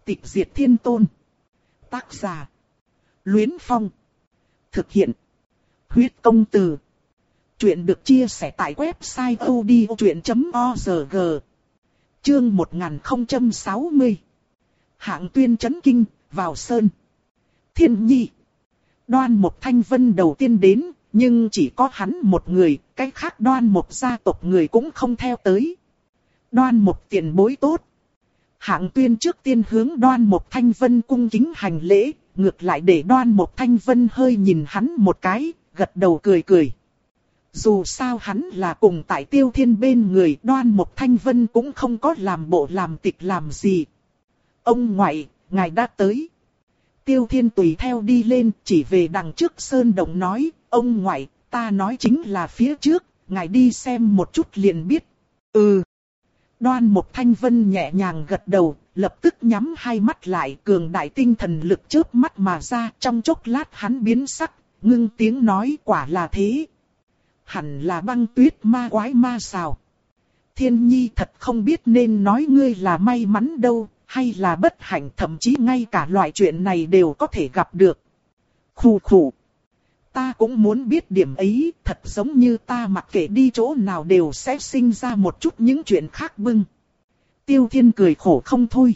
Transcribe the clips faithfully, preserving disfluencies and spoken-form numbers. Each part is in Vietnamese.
Tịch diệt thiên tôn. Tác giả. Luyến Phong. Thực hiện. Huyết công từ. Chuyện được chia sẻ tại website odchuyện chấm org. Chương một nghìn không trăm sáu mươi. Hạng Tuyên chấn kinh, vào sơn. Thiên Nhi. Đoan Mục Thanh Vân đầu tiên đến, nhưng chỉ có hắn một người, cái khác Đoan Mục gia tộc người cũng không theo tới. Đoan Mục tiền bối tốt. Hạng Tuyên trước tiên hướng Đoan Mục Thanh Vân cung kính hành lễ, ngược lại để Đoan Mục Thanh Vân hơi nhìn hắn một cái, gật đầu cười cười. Dù sao hắn là cùng tại Tiêu Thiên bên người, Đoan Mục Thanh Vân cũng không có làm bộ làm tịch làm gì. Ông ngoại, ngài đã tới. Tiêu Thiên tùy theo đi lên, chỉ về đằng trước sơn động nói, ông ngoại, ta nói chính là phía trước, ngài đi xem một chút liền biết. Ừ. Đoan Mục Thanh Vân nhẹ nhàng gật đầu, lập tức nhắm hai mắt lại, cường đại tinh thần lực chớp mắt mà ra, trong chốc lát hắn biến sắc, ngưng tiếng nói quả là thế. Hẳn là băng tuyết ma quái ma sao. Thiên Nhi thật không biết nên nói ngươi là may mắn đâu, hay là bất hạnh, thậm chí ngay cả loại chuyện này đều có thể gặp được. Khù khù. Ta cũng muốn biết điểm ấy, thật giống như ta mặc kệ đi chỗ nào đều sẽ sinh ra một chút những chuyện khác bưng. Tiêu Thiên cười khổ không thôi.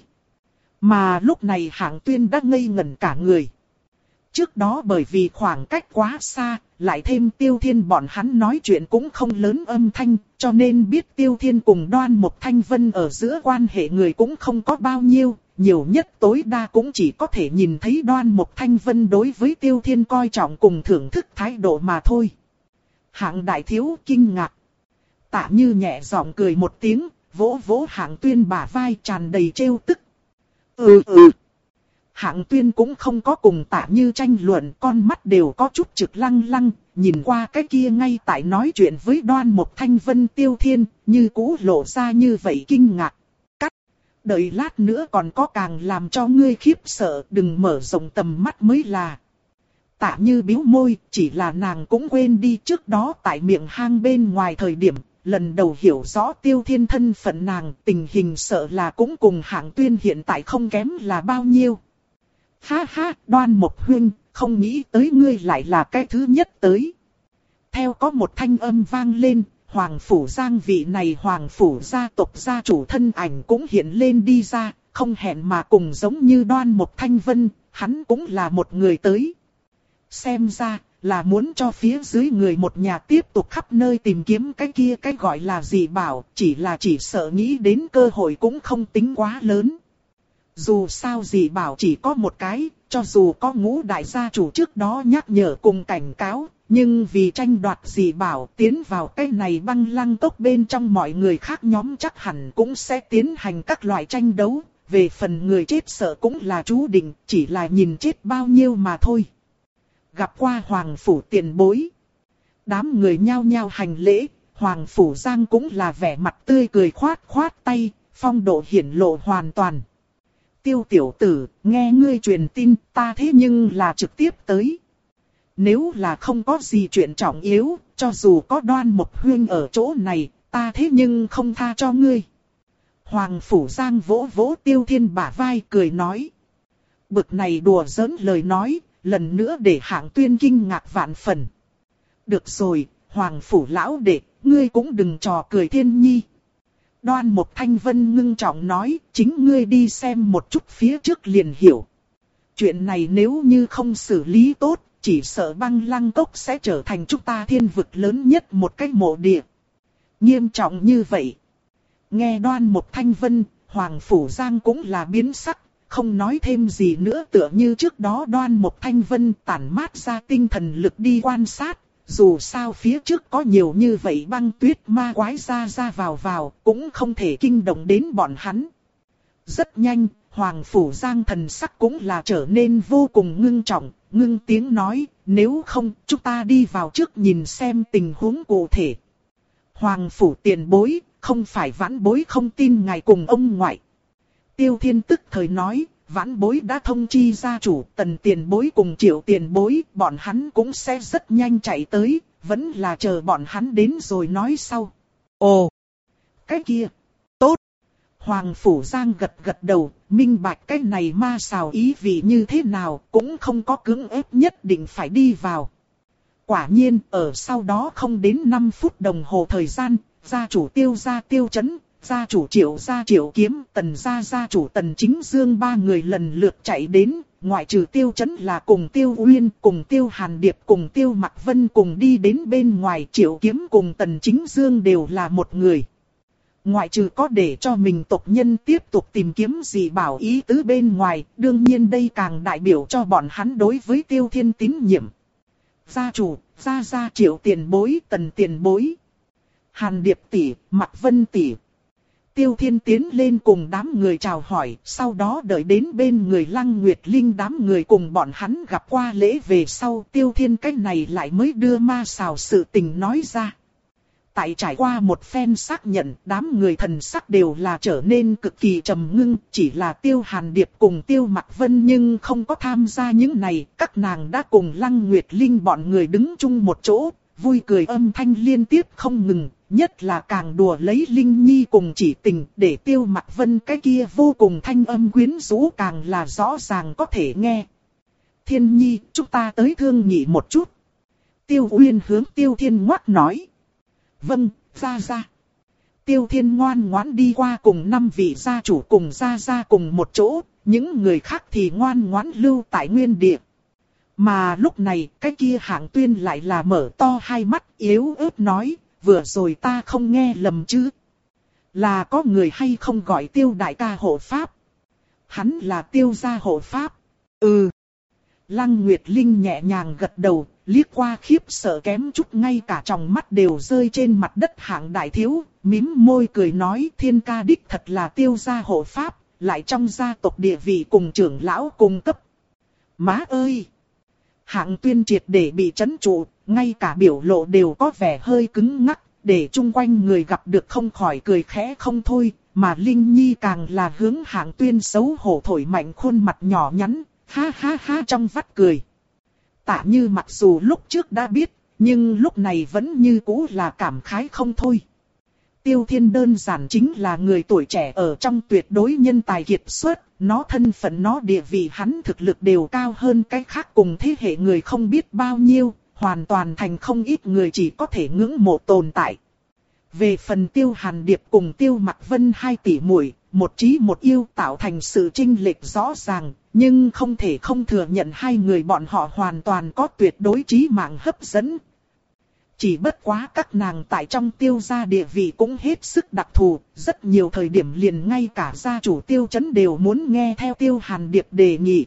Mà lúc này Hạng Tuyên đã ngây ngẩn cả người. Trước đó bởi vì khoảng cách quá xa, lại thêm Tiêu Thiên bọn hắn nói chuyện cũng không lớn âm thanh, cho nên biết Tiêu Thiên cùng Đoan Mục Thanh Vân ở giữa quan hệ người cũng không có bao nhiêu, nhiều nhất tối đa cũng chỉ có thể nhìn thấy Đoan Mục Thanh Vân đối với Tiêu Thiên coi trọng cùng thưởng thức thái độ mà thôi. Hạng đại thiếu kinh ngạc. Tạ Như nhẹ giọng cười một tiếng, vỗ vỗ Hạng Tuyên bả vai tràn đầy trêu tức. Ừ ừ. Hạng Tuyên cũng không có cùng Tạ Như tranh luận, con mắt đều có chút trực lăng lăng, nhìn qua cái kia ngay tại nói chuyện với Đoan Mục Thanh Vân Tiêu Thiên, như cũ lộ ra như vậy kinh ngạc. Cắt, đợi lát nữa còn có càng làm cho ngươi khiếp sợ, đừng mở rộng tầm mắt mới là. Tạ Như bĩu môi, chỉ là nàng cũng quên đi trước đó tại miệng hang bên ngoài thời điểm, lần đầu hiểu rõ Tiêu Thiên thân phận nàng, tình hình sợ là cũng cùng Hạng Tuyên hiện tại không kém là bao nhiêu. Ha ha, Đoan Mục huynh, không nghĩ tới ngươi lại là cái thứ nhất tới. Theo có một thanh âm vang lên, Hoàng Phủ Giang vị này Hoàng Phủ gia tộc gia chủ thân ảnh cũng hiện lên đi ra, không hẹn mà cùng giống như Đoan Mục Thanh Vân, hắn cũng là một người tới. Xem ra, là muốn cho phía dưới người một nhà tiếp tục khắp nơi tìm kiếm cái kia cái gọi là gì bảo, chỉ là chỉ sợ nghĩ đến cơ hội cũng không tính quá lớn. Dù sao gì bảo chỉ có một cái, cho dù có Ngũ đại gia chủ trước đó nhắc nhở cùng cảnh cáo, nhưng vì tranh đoạt gì bảo tiến vào cái này băng lăng cốc bên trong mọi người khác nhóm chắc hẳn cũng sẽ tiến hành các loại tranh đấu, về phần người chết sợ cũng là chú định, chỉ là nhìn chết bao nhiêu mà thôi. Gặp qua Hoàng Phủ tiền bối. Đám người nhao nhao hành lễ, Hoàng Phủ Giang cũng là vẻ mặt tươi cười khoát khoát tay, phong độ hiển lộ hoàn toàn. Tiêu tiểu tử, nghe ngươi truyền tin, ta thế nhưng là trực tiếp tới. Nếu là không có gì chuyện trọng yếu, cho dù có Đoan Mục huynh ở chỗ này, ta thế nhưng không tha cho ngươi. Hoàng Phủ Giang vỗ vỗ Tiêu Thiên bả vai cười nói. Bực này đùa giỡn lời nói, lần nữa để Hạng Tuyên kinh ngạc vạn phần. Được rồi, Hoàng Phủ lão đệ, ngươi cũng đừng trò cười Thiên Nhi. Đoan Mục Thanh Vân ngưng trọng nói, chính ngươi đi xem một chút phía trước liền hiểu. Chuyện này nếu như không xử lý tốt, chỉ sợ băng lăng cốc sẽ trở thành chúng ta thiên vực lớn nhất một cái mộ địa. Nghiêm trọng như vậy. Nghe Đoan Mục Thanh Vân, Hoàng Phủ Giang cũng là biến sắc, không nói thêm gì nữa, tựa như trước đó Đoan Mục Thanh Vân tản mát ra tinh thần lực đi quan sát. Dù sao phía trước có nhiều như vậy băng tuyết ma quái ra ra vào vào, cũng không thể kinh động đến bọn hắn. Rất nhanh, Hoàng Phủ Giang thần sắc cũng là trở nên vô cùng ngưng trọng, ngưng tiếng nói, nếu không, chúng ta đi vào trước nhìn xem tình huống cụ thể. Hoàng Phủ tiền bối, không phải vãn bối không tin ngài cùng ông ngoại. Tiêu Thiên tức thời nói, vãn bối đã thông chi gia chủ, Tần tiền bối cùng Triệu tiền bối, bọn hắn cũng sẽ rất nhanh chạy tới, vẫn là chờ bọn hắn đến rồi nói sau. Ồ, cái kia, tốt. Hoàng Phủ Giang gật gật đầu, minh bạch cái này ma xào ý vị như thế nào, cũng không có cưỡng ép nhất định phải đi vào. Quả nhiên, ở sau đó không đến năm phút đồng hồ thời gian, gia chủ Tiêu gia Tiêu Chấn, gia chủ Triệu gia Triệu Kiếm, Tần gia gia chủ Tần Chính Dương ba người lần lượt chạy đến, ngoại trừ Tiêu Chấn là cùng Tiêu Uyên, cùng Tiêu Hàn Điệp, cùng Tiêu Mặc Vân cùng đi đến bên ngoài, Triệu Kiếm cùng Tần Chính Dương đều là một người. Ngoại trừ có để cho mình tộc nhân tiếp tục tìm kiếm gì bảo ý tứ bên ngoài, đương nhiên đây càng đại biểu cho bọn hắn đối với Tiêu Thiên tín nhiệm. Gia chủ, gia gia Triệu tiền bối, Tần tiền bối, Hàn Điệp tỷ, Mặc Vân tỷ. Tiêu Thiên tiến lên cùng đám người chào hỏi, sau đó đợi đến bên người Lăng Nguyệt Linh đám người cùng bọn hắn gặp qua lễ về sau, Tiêu Thiên cách này lại mới đưa ma xào sự tình nói ra. Tại trải qua một phen xác nhận, đám người thần sắc đều là trở nên cực kỳ trầm ngưng, chỉ là Tiêu Hàn Điệp cùng Tiêu Mặc Vân nhưng không có tham gia những này, các nàng đã cùng Lăng Nguyệt Linh bọn người đứng chung một chỗ, vui cười âm thanh liên tiếp không ngừng, nhất là càng đùa lấy Linh Nhi cùng Chỉ Tình, để Tiêu Mặc Vân cái kia vô cùng thanh âm quyến rũ càng là rõ ràng có thể nghe. Thiên Nhi, chúng ta tới thương nghị một chút. Tiêu Uyên hướng Tiêu Thiên ngoắc nói. Vâng, gia gia. Tiêu Thiên ngoan ngoãn đi qua cùng năm vị gia chủ cùng gia gia cùng một chỗ, những người khác thì ngoan ngoãn lưu tại nguyên địa. Mà lúc này, cái kia Hạng Tuyên lại là mở to hai mắt, yếu ớt nói, vừa rồi ta không nghe lầm chứ. Là có người hay không gọi Tiêu đại ca hộ pháp? Hắn là Tiêu gia hộ pháp. Ừ. Lăng Nguyệt Linh nhẹ nhàng gật đầu, liếc qua khiếp sợ kém chút ngay cả tròng mắt đều rơi trên mặt đất Hạng đại thiếu, mím môi cười nói Thiên ca đích thật là Tiêu gia hộ pháp, lại trong gia tộc địa vị cùng trưởng lão cùng cấp. Má ơi! Hạng Tuyên triệt để bị trấn trụ, ngay cả biểu lộ đều có vẻ hơi cứng ngắc, để chung quanh người gặp được không khỏi cười khẽ không thôi, mà Linh Nhi càng là hướng Hạng Tuyên xấu hổ thổi mạnh khuôn mặt nhỏ nhắn, ha ha ha trong vắt cười. Tạ Như mặc dù lúc trước đã biết, nhưng lúc này vẫn như cũ là cảm khái không thôi. Tiêu Thiên đơn giản chính là người tuổi trẻ ở trong tuyệt đối nhân tài kiệt xuất, nó thân phận nó địa vị hắn thực lực đều cao hơn cái khác cùng thế hệ người không biết bao nhiêu, hoàn toàn thành không ít người chỉ có thể ngưỡng mộ tồn tại. Về phần Tiêu Hàn Điệp cùng Tiêu Mặc Vân hai tỷ muội, một trí một yêu tạo thành sự chênh lệch rõ ràng, nhưng không thể không thừa nhận hai người bọn họ hoàn toàn có tuyệt đối trí mạng hấp dẫn. Chỉ bất quá các nàng tại trong Tiêu gia địa vị cũng hết sức đặc thù, rất nhiều thời điểm liền ngay cả gia chủ Tiêu Chấn đều muốn nghe theo Tiêu Hàn Điệp đề nghị.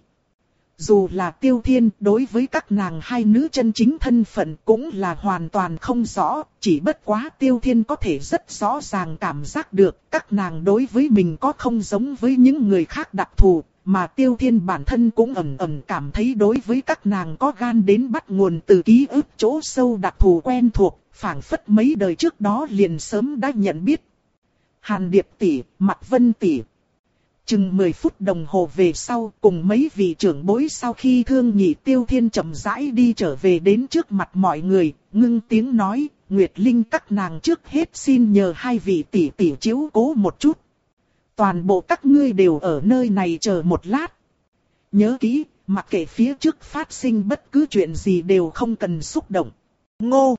Dù là Tiêu Thiên đối với các nàng hai nữ chân chính thân phận cũng là hoàn toàn không rõ, chỉ bất quá Tiêu Thiên có thể rất rõ ràng cảm giác được các nàng đối với mình có không giống với những người khác đặc thù, mà Tiêu Thiên bản thân cũng ẩn ẩn cảm thấy đối với các nàng có gan đến bắt nguồn từ ký ức chỗ sâu đặc thù quen thuộc, phảng phất mấy đời trước đó liền sớm đã nhận biết. Hàn Điệp tỷ, Mặc Vân tỷ. Chừng mười phút đồng hồ về sau, cùng mấy vị trưởng bối sau khi thương nghị, Tiêu Thiên chậm rãi đi trở về đến trước mặt mọi người, ngưng tiếng nói, Nguyệt Linh các nàng trước hết xin nhờ hai vị tỷ tỷ chiếu cố một chút. Toàn bộ các ngươi đều ở nơi này chờ một lát. Nhớ kỹ, mặc kệ phía trước phát sinh bất cứ chuyện gì đều không cần xúc động. Ngô!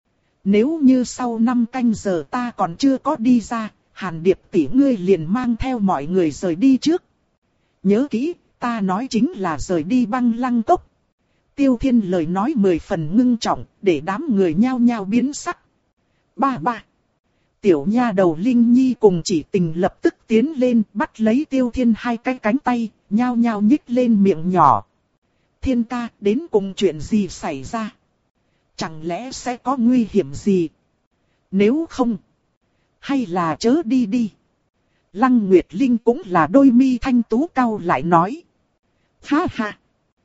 Nếu như sau năm canh giờ ta còn chưa có đi ra, Hàn Điệp tỷ ngươi liền mang theo mọi người rời đi trước. Nhớ kỹ, ta nói chính là rời đi Băng Lăng Cốc. Tiêu Thiên lời nói mười phần ngưng trọng, để đám người nhao nhao biến sắc. Ba ba. Tiểu nha đầu Linh Nhi cùng Chỉ Tình lập tức tiến lên bắt lấy Tiêu Thiên hai cái cánh tay, nhao nhao nhích lên miệng nhỏ. Thiên ca, đến cùng chuyện gì xảy ra? Chẳng lẽ sẽ có nguy hiểm gì? Nếu không, hay là chớ đi đi. Lăng Nguyệt Linh cũng là đôi mi thanh tú cau lại nói. Ha ha,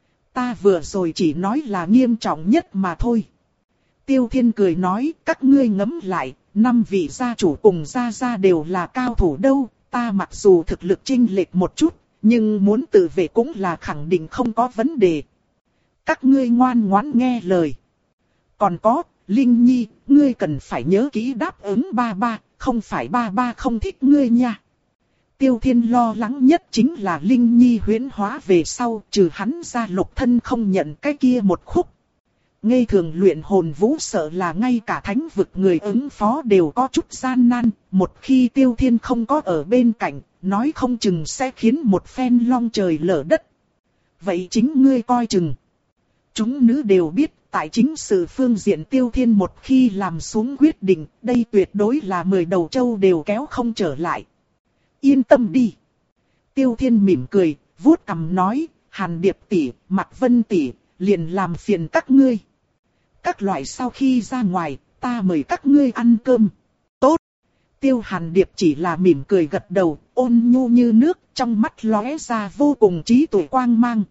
ta vừa rồi chỉ nói là nghiêm trọng nhất mà thôi. Tiêu Thiên cười nói, các ngươi ngẫm lại, năm vị gia chủ cùng gia gia đều là cao thủ đâu, ta mặc dù thực lực chênh lệch một chút, nhưng muốn tự vệ cũng là khẳng định không có vấn đề. Các ngươi ngoan ngoãn nghe lời. Còn có, Linh Nhi, ngươi cần phải nhớ kỹ đáp ứng ba ba, không phải ba ba không thích ngươi nha. Tiêu Thiên lo lắng nhất chính là Linh Nhi huyễn hóa về sau, trừ hắn ra Lục Thân không nhận cái kia một khúc. Ngây thường luyện hồn vũ sợ là ngay cả thánh vực người ứng phó đều có chút gian nan, một khi Tiêu Thiên không có ở bên cạnh, nói không chừng sẽ khiến một phen long trời lở đất. Vậy chính ngươi coi chừng. Chúng nữ đều biết, tại chính sự phương diện Tiêu Thiên một khi làm xuống quyết định, đây tuyệt đối là mười đầu châu đều kéo không trở lại. Yên tâm đi. Tiêu Thiên mỉm cười, vuốt cằm nói, Hàn Điệp tỷ, Mạc Vân tỷ, liền làm phiền các ngươi. Các loại sau khi ra ngoài, ta mời các ngươi ăn cơm. Tốt. Tiêu Hàn Điệp chỉ là mỉm cười gật đầu, ôn nhu như nước, trong mắt lóe ra vô cùng trí tuệ quang mang.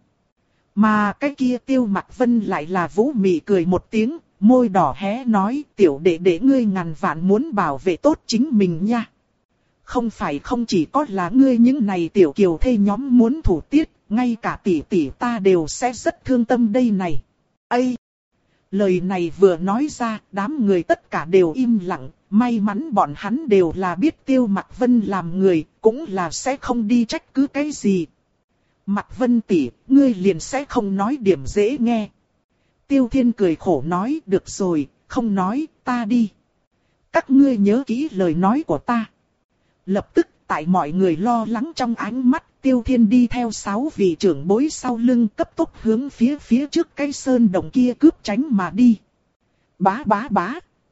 Mà cái kia Tiêu Mạc Vân lại là vũ mị cười một tiếng, môi đỏ hé nói, tiểu đệ đệ ngươi ngàn vạn muốn bảo vệ tốt chính mình nha. Không phải không chỉ có là ngươi những này tiểu kiều thê nhóm muốn thủ tiết, ngay cả tỷ tỷ ta đều sẽ rất thương tâm đây này. Ây! Lời này vừa nói ra, đám người tất cả đều im lặng, may mắn bọn hắn đều là biết Tiêu Mạc Vân làm người, cũng là sẽ không đi trách cứ cái gì. Mạc Vân tỷ, ngươi liền sẽ không nói điểm dễ nghe. Tiêu Thiên cười khổ nói, được rồi, không nói, ta đi. Các ngươi nhớ kỹ lời nói của ta. Lập tức, tại mọi người lo lắng trong ánh mắt, Tiêu Thiên đi theo sáu vị trưởng bối sau lưng cấp tốc hướng phía phía trước cái sơn đồng kia cướp tránh mà đi. Bá bá bá.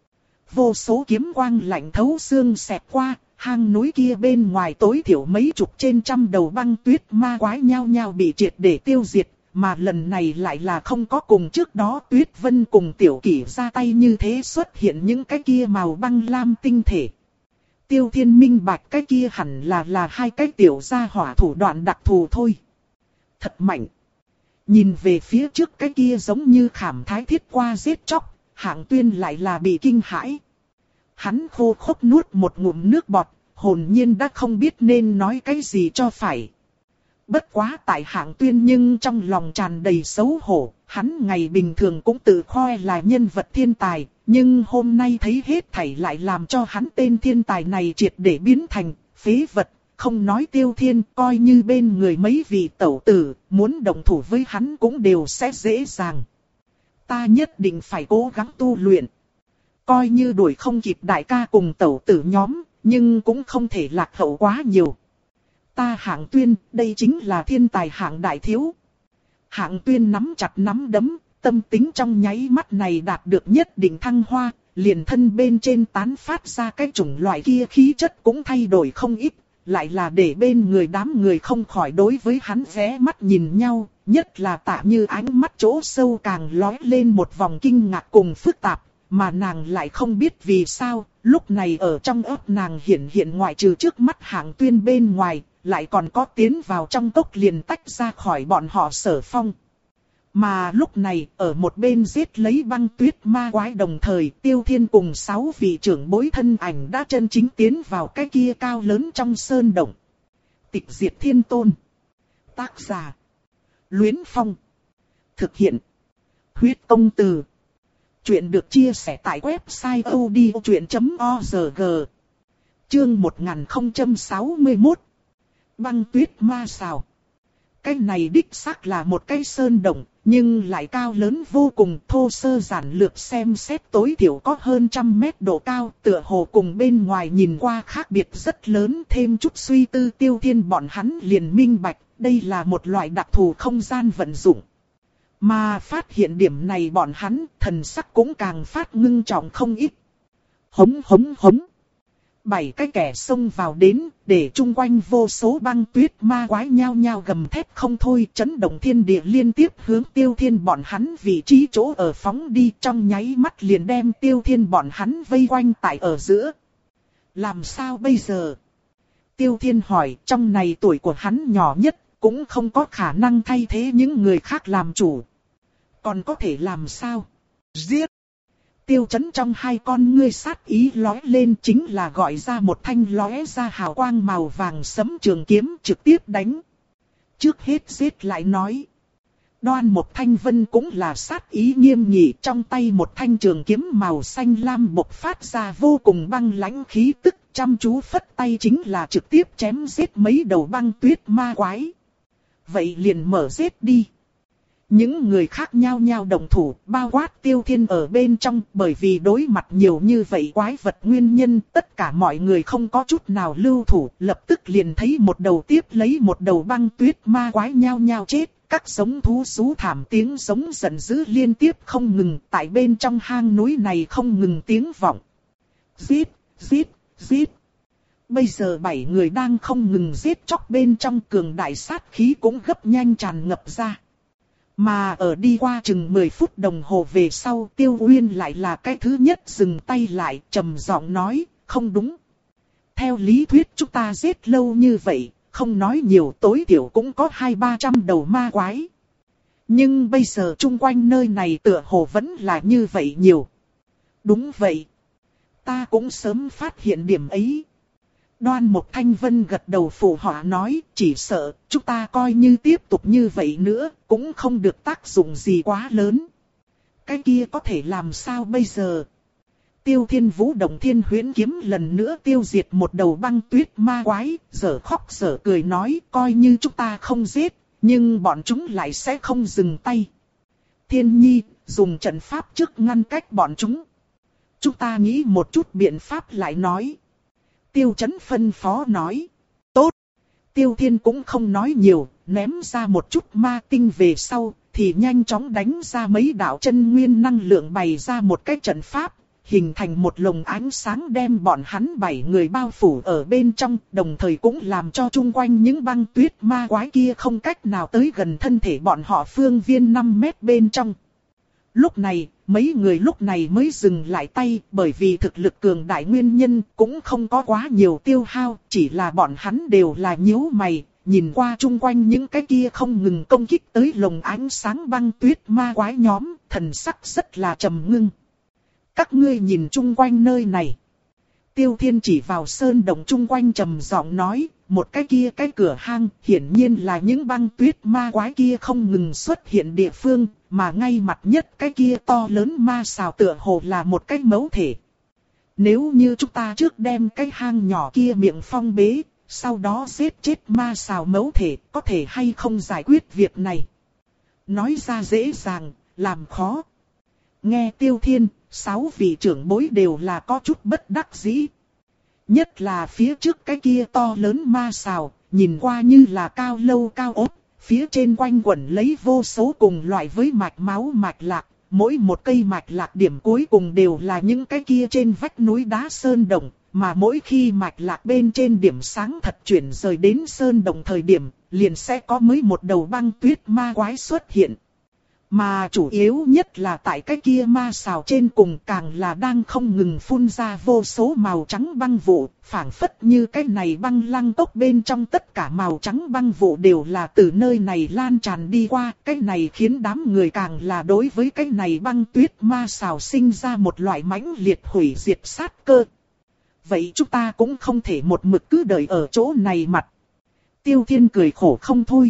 Vô số kiếm quang lạnh thấu xương xẹt qua, hang núi kia bên ngoài tối thiểu mấy chục trên trăm đầu băng tuyết ma quái nhao nhao bị triệt để tiêu diệt, mà lần này lại là không có cùng trước đó Tuyết Vân cùng Tiểu Kỷ ra tay như thế xuất hiện những cái kia màu băng lam tinh thể. Tiêu Thiên minh bạch cái kia hẳn là là hai cái tiểu gia hỏa thủ đoạn đặc thù thôi. Thật mạnh. Nhìn về phía trước cái kia giống như khảm thái thiết qua giết chóc, Hạng Tuyên lại là bị kinh hãi. Hắn khô khốc nuốt một ngụm nước bọt, hồn nhiên đã không biết nên nói cái gì cho phải. Bất quá tại Hạng Tuyên nhưng trong lòng tràn đầy xấu hổ, hắn ngày bình thường cũng tự khoe là nhân vật thiên tài, nhưng hôm nay thấy hết thảy lại làm cho hắn tên thiên tài này triệt để biến thành phế vật, không nói Tiêu Thiên, coi như bên người mấy vị tẩu tử, muốn đồng thủ với hắn cũng đều sẽ dễ dàng. Ta nhất định phải cố gắng tu luyện. Coi như đuổi không kịp đại ca cùng tẩu tử nhóm, nhưng cũng không thể lạc hậu quá nhiều. Ta Hạng Tuyên, đây chính là thiên tài hạng đại thiếu. Hạng Tuyên nắm chặt nắm đấm, tâm tính trong nháy mắt này đạt được nhất định thăng hoa, liền thân bên trên tán phát ra cái chủng loại kia khí chất cũng thay đổi không ít, lại là để bên người đám người không khỏi đối với hắn ghé mắt nhìn nhau, nhất là Tạ Như ánh mắt chỗ sâu càng lóe lên một vòng kinh ngạc cùng phức tạp, mà nàng lại không biết vì sao, lúc này ở trong óc nàng hiện hiện ngoại trừ trước mắt Hạng Tuyên bên ngoài, lại còn có tiến vào trong cốc liền tách ra khỏi bọn họ Sở Phong. Mà lúc này, ở một bên giết lấy băng tuyết ma quái đồng thời, Tiêu Thiên cùng sáu vị trưởng bối thân ảnh đã chân chính tiến vào cái kia cao lớn trong sơn động. Tịch Diệt Thiên Tôn. Tác giả: Luyến Phong. Thực hiện: Huyết Công Từ. Chuyện được chia sẻ tại website odchuyện chấm org. Chương một nghìn không trăm sáu mươi mốt. Băng tuyết ma sào. Cái này đích xác là một cái sơn động, nhưng lại cao lớn vô cùng, thô sơ giản lược xem xét tối thiểu có hơn trăm mét độ cao, tựa hồ cùng bên ngoài nhìn qua khác biệt rất lớn, thêm chút suy tư Tiêu Thiên bọn hắn liền minh bạch, đây là một loại đặc thù không gian vận dụng. Mà phát hiện điểm này bọn hắn, thần sắc cũng càng phát ngưng trọng không ít. Hống hống hống. Bảy cái kẻ xông vào đến, để chung quanh vô số băng tuyết ma quái nhao nhao gầm thét không thôi, chấn động thiên địa liên tiếp hướng Tiêu Thiên bọn hắn vị trí chỗ ở phóng đi, trong nháy mắt liền đem Tiêu Thiên bọn hắn vây quanh tại ở giữa. Làm sao bây giờ? Tiêu Thiên hỏi, trong này tuổi của hắn nhỏ nhất, cũng không có khả năng thay thế những người khác làm chủ. Còn có thể làm sao? Giết! Tiêu Chấn trong hai con ngươi sát ý lóe lên, chính là gọi ra một thanh lóe ra hào quang màu vàng sẫm trường kiếm trực tiếp đánh. Trước hết giết lại nói. Đoan một thanh vân cũng là sát ý nghiêm nghị, trong tay một thanh trường kiếm màu xanh lam bộc phát ra vô cùng băng lãnh khí tức, chăm chú phất tay chính là trực tiếp chém giết mấy đầu băng tuyết ma quái. Vậy liền mở giết đi. Những người khác nhao nhao đồng thủ, bao quát Tiêu Thiên ở bên trong, bởi vì đối mặt nhiều như vậy quái vật nguyên nhân, tất cả mọi người không có chút nào lưu thủ, lập tức liền thấy một đầu tiếp lấy một đầu băng tuyết ma quái nhao nhao chết, các giống thú rú thảm tiếng giống giận dữ liên tiếp không ngừng, tại bên trong hang núi này không ngừng tiếng vọng. Giết, giết, giết. Bây giờ bảy người đang không ngừng giết chóc bên trong, cường đại sát khí cũng gấp nhanh tràn ngập ra. Mà ở đi qua chừng mười phút đồng hồ về sau, Tiêu Uyên lại là cái thứ nhất dừng tay lại, trầm giọng nói, không đúng. Theo lý thuyết chúng ta giết lâu như vậy, không nói nhiều tối thiểu cũng có hai ba trăm đầu ma quái. Nhưng bây giờ chung quanh nơi này tựa hồ vẫn là như vậy nhiều. Đúng vậy. Ta cũng sớm phát hiện điểm ấy. Đoan Mộc Thanh Vân gật đầu phụ họa nói, chỉ sợ, chúng ta coi như tiếp tục như vậy nữa, cũng không được tác dụng gì quá lớn. Cái kia có thể làm sao bây giờ? Tiêu Thiên Vũ động thiên huyễn kiếm lần nữa tiêu diệt một đầu băng tuyết ma quái, dở khóc dở cười nói, coi như chúng ta không giết, nhưng bọn chúng lại sẽ không dừng tay. Thiên Nhi, dùng trận pháp trước ngăn cách bọn chúng. Chúng ta nghĩ một chút biện pháp lại nói. Tiêu Chấn phân phó nói. Tốt. Tiêu Thiên cũng không nói nhiều, ném ra một chút ma tinh về sau, thì nhanh chóng đánh ra mấy đạo chân nguyên năng lượng bày ra một cái trận pháp, hình thành một lồng ánh sáng đem bọn hắn bảy người bao phủ ở bên trong, đồng thời cũng làm cho chung quanh những băng tuyết ma quái kia không cách nào tới gần thân thể bọn họ phương viên năm mét bên trong. Lúc này, mấy người lúc này mới dừng lại tay, bởi vì thực lực cường đại nguyên nhân cũng không có quá nhiều tiêu hao, chỉ là bọn hắn đều là nhíu mày, nhìn qua chung quanh những cái kia không ngừng công kích tới lồng ánh sáng băng tuyết ma quái nhóm, thần sắc rất là trầm ngưng. Các ngươi nhìn chung quanh nơi này. Tiêu Thiên chỉ vào sơn động chung quanh trầm giọng nói, một cái kia cái cửa hang, hiển nhiên là những băng tuyết ma quái kia không ngừng xuất hiện địa phương, mà ngay mặt nhất cái kia to lớn ma sào tựa hồ là một cái mẫu thể. Nếu như chúng ta trước đem cái hang nhỏ kia miệng phong bế, sau đó giết chết ma sào mẫu thể, có thể hay không giải quyết việc này? Nói ra dễ dàng, làm khó. Nghe Tiêu Thiên, sáu vị trưởng bối đều là có chút bất đắc dĩ. Nhất là phía trước cái kia to lớn ma sào, nhìn qua như là cao lâu cao ốt, phía trên quanh quẩn lấy vô số cùng loại với mạch máu mạch lạc, mỗi một cây mạch lạc điểm cuối cùng đều là những cái kia trên vách núi đá sơn động, mà mỗi khi mạch lạc bên trên điểm sáng thật chuyển rời đến sơn động thời điểm, liền sẽ có mới một đầu băng tuyết ma quái xuất hiện. Mà chủ yếu nhất là tại cái kia ma sào trên cùng càng là đang không ngừng phun ra vô số màu trắng băng vụ, phảng phất như cái này băng lăng tốc bên trong tất cả màu trắng băng vụ đều là từ nơi này lan tràn đi qua, cái này khiến đám người càng là đối với cái này băng tuyết ma sào sinh ra một loại mãnh liệt hủy diệt sát cơ. Vậy chúng ta cũng không thể một mực cứ đợi ở chỗ này mặt. Tiêu Thiên cười khổ không thôi.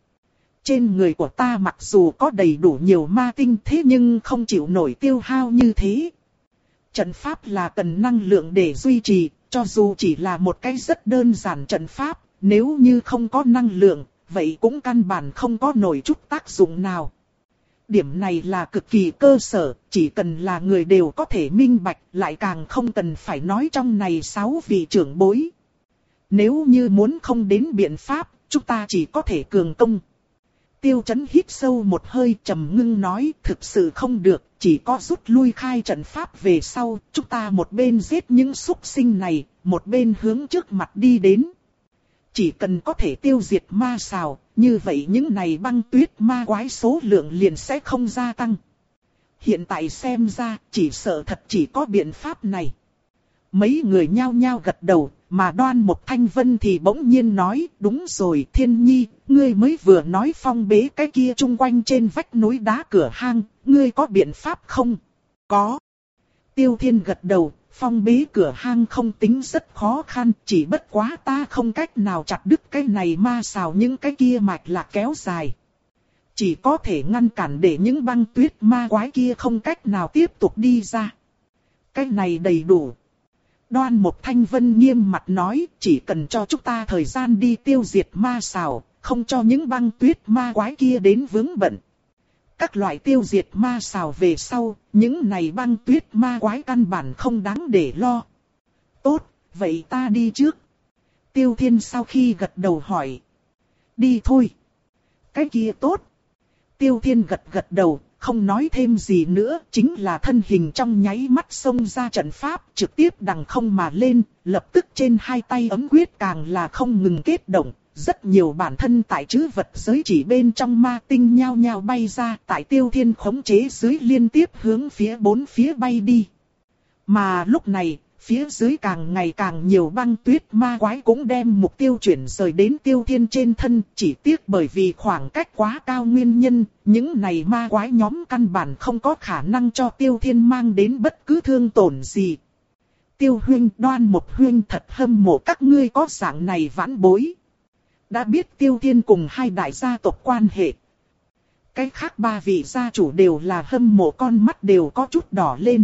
Trên người của ta mặc dù có đầy đủ nhiều ma tinh thế nhưng không chịu nổi tiêu hao như thế. Trận pháp là cần năng lượng để duy trì, cho dù chỉ là một cái rất đơn giản trận pháp, nếu như không có năng lượng, vậy cũng căn bản không có nổi chút tác dụng nào. Điểm này là cực kỳ cơ sở, chỉ cần là người đều có thể minh bạch, lại càng không cần phải nói trong này sáu vị trưởng bối. Nếu như muốn không đến biện pháp, chúng ta chỉ có thể cường công. Tiêu Chấn hít sâu một hơi trầm ngưng nói, thực sự không được, chỉ có rút lui khai trận pháp về sau, chúng ta một bên giết những súc sinh này, một bên hướng trước mặt đi đến. Chỉ cần có thể tiêu diệt ma sào, như vậy những này băng tuyết ma quái số lượng liền sẽ không gia tăng. Hiện tại xem ra, chỉ sợ thật chỉ có biện pháp này. Mấy người nhao nhao gật đầu, mà Đoan Mộc Thanh Vân thì bỗng nhiên nói, đúng rồi Thiên Nhi, ngươi mới vừa nói phong bế cái kia chung quanh trên vách núi đá cửa hang, ngươi có biện pháp không? Có. Tiêu Thiên gật đầu, phong bế cửa hang không tính rất khó khăn, chỉ bất quá ta không cách nào chặt đứt cái này ma sào những cái kia mạch lạc kéo dài. Chỉ có thể ngăn cản để những băng tuyết ma quái kia không cách nào tiếp tục đi ra. Cái này đầy đủ. Đoan Mục Thanh Vân nghiêm mặt nói, chỉ cần cho chúng ta thời gian đi tiêu diệt ma sào, không cho những băng tuyết ma quái kia đến vướng bận. Các loại tiêu diệt ma sào về sau, những này băng tuyết ma quái căn bản không đáng để lo. Tốt, vậy ta đi trước. Tiêu Thiên sau khi gật đầu hỏi. Đi thôi. Cái kia tốt. Tiêu Thiên gật gật đầu, không nói thêm gì nữa, chính là thân hình trong nháy mắt xông ra trận pháp, trực tiếp đằng không mà lên, lập tức trên hai tay ấm quyết càng là không ngừng kết động. Rất nhiều bản thân tại trữ vật giới chỉ bên trong ma tinh nhao nhao bay ra, tại Tiêu Thiên khống chế dưới liên tiếp hướng phía bốn phía bay đi. Mà lúc này, phía dưới càng ngày càng nhiều băng tuyết ma quái cũng đem mục tiêu chuyển rời đến Tiêu Thiên trên thân, chỉ tiếc bởi vì khoảng cách quá cao nguyên nhân, những này ma quái nhóm căn bản không có khả năng cho Tiêu Thiên mang đến bất cứ thương tổn gì. Tiêu huynh, Đoan Mục huynh thật hâm mộ các ngươi có dạng này vãn bối. Đã biết Tiêu Thiên cùng hai đại gia tộc quan hệ. Cái khác ba vị gia chủ đều là hâm mộ, con mắt đều có chút đỏ lên.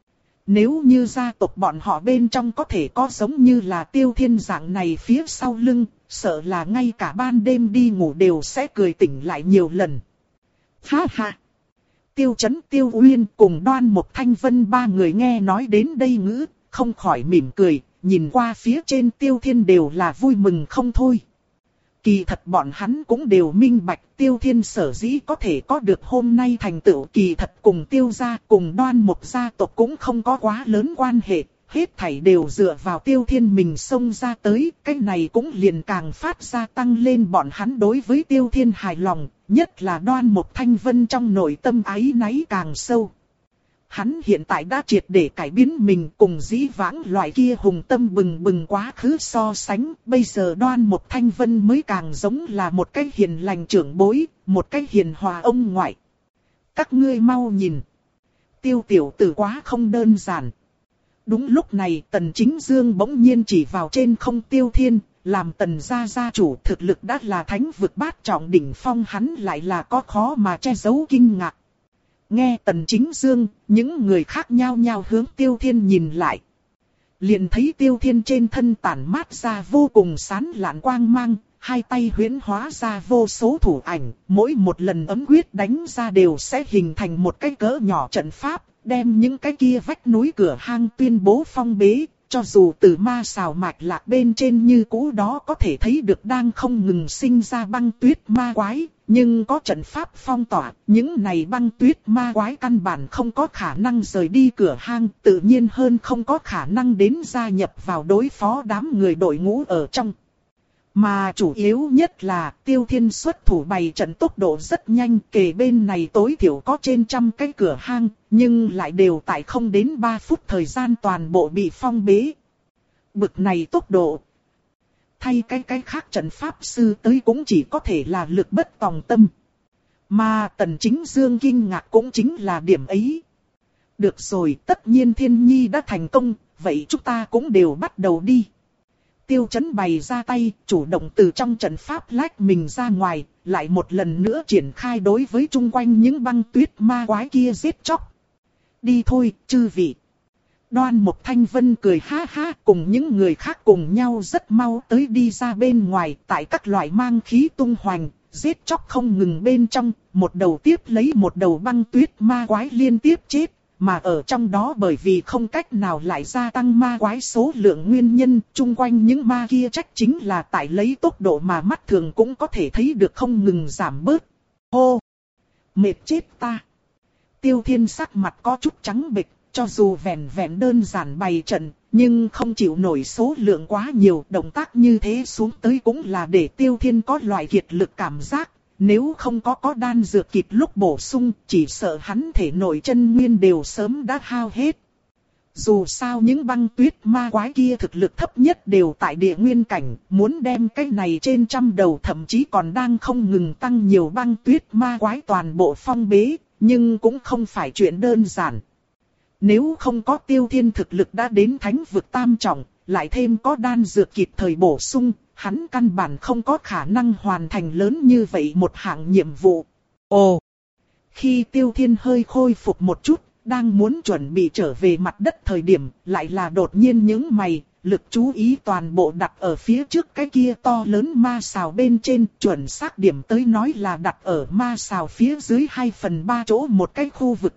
Nếu như gia tộc bọn họ bên trong có thể có giống như là Tiêu Thiên dạng này phía sau lưng, sợ là ngay cả ban đêm đi ngủ đều sẽ cười tỉnh lại nhiều lần. Ha ha! Tiêu Chấn, Tiêu Uyên cùng Đoan Mục Thanh Vân ba người nghe nói đến đây ngữ, không khỏi mỉm cười, nhìn qua phía trên Tiêu Thiên đều là vui mừng không thôi. Kỳ thật bọn hắn cũng đều minh bạch Tiêu Thiên sở dĩ có thể có được hôm nay thành tựu, kỳ thật cùng Tiêu gia cùng Đoan Mục gia tộc cũng không có quá lớn quan hệ, hết thảy đều dựa vào Tiêu Thiên mình xông ra tới, cái này cũng liền càng phát ra tăng lên bọn hắn đối với Tiêu Thiên hài lòng, nhất là Đoan Mục Thanh Vân trong nội tâm áy náy càng sâu. Hắn hiện tại đã triệt để cải biến mình, cùng dĩ vãng loại kia hùng tâm bừng bừng quá khứ so sánh, bây giờ Đoan Mục Thanh Vân mới càng giống là một cái hiền lành trưởng bối, một cái hiền hòa ông ngoại. Các ngươi mau nhìn. Tiêu tiểu tử quá không đơn giản. Đúng lúc này Tần Chính Dương bỗng nhiên chỉ vào trên không Tiêu Thiên, làm Tần gia gia chủ thực lực đã là thánh vực bát trọng đỉnh phong, hắn lại là có khó mà che giấu kinh ngạc. Nghe Tần Chính Dương, những người khác nhao nhao hướng Tiêu Thiên nhìn lại. Liền thấy Tiêu Thiên trên thân tản mát ra vô cùng sáng lạn quang mang, hai tay huyễn hóa ra vô số thủ ảnh, mỗi một lần ấm quyết đánh ra đều sẽ hình thành một cái cỡ nhỏ trận pháp, đem những cái kia vách núi cửa hang tuyên bố phong bế, cho dù từ ma xào mạch lạc bên trên như cũ đó có thể thấy được đang không ngừng sinh ra băng tuyết ma quái. Nhưng có trận pháp phong tỏa, những này băng tuyết ma quái căn bản không có khả năng rời đi cửa hang, tự nhiên hơn không có khả năng đến gia nhập vào đối phó đám người đội ngũ ở trong. Mà chủ yếu nhất là Tiêu Thiên xuất thủ bày trận tốc độ rất nhanh, kề bên này tối thiểu có trên trăm cái cửa hang, nhưng lại đều tại không đến ba phút thời gian toàn bộ bị phong bế. Bực này tốc độ. Thay cái cái khác trận pháp sư tới cũng chỉ có thể là lực bất tòng tâm. Mà Tần Chính Dương kinh ngạc cũng chính là điểm ấy. Được rồi, tất nhiên Thiên Nhi đã thành công, vậy chúng ta cũng đều bắt đầu đi. Tiêu Chấn bày ra tay, chủ động từ trong trận pháp lách mình ra ngoài, lại một lần nữa triển khai đối với chung quanh những băng tuyết ma quái kia giết chóc. Đi thôi, chư vị. Đoan Mục Thanh Vân cười ha ha, cùng những người khác cùng nhau rất mau tới đi ra bên ngoài, tại các loại mang khí tung hoành, giết chóc không ngừng bên trong, một đầu tiếp lấy một đầu băng tuyết ma quái liên tiếp chết, mà ở trong đó bởi vì không cách nào lại gia tăng ma quái số lượng nguyên nhân, chung quanh những ma kia trách chính là tại lấy tốc độ mà mắt thường cũng có thể thấy được không ngừng giảm bớt. Hô! Mệt chết ta! Tiêu Thiên sắc mặt có chút trắng bệch. Cho dù vẹn vẹn đơn giản bày trận, nhưng không chịu nổi số lượng quá nhiều, động tác như thế xuống tới cũng là để Tiêu Thiên có loại kiệt lực cảm giác, nếu không có có đan dược kịp lúc bổ sung, chỉ sợ hắn thể nội chân nguyên đều sớm đã hao hết. Dù sao những băng tuyết ma quái kia thực lực thấp nhất đều tại địa nguyên cảnh, muốn đem cái này trên trăm đầu thậm chí còn đang không ngừng tăng nhiều băng tuyết ma quái toàn bộ phong bế, nhưng cũng không phải chuyện đơn giản. Nếu không có Tiêu Thiên thực lực đã đến thánh vực tam trọng, lại thêm có đan dược kịp thời bổ sung, hắn căn bản không có khả năng hoàn thành lớn như vậy một hạng nhiệm vụ. Ồ! Khi Tiêu Thiên hơi khôi phục một chút, đang muốn chuẩn bị trở về mặt đất thời điểm, lại là đột nhiên nhướng mày, lực chú ý toàn bộ đặt ở phía trước cái kia to lớn ma sào bên trên, chuẩn xác điểm tới nói là đặt ở ma sào phía dưới hai phần ba chỗ một cái khu vực.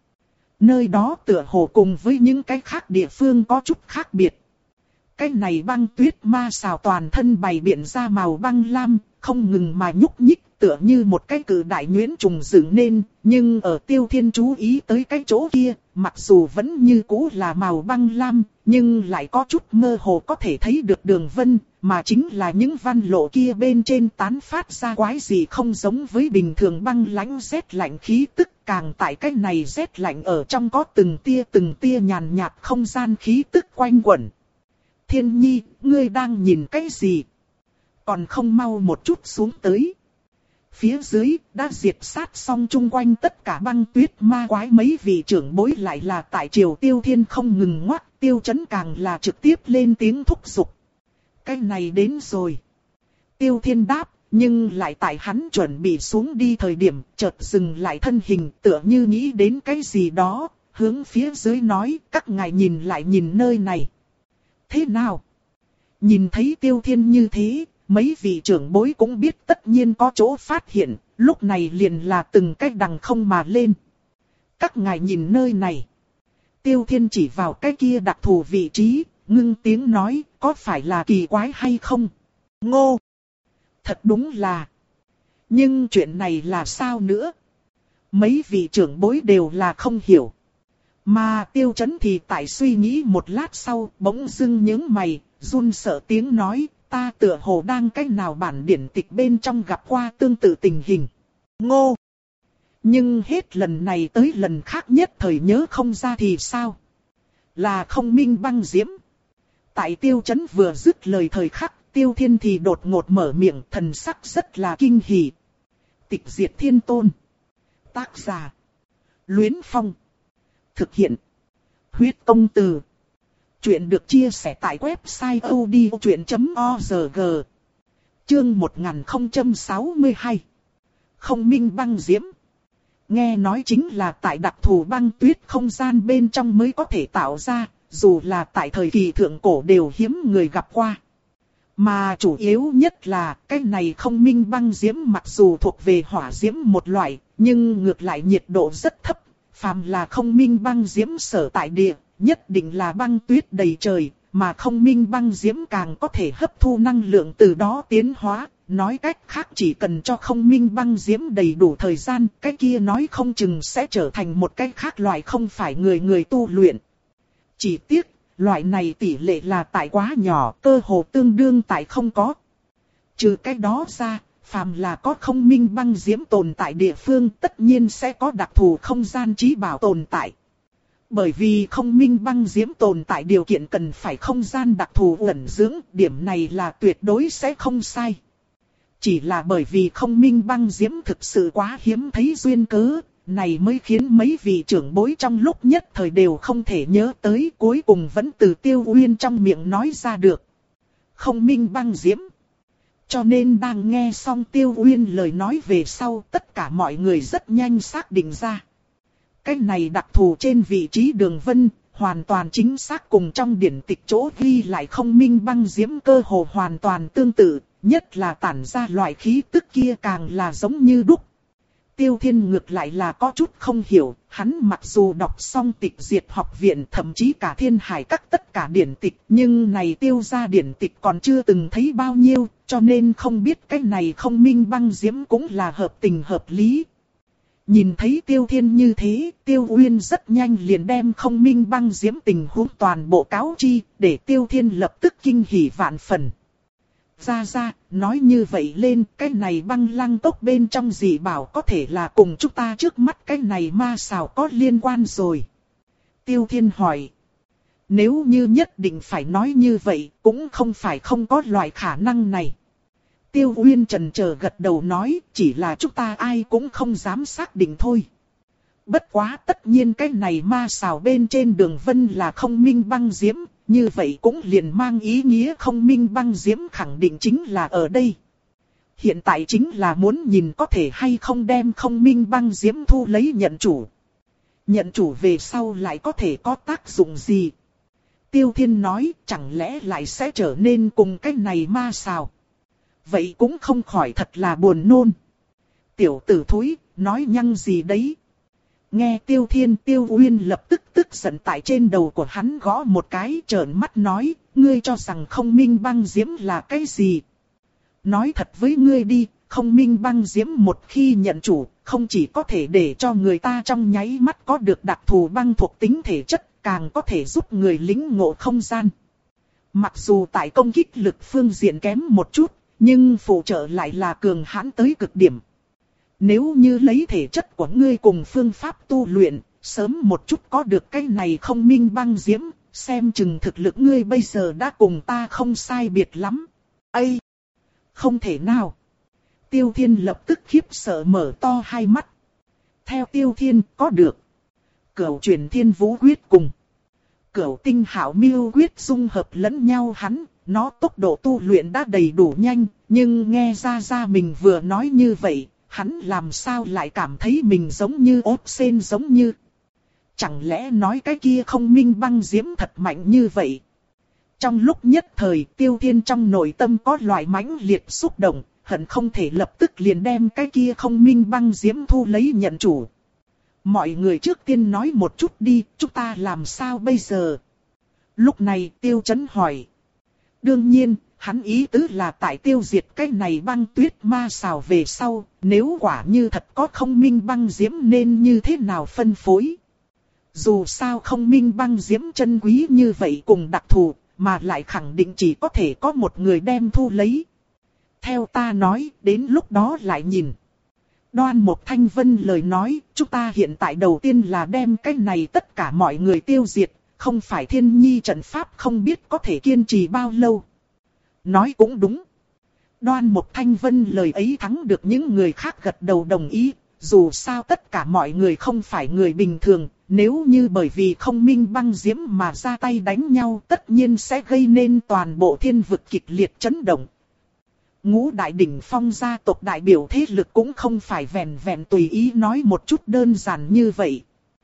Nơi đó tựa hồ cùng với những cái khác địa phương có chút khác biệt. Cái này băng tuyết ma sào toàn thân bày biện ra màu băng lam, không ngừng mà nhúc nhích, tựa như một cái cự đại nhuyễn trùng dựng nên, nhưng ở Tiêu Thiên chú ý tới cái chỗ kia, mặc dù vẫn như cũ là màu băng lam, nhưng lại có chút mơ hồ có thể thấy được đường vân, mà chính là những văn lộ kia bên trên tán phát ra quái gì không giống với bình thường băng lãnh rét lạnh khí tức, càng tại cái này rét lạnh ở trong có từng tia từng tia nhàn nhạt không gian khí tức quanh quẩn. Thiên Nhi, ngươi đang nhìn cái gì? Còn không mau một chút xuống tới. Phía dưới, đã diệt sát xong chung quanh tất cả băng tuyết ma quái, mấy vị trưởng bối lại là tại triều Tiêu Thiên không ngừng ngoắt, Tiêu Chấn càng là trực tiếp lên tiếng thúc giục. Cái này đến rồi. Tiêu Thiên đáp, nhưng lại tại hắn chuẩn bị xuống đi thời điểm, chợt dừng lại thân hình, tựa như nghĩ đến cái gì đó, hướng phía dưới nói, các ngài nhìn lại nhìn nơi này. Thế nào? Nhìn thấy Tiêu Thiên như thế, mấy vị trưởng bối cũng biết tất nhiên có chỗ phát hiện, lúc này liền là từng cách đằng không mà lên. Các ngài nhìn nơi này. Tiêu Thiên chỉ vào cái kia đặc thù vị trí, ngưng tiếng nói, có phải là kỳ quái hay không? Ngô! Thật đúng là. Nhưng chuyện này là sao nữa? Mấy vị trưởng bối đều là không hiểu. Mà Tiêu Chấn thì tại suy nghĩ một lát sau, bỗng dưng nhướng mày, run sợ tiếng nói, ta tựa hồ đang cách nào bản điển tịch bên trong gặp qua tương tự tình hình. Ngô! Nhưng hết lần này tới lần khác nhất thời nhớ không ra thì sao? Là không minh băng diễm. Tại Tiêu Chấn vừa dứt lời thời khắc, Tiêu Thiên thì đột ngột mở miệng, thần sắc rất là kinh hỉ. Tịch diệt thiên tôn. Tác giả. Luyến Phong. Thực hiện. Huyết công từ. Chuyện được chia sẻ tại website odchuyện chấm org. Chương một nghìn không trăm sáu mươi hai. Không minh băng diễm. Nghe nói chính là tại đặc thù băng tuyết không gian bên trong mới có thể tạo ra, dù là tại thời kỳ thượng cổ đều hiếm người gặp qua. Mà chủ yếu nhất là cái này không minh băng diễm mặc dù thuộc về hỏa diễm một loại, nhưng ngược lại nhiệt độ rất thấp. Phàm là không minh băng diễm sở tại địa, nhất định là băng tuyết đầy trời, mà không minh băng diễm càng có thể hấp thu năng lượng từ đó tiến hóa. Nói cách khác chỉ cần cho không minh băng diễm đầy đủ thời gian, cái kia nói không chừng sẽ trở thành một cái khác loại không phải người người tu luyện. Chỉ tiếc, loại này tỷ lệ là tại quá nhỏ, cơ hồ tương đương tại không có. Trừ cái đó ra, phàm là có không minh băng diễm tồn tại địa phương tất nhiên sẽ có đặc thù không gian trí bảo tồn tại. Bởi vì không minh băng diễm tồn tại điều kiện cần phải không gian đặc thù ẩn dưỡng, điểm này là tuyệt đối sẽ không sai. Chỉ là bởi vì không minh băng diễm thực sự quá hiếm thấy duyên cớ, này mới khiến mấy vị trưởng bối trong lúc nhất thời đều không thể nhớ tới, cuối cùng vẫn từ Tiêu Uyên trong miệng nói ra được. Không minh băng diễm. Cho nên đang nghe xong Tiêu Uyên lời nói về sau, tất cả mọi người rất nhanh xác định ra. Cái này đặc thù trên vị trí đường vân, hoàn toàn chính xác cùng trong điển tịch chỗ ghi lại không minh băng diễm cơ hồ hoàn toàn tương tự, nhất là tản ra loại khí tức kia càng là giống như đúc. Tiêu Thiên ngược lại là có chút không hiểu, hắn mặc dù đọc xong tịch diệt học viện thậm chí cả thiên hải các tất cả điển tịch, nhưng này tiêu ra điển tịch còn chưa từng thấy bao nhiêu, cho nên không biết cái này không minh băng diễm cũng là hợp tình hợp lý. Nhìn thấy Tiêu Thiên như thế, Tiêu Uyên rất nhanh liền đem không minh băng diễm tình huống toàn bộ cáo chi, để Tiêu Thiên lập tức kinh hỉ vạn phần. Ra ra, nói như vậy lên, cái này băng lăng tốc bên trong dị bảo có thể là cùng chúng ta trước mắt cái này ma sào có liên quan rồi. Tiêu Thiên hỏi. Nếu như nhất định phải nói như vậy, cũng không phải không có loại khả năng này. Tiêu Uyên chần chờ gật đầu nói, chỉ là chúng ta ai cũng không dám xác định thôi. Bất quá tất nhiên cái này ma sào bên trên đường vân là không minh băng diễm, như vậy cũng liền mang ý nghĩa không minh băng diễm khẳng định chính là ở đây. Hiện tại chính là muốn nhìn có thể hay không đem không minh băng diễm thu lấy nhận chủ. Nhận chủ về sau lại có thể có tác dụng gì? Tiêu Thiên nói, chẳng lẽ lại sẽ trở nên cùng cái này ma sao? Vậy cũng không khỏi thật là buồn nôn. Tiểu tử thúi, nói nhăng gì đấy? Nghe Tiêu Thiên, Tiêu Uyên lập tức tức giận tại trên đầu của hắn gõ một cái, trợn mắt nói, ngươi cho rằng không minh băng diễm là cái gì? Nói thật với ngươi đi, không minh băng diễm một khi nhận chủ, không chỉ có thể để cho người ta trong nháy mắt có được đặc thù băng thuộc tính thể chất, càng có thể giúp người lĩnh ngộ không gian. Mặc dù tại công kích lực phương diện kém một chút, nhưng phụ trợ lại là cường hãn tới cực điểm. Nếu như lấy thể chất của ngươi cùng phương pháp tu luyện, sớm một chút có được cái này không minh băng diễm, xem chừng thực lực ngươi bây giờ đã cùng ta không sai biệt lắm. Ây! Không thể nào! Tiêu Thiên lập tức khiếp sợ mở to hai mắt. Theo Tiêu Thiên có được Cửu Truyền Thiên Vũ Quyết cùng Cửu Tinh Hạo Miêu Quyết dung hợp lẫn nhau, hắn, nó tốc độ tu luyện đã đầy đủ nhanh, nhưng nghe ra ra mình vừa nói như vậy, hắn làm sao lại cảm thấy mình giống như ốp sen giống như. Chẳng lẽ nói cái kia không minh băng diễm thật mạnh như vậy? Trong lúc nhất thời Tiêu Thiên trong nội tâm có loại mãnh liệt xúc động, hận không thể lập tức liền đem cái kia không minh băng diễm thu lấy nhận chủ. Mọi người trước tiên nói một chút đi, chúng ta làm sao bây giờ? Lúc này Tiêu Chấn hỏi. Đương nhiên, hắn ý tứ là tại tiêu diệt cái này băng tuyết ma xào về sau, nếu quả như thật có không minh băng diễm nên như thế nào phân phối? Dù sao không minh băng diễm chân quý như vậy cùng đặc thù, mà lại khẳng định chỉ có thể có một người đem thu lấy. Theo ta nói, đến lúc đó lại nhìn. Đoan Mộc Thanh Vân lời nói, chúng ta hiện tại đầu tiên là đem cái này tất cả mọi người tiêu diệt, không phải thiên nhi trận pháp không biết có thể kiên trì bao lâu. Nói cũng đúng. Đoan Mộc Thanh Vân lời ấy thắng được những người khác gật đầu đồng ý, dù sao tất cả mọi người không phải người bình thường, nếu như bởi vì không minh băng diễm mà ra tay đánh nhau tất nhiên sẽ gây nên toàn bộ thiên vực kịch liệt chấn động. Ngũ đại đỉnh phong gia tộc đại biểu thế lực cũng không phải vẹn vẹn tùy ý nói một chút đơn giản như vậy.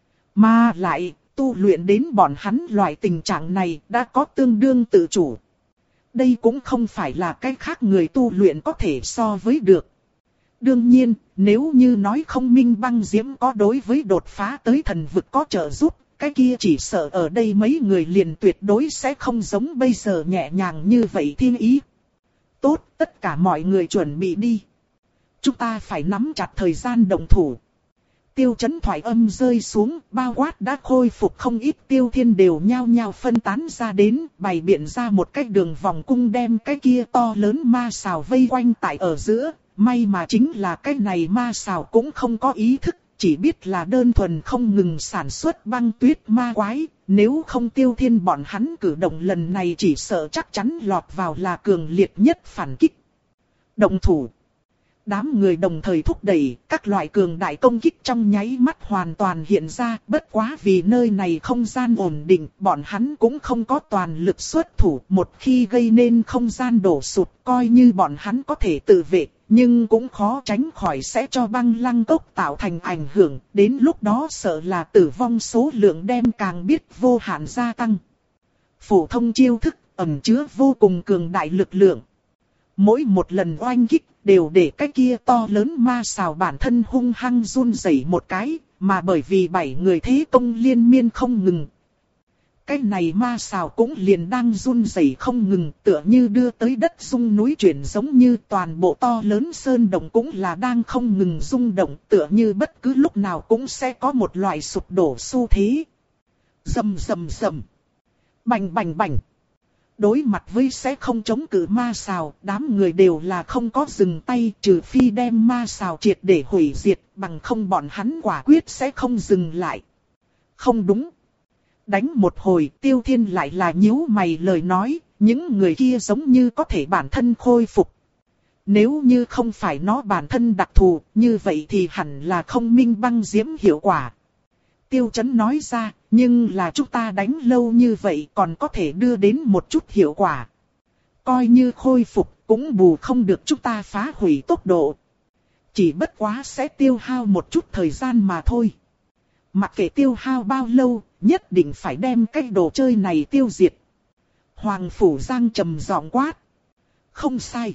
Mà lại, tu luyện đến bọn hắn loại tình trạng này đã có tương đương tự chủ. Đây cũng không phải là cái khác người tu luyện có thể so với được. Đương nhiên, nếu như nói không minh băng diễm có đối với đột phá tới thần vực có trợ giúp, cái kia chỉ sợ ở đây mấy người liền tuyệt đối sẽ không giống bây giờ nhẹ nhàng như vậy thiên ý. Tốt, tất cả mọi người chuẩn bị đi. Chúng ta phải nắm chặt thời gian động thủ. Tiêu Chấn thoại âm rơi xuống, bao quát đã khôi phục không ít Tiêu Thiên đều nhao nhao phân tán ra đến, bày biện ra một cái đường vòng cung đem cái kia to lớn ma xào vây quanh tại ở giữa. May mà chính là cái này ma xào cũng không có ý thức, chỉ biết là đơn thuần không ngừng sản xuất băng tuyết ma quái, nếu không Tiêu Thiên bọn hắn cử động lần này chỉ sợ chắc chắn lọt vào là cường liệt nhất phản kích. Động thủ. Đám người đồng thời thúc đẩy, các loại cường đại công kích trong nháy mắt hoàn toàn hiện ra, bất quá vì nơi này không gian ổn định, bọn hắn cũng không có toàn lực xuất thủ, một khi gây nên không gian đổ sụt, coi như bọn hắn có thể tự vệ, nhưng cũng khó tránh khỏi sẽ cho băng lăng cốc tạo thành ảnh hưởng, đến lúc đó sợ là tử vong số lượng đem càng biết vô hạn gia tăng. Phổ thông chiêu thức ẩn chứa vô cùng cường đại lực lượng. Mỗi một lần oanh kích đều để cái kia to lớn ma xào bản thân hung hăng run rẩy một cái, mà bởi vì bảy người thế công liên miên không ngừng. Cái này ma xào cũng liền đang run rẩy không ngừng, tựa như đưa tới đất rung núi chuyển, giống như toàn bộ to lớn sơn động cũng là đang không ngừng rung động, tựa như bất cứ lúc nào cũng sẽ có một loại sụp đổ xu thế. Rầm rầm rầm. Bành bành bành. Đối mặt với sẽ không chống cự ma xào, đám người đều là không có dừng tay, trừ phi đem ma xào triệt để hủy diệt, bằng không bọn hắn quả quyết sẽ không dừng lại. Không đúng. Đánh một hồi, Tiêu Thiên lại là nhíu mày lời nói, những người kia giống như có thể bản thân khôi phục. Nếu như không phải nó bản thân đặc thù, như vậy thì hẳn là không minh băng diễm hiệu quả. Tiêu Chấn nói ra, nhưng là chúng ta đánh lâu như vậy còn có thể đưa đến một chút hiệu quả. Coi như khôi phục cũng bù không được chúng ta phá hủy tốc độ. Chỉ bất quá sẽ tiêu hao một chút thời gian mà thôi. Mặc kệ tiêu hao bao lâu, nhất định phải đem cái đồ chơi này tiêu diệt. Hoàng Phủ Giang trầm giọng quát. Không sai.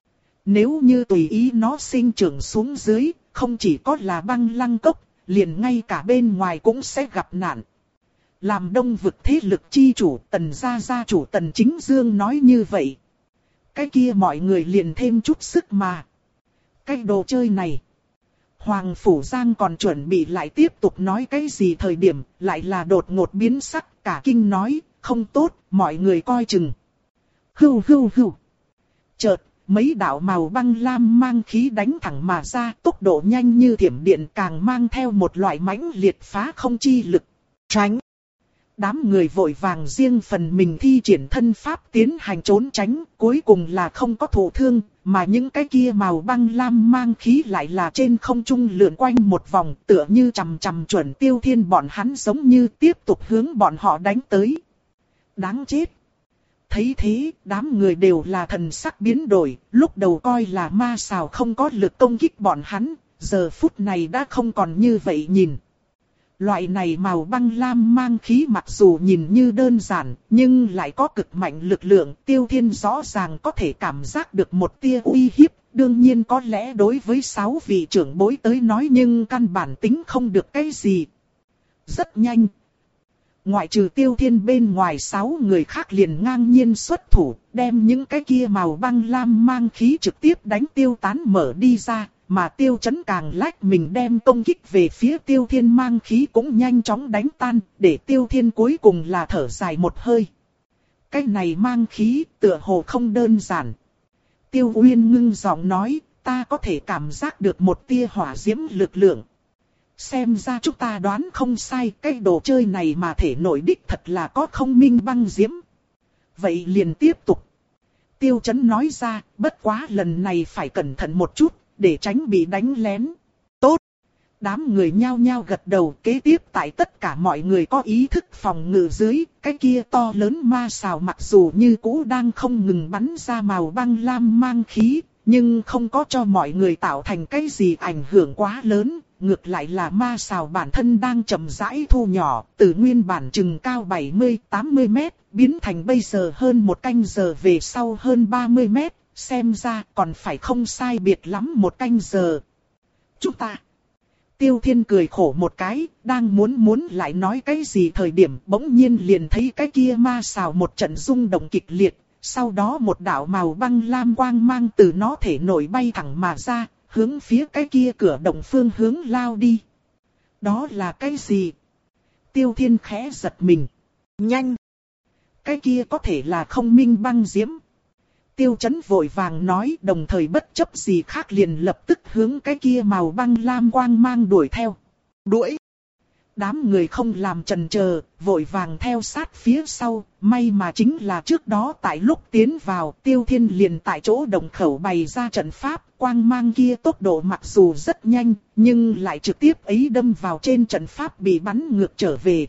Nếu như tùy ý nó sinh trưởng xuống dưới, không chỉ có là băng lăng cốc, liền ngay cả bên ngoài cũng sẽ gặp nạn. Làm đông vực thế lực chi chủ, Tần gia gia chủ Tần Chính Dương nói như vậy. Cái kia mọi người liền thêm chút sức mà. Cái đồ chơi này. Hoàng Phủ Giang còn chuẩn bị lại tiếp tục nói cái gì thời điểm, lại là đột ngột biến sắc, cả kinh nói, không tốt, mọi người coi chừng. Hưu hưu hưu. Chợt, mấy đạo màu băng lam mang khí đánh thẳng mà ra, tốc độ nhanh như thiểm điện, càng mang theo một loại mãnh liệt phá không chi lực. Tránh. Đám người vội vàng riêng phần mình thi triển thân pháp tiến hành trốn tránh, cuối cùng là không có thụ thương, mà những cái kia màu băng lam mang khí lại là trên không trung lượn quanh một vòng, tựa như chằm chằm chuẩn Tiêu Thiên bọn hắn, giống như tiếp tục hướng bọn họ đánh tới. Đáng chết! Thấy thế, đám người đều là thần sắc biến đổi, lúc đầu coi là ma xào không có lực công kích bọn hắn, giờ phút này đã không còn như vậy nhìn. Loại này màu băng lam mang khí mặc dù nhìn như đơn giản, nhưng lại có cực mạnh lực lượng. Tiêu Thiên rõ ràng có thể cảm giác được một tia uy hiếp. Đương nhiên có lẽ đối với sáu vị trưởng bối tới nói, nhưng căn bản tính không được cái gì. Rất nhanh. Ngoại trừ Tiêu Thiên bên ngoài, sáu người khác liền ngang nhiên xuất thủ, đem những cái kia màu băng lam mang khí trực tiếp đánh tiêu tán mở đi ra. Mà Tiêu Chấn càng lách mình đem công kích về phía Tiêu Thiên mang khí cũng nhanh chóng đánh tan, để Tiêu Thiên cuối cùng là thở dài một hơi. Cái này mang khí tựa hồ không đơn giản. Tiêu Uyên ngưng giọng nói, ta có thể cảm giác được một tia hỏa diễm lực lượng. Xem ra chúng ta đoán không sai, cái đồ chơi này mà thể nội đích thật là có không minh băng diễm. Vậy liền tiếp tục. Tiêu Chấn nói ra, bất quá lần này phải cẩn thận một chút, để tránh bị đánh lén. Tốt. Đám người nhao nhao gật đầu. Kế tiếp tại tất cả mọi người có ý thức phòng ngự dưới, cái kia to lớn ma xào mặc dù như cũ đang không ngừng bắn ra màu băng lam mang khí, nhưng không có cho mọi người tạo thành cái gì ảnh hưởng quá lớn. Ngược lại là ma xào bản thân đang chậm rãi thu nhỏ, từ nguyên bản chừng cao bảy mươi tám mươi mét, biến thành bây giờ hơn một canh giờ về sau hơn ba mươi mét. Xem ra còn phải không sai biệt lắm một canh giờ. Chúng ta. Tiêu Thiên cười khổ một cái, đang muốn muốn lại nói cái gì thời điểm bỗng nhiên liền thấy cái kia ma xào một trận rung động kịch liệt. Sau đó một đạo màu băng lam quang mang từ nó thể nổi bay thẳng mà ra, hướng phía cái kia cửa động phương hướng lao đi. Đó là cái gì? Tiêu Thiên khẽ giật mình. Nhanh! Cái kia có thể là không minh băng diễm. Tiêu Chấn vội vàng nói, đồng thời bất chấp gì khác liền lập tức hướng cái kia màu băng lam quang mang đuổi theo. Đuổi! Đám người không làm chần chờ, vội vàng theo sát phía sau, may mà chính là trước đó tại lúc tiến vào, Tiêu Thiên liền tại chỗ động khẩu bày ra trận pháp, quang mang kia tốc độ mặc dù rất nhanh, nhưng lại trực tiếp ấy đâm vào trên trận pháp bị bắn ngược trở về.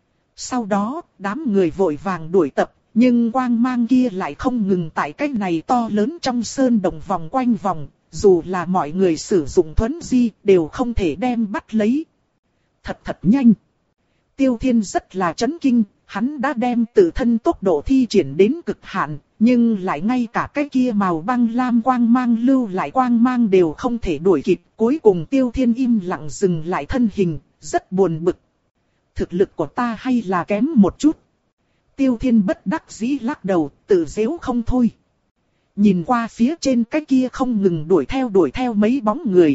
Sau đó, đám người vội vàng đuổi tập. Nhưng quang mang kia lại không ngừng tại cái này to lớn trong sơn đồng vòng quanh vòng, dù là mọi người sử dụng thuấn di đều không thể đem bắt lấy. Thật thật nhanh. Tiêu Thiên rất là chấn kinh, hắn đã đem tự thân tốc độ thi triển đến cực hạn, nhưng lại ngay cả cái kia màu băng lam quang mang lưu lại quang mang đều không thể đuổi kịp. Cuối cùng Tiêu Thiên im lặng dừng lại thân hình, rất buồn bực. Thực lực của ta hay là kém một chút. Tiêu Thiên bất đắc dĩ lắc đầu, tự giễu không thôi. Nhìn qua phía trên cái kia không ngừng đuổi theo đuổi theo mấy bóng người.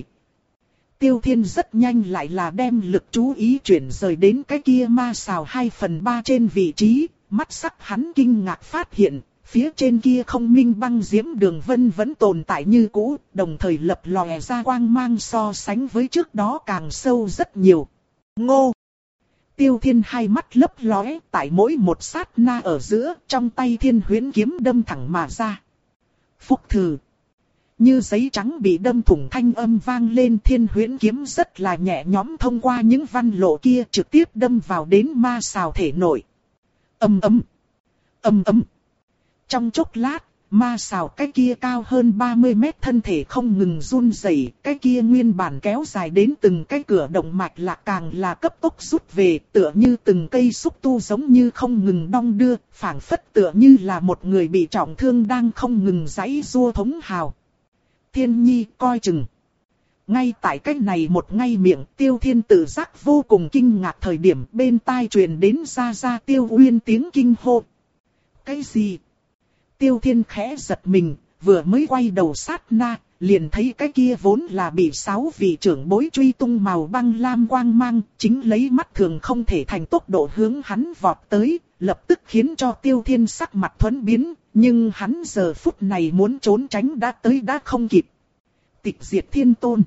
Tiêu Thiên rất nhanh lại là đem lực chú ý chuyển rời đến cái kia ma xào hai phần ba trên vị trí. Mắt sắc hắn kinh ngạc phát hiện, phía trên kia không minh băng diễm đường vân vẫn tồn tại như cũ, đồng thời lập lòe ra quang mang so sánh với trước đó càng sâu rất nhiều. Ngô! Tiêu Thiên hai mắt lấp lóe, tại mỗi một sát na ở giữa, trong tay Thiên Huyễn kiếm đâm thẳng mà ra. Phúc thử. Như giấy trắng bị đâm thủng thanh âm vang lên, Thiên Huyễn kiếm rất là nhẹ nhõm thông qua những văn lộ kia trực tiếp đâm vào đến ma xào thể nội. Ầm ầm, ầm ầm. Trong chốc lát, ma xào cái kia cao hơn ba mươi mét thân thể không ngừng run rẩy, cái kia nguyên bản kéo dài đến từng cái cửa động mạch lạc càng là cấp tốc rút về, tựa như từng cây xúc tu giống như không ngừng đong đưa, phảng phất tựa như là một người bị trọng thương đang không ngừng giãy giụa thống hào. Thiên Nhi coi chừng. Ngay tại cách này một ngay miệng Tiêu Thiên tự giác vô cùng kinh ngạc thời điểm bên tai truyền đến ra ra Tiêu Uyên tiếng kinh hô. Cái gì? Tiêu Thiên khẽ giật mình, vừa mới quay đầu sát na, liền thấy cái kia vốn là bị sáu vị trưởng bối truy tung màu băng lam quang mang, chính lấy mắt thường không thể thành tốc độ hướng hắn vọt tới, lập tức khiến cho Tiêu Thiên sắc mặt thuẫn biến, nhưng hắn giờ phút này muốn trốn tránh đã tới đã không kịp. Tịch diệt thiên tôn.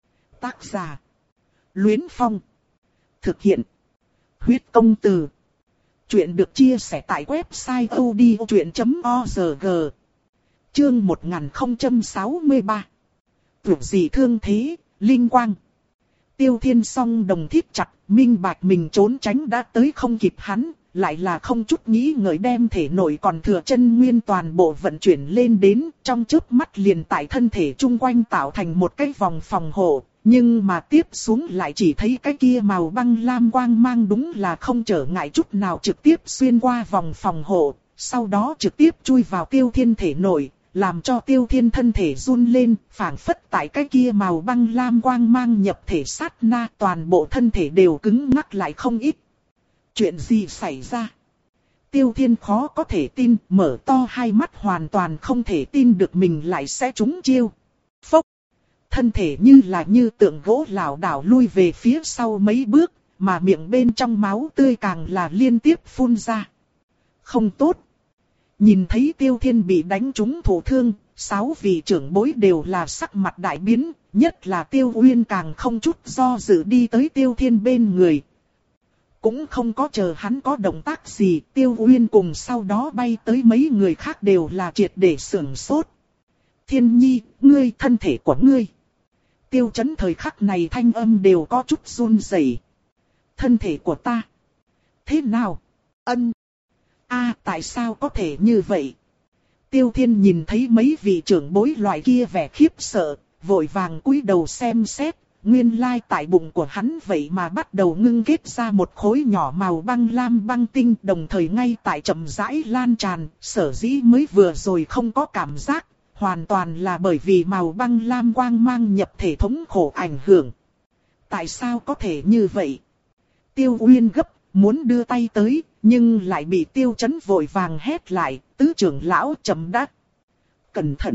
Tác giả. Luyến Phong. Thực hiện. Huyết công từ. Chuyện được chia sẻ tại website odchuyện chấm org. Chương một nghìn không trăm sáu mươi ba. Tưởng gì thương thế, linh quang. Tiêu Thiên song đồng thiết chặt, minh bạch mình trốn tránh đã tới không kịp hắn, lại là không chút nghĩ ngợi đem thể nội còn thừa chân nguyên toàn bộ vận chuyển lên đến, trong chớp mắt liền tại thân thể chung quanh tạo thành một cái vòng phòng hộ. Nhưng mà tiếp xuống lại chỉ thấy cái kia màu băng lam quang mang đúng là không trở ngại chút nào trực tiếp xuyên qua vòng phòng hộ, sau đó trực tiếp chui vào Tiêu Thiên thể nội, làm cho Tiêu Thiên thân thể run lên, phảng phất tại cái kia màu băng lam quang mang nhập thể sát na, toàn bộ thân thể đều cứng ngắc lại không ít. Chuyện gì xảy ra? Tiêu Thiên khó có thể tin, mở to hai mắt hoàn toàn không thể tin được mình lại sẽ trúng chiêu. Phốc! Thân thể như là như tượng gỗ lảo đảo lui về phía sau mấy bước, mà miệng bên trong máu tươi càng là liên tiếp phun ra. Không tốt! Nhìn thấy Tiêu Thiên bị đánh trúng thổ thương, sáu vị trưởng bối đều là sắc mặt đại biến, nhất là Tiêu Uyên càng không chút do dự đi tới Tiêu Thiên bên người. Cũng không có chờ hắn có động tác gì, Tiêu Uyên cùng sau đó bay tới mấy người khác đều là triệt để sửng sốt. Thiên Nhi, ngươi, thân thể của ngươi. Tiêu Chấn thời khắc này thanh âm đều có chút run rẩy. Thân thể của ta. Thế nào? Ân. A, tại sao có thể như vậy? Tiêu Thiên nhìn thấy mấy vị trưởng bối loại kia vẻ khiếp sợ, vội vàng cúi đầu xem xét. Nguyên lai tại bụng của hắn vậy mà bắt đầu ngưng kết ra một khối nhỏ màu băng lam băng tinh, đồng thời ngay tại chậm rãi lan tràn, sở dĩ mới vừa rồi không có cảm giác, hoàn toàn là bởi vì màu băng lam quang mang nhập thể thống khổ ảnh hưởng. Tại sao có thể như vậy? Tiêu Uyên gấp, muốn đưa tay tới, nhưng lại bị Tiêu Chấn vội vàng hét lại, tứ trưởng lão chậm đã. Cẩn thận!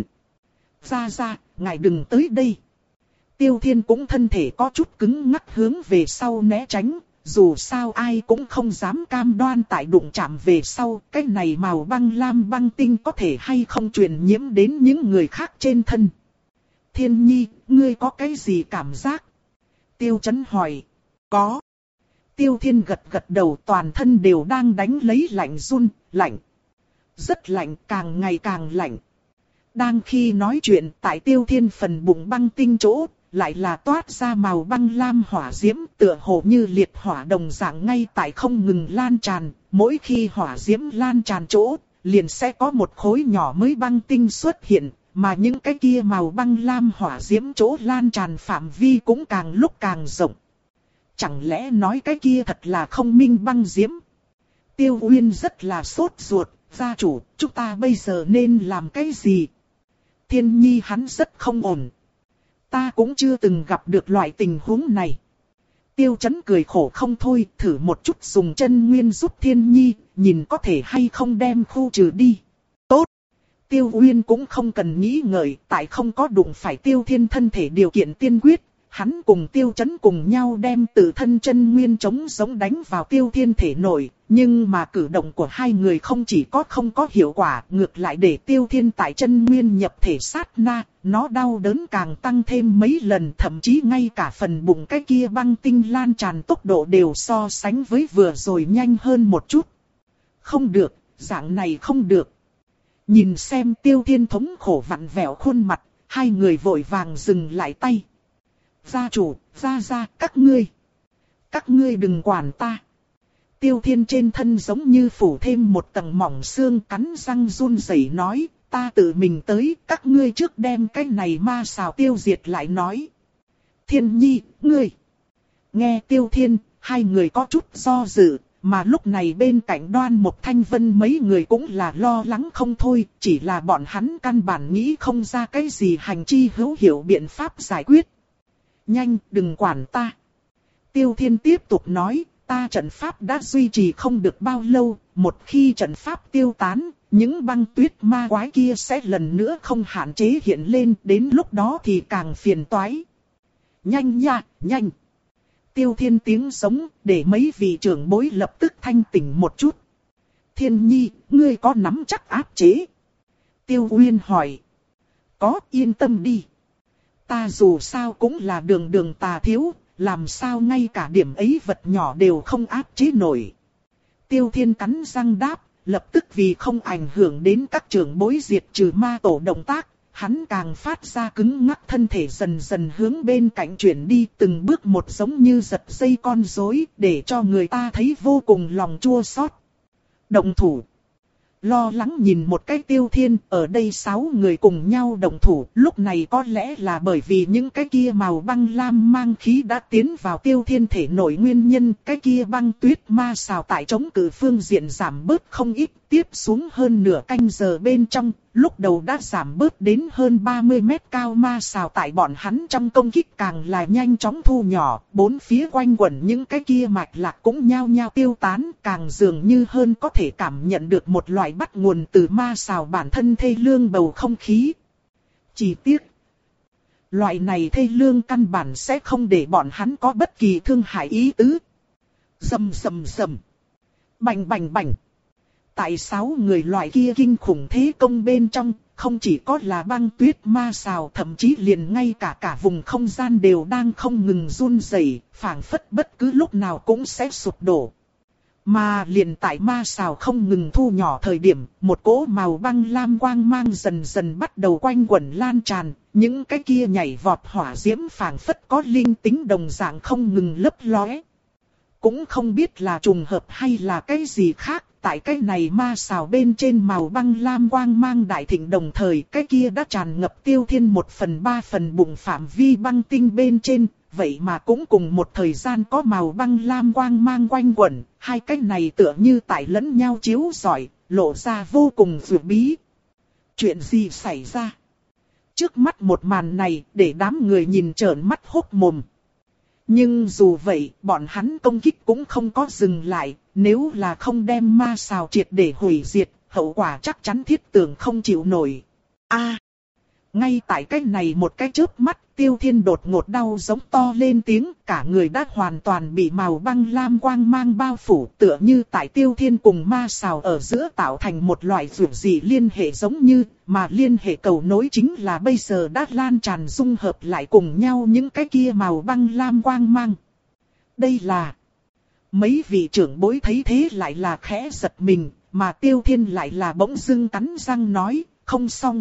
Ra ra, ngài đừng tới đây! Tiêu Thiên cũng thân thể có chút cứng ngắc hướng về sau né tránh, dù sao ai cũng không dám cam đoan tại đụng chạm về sau, cái này màu băng lam băng tinh có thể hay không truyền nhiễm đến những người khác trên thân. Thiên Nhi, ngươi có cái gì cảm giác? Tiêu Chấn hỏi. Có. Tiêu Thiên gật gật đầu, toàn thân đều đang đánh lấy lạnh run, lạnh. Rất lạnh, càng ngày càng lạnh. Đang khi nói chuyện tại Tiêu Thiên phần bụng băng tinh chỗ, lại là toát ra màu băng lam hỏa diễm, tựa hồ như liệt hỏa đồng dạng ngay tại không ngừng lan tràn, mỗi khi hỏa diễm lan tràn chỗ, liền sẽ có một khối nhỏ mới băng tinh xuất hiện, mà những cái kia màu băng lam hỏa diễm chỗ lan tràn phạm vi cũng càng lúc càng rộng. Chẳng lẽ nói cái kia thật là không minh băng diễm? Tiêu Uyên rất là sốt ruột, gia chủ, chúng ta bây giờ nên làm cái gì? Thiên Nhi hắn rất không ổn. Ta cũng chưa từng gặp được loại tình huống này. Tiêu Chấn cười khổ không thôi, thử một chút dùng chân nguyên giúp Thiên Nhi, nhìn có thể hay không đem khu trừ đi. Tốt! Tiêu Uyên cũng không cần nghĩ ngợi, tại không có đụng phải Tiêu Thiên thân thể điều kiện tiên quyết. Hắn cùng Tiêu Chấn cùng nhau đem tự thân chân nguyên chống giống đánh vào Tiêu Thiên thể nội, nhưng mà cử động của hai người không chỉ có không có hiệu quả, ngược lại để Tiêu Thiên tại chân nguyên nhập thể sát na, nó đau đớn càng tăng thêm mấy lần, thậm chí ngay cả phần bụng cái kia băng tinh lan tràn tốc độ đều so sánh với vừa rồi nhanh hơn một chút. Không được, dạng này không được. Nhìn xem Tiêu Thiên thống khổ vặn vẹo khuôn mặt, hai người vội vàng dừng lại tay. Gia chủ, gia gia, các ngươi. Các ngươi đừng quản ta. Tiêu Thiên trên thân giống như phủ thêm một tầng mỏng xương, cắn răng run rẩy nói, ta tự mình tới, các ngươi trước đem cái này ma xào tiêu diệt lại nói. Thiên Nhi, ngươi. Nghe Tiêu Thiên, hai người có chút do dự, mà lúc này bên cạnh Đoan Mục Thanh Vân mấy người cũng là lo lắng không thôi, chỉ là bọn hắn căn bản nghĩ không ra cái gì hành chi hữu hiệu biện pháp giải quyết. Nhanh, đừng quản ta. Tiêu Thiên tiếp tục nói, ta trận pháp đã duy trì không được bao lâu, một khi trận pháp tiêu tán, những băng tuyết ma quái kia sẽ lần nữa không hạn chế hiện lên, đến lúc đó thì càng phiền toái. Nhanh nha, nhanh. Tiêu Thiên tiếng sống, để mấy vị trưởng bối lập tức thanh tỉnh một chút. Thiên Nhi, ngươi có nắm chắc áp chế? Tiêu Uyên hỏi. Có, yên tâm đi. Ta dù sao cũng là đường đường tà thiếu, làm sao ngay cả điểm ấy vật nhỏ đều không áp chế nổi. Tiêu Thiên cắn răng đáp, lập tức vì không ảnh hưởng đến các trưởng bối diệt trừ ma tổ động tác, hắn càng phát ra cứng ngắc, thân thể dần dần hướng bên cạnh chuyển đi, từng bước một giống như giật dây con rối, để cho người ta thấy vô cùng lòng chua xót. Động thủ. Lo lắng nhìn một cái Tiêu Thiên, ở đây sáu người cùng nhau động thủ, lúc này có lẽ là bởi vì những cái kia màu băng lam mang khí đã tiến vào Tiêu Thiên thể nội nguyên nhân, cái kia băng tuyết ma xào tại chống cự phương diện giảm bớt không ít, tiếp xuống hơn nửa canh giờ bên trong, lúc đầu đã giảm bớt đến hơn ba mươi mét cao ma xào tại bọn hắn trong công kích càng là nhanh chóng thu nhỏ, bốn phía quanh quẩn những cái kia mạch lạc cũng nhao nhao tiêu tán, càng dường như hơn có thể cảm nhận được một loại bắt nguồn từ ma xào bản thân thê lương bầu không khí. Chỉ tiếc, loại này thê lương căn bản sẽ không để bọn hắn có bất kỳ thương hại ý tứ. Rầm rầm rầm, bành bành bành. Tại sáu người loại kia kinh khủng thế công bên trong, không chỉ có là băng tuyết ma xào, thậm chí liền ngay cả cả vùng không gian đều đang không ngừng run rẩy, phảng phất bất cứ lúc nào cũng sẽ sụp đổ. Mà liền tại ma xào không ngừng thu nhỏ thời điểm, một cỗ màu băng lam quang mang dần dần bắt đầu quanh quẩn lan tràn, những cái kia nhảy vọt hỏa diễm phảng phất có linh tính đồng dạng không ngừng lấp lóe. Cũng không biết là trùng hợp hay là cái gì khác, tại cái này ma xào bên trên màu băng lam quang mang đại thịnh đồng thời, cái kia đã tràn ngập Tiêu Thiên một phần ba phần bụng phạm vi băng tinh bên trên, vậy mà cũng cùng một thời gian có màu băng lam quang mang quanh quẩn, hai cái này tựa như tại lẫn nhau chiếu rọi, lộ ra vô cùng dữ bí. Chuyện gì xảy ra? Trước mắt một màn này, để đám người nhìn trợn mắt hốt mồm. Nhưng dù vậy, bọn hắn công kích cũng không có dừng lại, nếu là không đem ma xào triệt để hủy diệt, hậu quả chắc chắn thiết tưởng không chịu nổi. A! Ngay tại cái này một cái chớp mắt, Tiêu Thiên đột ngột đau giống to lên tiếng, cả người đã hoàn toàn bị màu băng lam quang mang bao phủ, tựa như tại Tiêu Thiên cùng ma xào ở giữa tạo thành một loại dù gì liên hệ giống như, mà liên hệ cầu nối chính là bây giờ đã lan tràn dung hợp lại cùng nhau những cái kia màu băng lam quang mang. Đây là... Mấy vị trưởng bối thấy thế lại là khẽ giật mình, mà Tiêu Thiên lại là bỗng dưng cắn răng nói, không xong.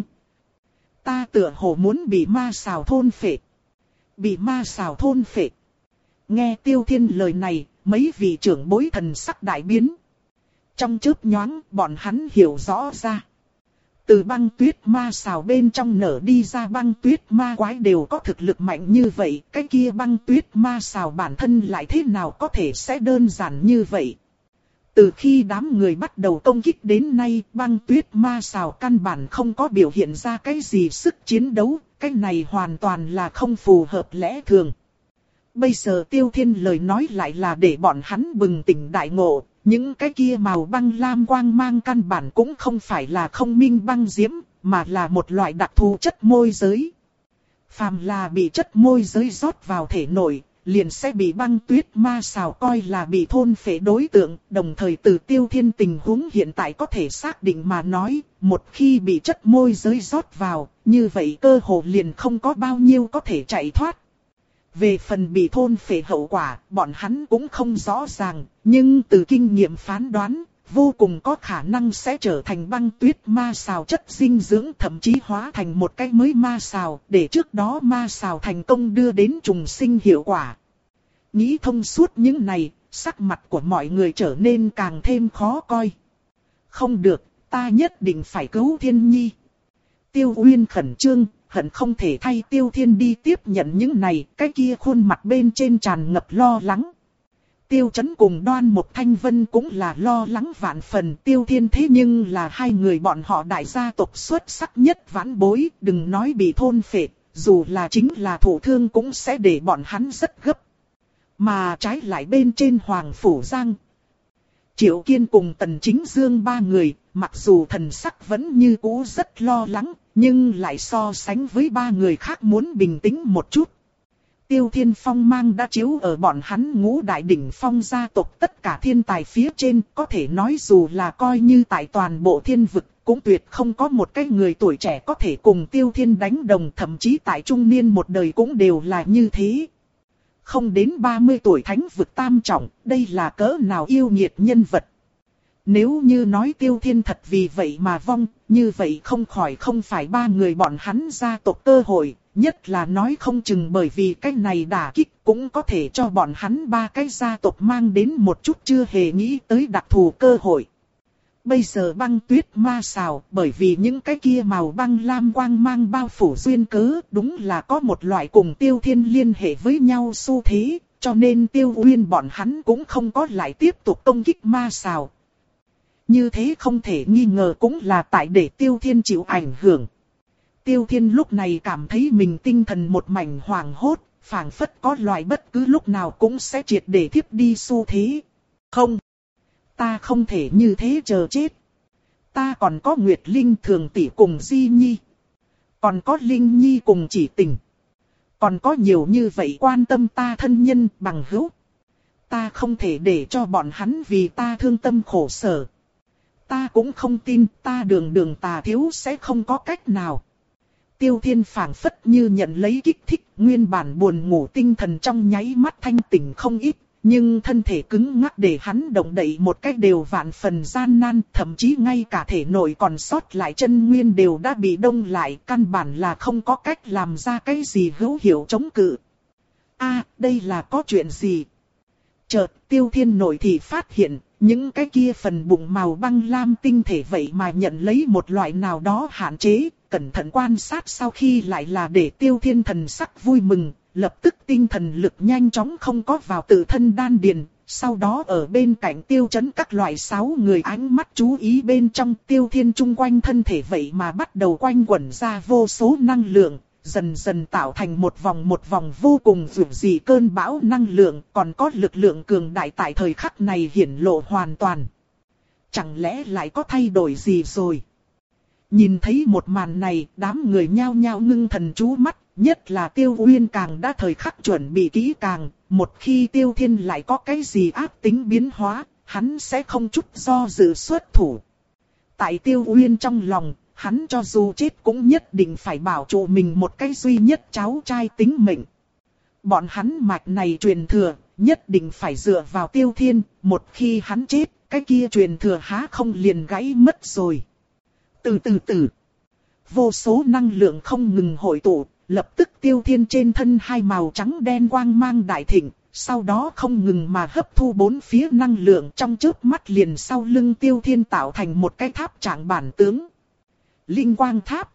Ta tựa hồ muốn bị ma xào thôn phệ. Bị ma xào thôn phệ. Nghe Tiêu Thiên lời này, mấy vị trưởng bối thần sắc đại biến. Trong chớp nhoáng, bọn hắn hiểu rõ ra. Từ băng tuyết ma xào bên trong nở đi ra băng tuyết ma quái đều có thực lực mạnh như vậy. Cái kia băng tuyết ma xào bản thân lại thế nào có thể sẽ đơn giản như vậy. Từ khi đám người bắt đầu công kích đến nay, băng tuyết ma xào căn bản không có biểu hiện ra cái gì sức chiến đấu, cái này hoàn toàn là không phù hợp lẽ thường. Bây giờ Tiêu Thiên lời nói lại là để bọn hắn bừng tỉnh đại ngộ, những cái kia màu băng lam quang mang căn bản cũng không phải là không minh băng diễm, mà là một loại đặc thù chất môi giới. Phàm là bị chất môi giới rót vào thể nội, liền sẽ bị băng tuyết ma xào coi là bị thôn phệ đối tượng, đồng thời từ Tiêu Thiên tình huống hiện tại có thể xác định mà nói, một khi bị chất môi giới rót vào, như vậy cơ hồ liền không có bao nhiêu có thể chạy thoát. Về phần bị thôn phệ hậu quả, bọn hắn cũng không rõ ràng, nhưng từ kinh nghiệm phán đoán, vô cùng có khả năng sẽ trở thành băng tuyết ma xào chất dinh dưỡng, thậm chí hóa thành một cái mới ma xào, để trước đó ma xào thành công đưa đến trùng sinh hiệu quả. Nghĩ thông suốt những này, sắc mặt của mọi người trở nên càng thêm khó coi. Không được, ta nhất định phải cứu Thiên Nhi. Tiêu Uyên khẩn trương, hận không thể thay Tiêu Thiên đi tiếp nhận những này, cái kia khuôn mặt bên trên tràn ngập lo lắng. Tiêu Chấn cùng Đoan Mục Thanh Vân cũng là lo lắng vạn phần. Tiêu Thiên thế nhưng là hai người bọn họ đại gia tộc xuất sắc nhất vãn bối, đừng nói bị thôn phệ, dù là chính là thổ thương cũng sẽ để bọn hắn rất gấp. Mà trái lại bên trên Hoàng Phủ Giang, Triệu Kiên cùng Tần Chính Dương ba người, mặc dù thần sắc vẫn như cũ rất lo lắng, nhưng lại so sánh với ba người khác muốn bình tĩnh một chút. Tiêu Thiên phong mang đã chiếu ở bọn hắn ngũ đại đỉnh phong gia tộc tất cả thiên tài phía trên, có thể nói dù là coi như tại toàn bộ thiên vực, cũng tuyệt không có một cái người tuổi trẻ có thể cùng Tiêu Thiên đánh đồng, thậm chí tại trung niên một đời cũng đều là như thế. Không đến ba mươi tuổi thánh vực tam trọng, đây là cỡ nào yêu nghiệt nhân vật. Nếu như nói Tiêu Thiên thật vì vậy mà vong, như vậy không khỏi không phải ba người bọn hắn gia tộc cơ hội, nhất là nói không chừng bởi vì cái này đả kích cũng có thể cho bọn hắn ba cái gia tộc mang đến một chút chưa hề nghĩ tới đặc thù cơ hội. Bây giờ băng tuyết ma xào, bởi vì những cái kia màu băng lam quang mang bao phủ duyên cớ, đúng là có một loại cùng Tiêu Thiên liên hệ với nhau xu thế, cho nên Tiêu Uyên bọn hắn cũng không có lại tiếp tục công kích ma xào. Như thế không thể nghi ngờ cũng là tại để Tiêu Thiên chịu ảnh hưởng. Tiêu Thiên lúc này cảm thấy mình tinh thần một mảnh hoảng hốt, phảng phất có loại bất cứ lúc nào cũng sẽ triệt để thiếp đi xu thế. Không, ta không thể như thế chờ chết. Ta còn có Nguyệt Linh Thường tỷ cùng Di Nhi. Còn có Linh Nhi cùng Chỉ Tình. Còn có nhiều như vậy quan tâm ta thân nhân bằng hữu. Ta không thể để cho bọn hắn vì ta thương tâm khổ sở. Ta cũng không tin ta đường đường tà thiếu sẽ không có cách nào. Tiêu Thiên phảng phất như nhận lấy kích thích, nguyên bản buồn ngủ tinh thần trong nháy mắt thanh tỉnh không ít, nhưng thân thể cứng ngắc để hắn động đậy một cách đều vạn phần gian nan, thậm chí ngay cả thể nội còn sót lại chân nguyên đều đã bị đông lại, căn bản là không có cách làm ra cái gì hữu hiệu chống cự. A, đây là có chuyện gì? Chợt Tiêu Thiên nội thì phát hiện, những cái kia phần bụng màu băng lam tinh thể vậy mà nhận lấy một loại nào đó hạn chế, cẩn thận quan sát sau khi lại là để Tiêu Thiên thần sắc vui mừng, lập tức tinh thần lực nhanh chóng không có vào tự thân đan điền, sau đó ở bên cạnh Tiêu Chấn các loại sáu người ánh mắt chú ý bên trong Tiêu Thiên chung quanh thân thể vậy mà bắt đầu quanh quẩn ra vô số năng lượng, dần dần tạo thành một vòng một vòng vô cùng dữ dị cơn bão năng lượng, còn có lực lượng cường đại tại thời khắc này hiển lộ hoàn toàn. Chẳng lẽ lại có thay đổi gì rồi? Nhìn thấy một màn này, đám người nhao nhao ngưng thần chú mắt, nhất là Tiêu Uyên càng đã thời khắc chuẩn bị kỹ càng, một khi Tiêu Thiên lại có cái gì ác tính biến hóa, hắn sẽ không chút do dự xuất thủ. Tại Tiêu Uyên trong lòng, hắn cho dù chết cũng nhất định phải bảo trụ mình một cái duy nhất cháu trai tính mệnh. Bọn hắn mạch này truyền thừa, nhất định phải dựa vào Tiêu Thiên, một khi hắn chết, cái kia truyền thừa há không liền gãy mất rồi. Từ từ từ, vô số năng lượng không ngừng hội tụ, lập tức Tiêu Thiên trên thân hai màu trắng đen quang mang đại thịnh, sau đó không ngừng mà hấp thu bốn phía năng lượng, trong chớp mắt liền sau lưng Tiêu Thiên tạo thành một cái tháp trạng bản tướng. Linh quang tháp.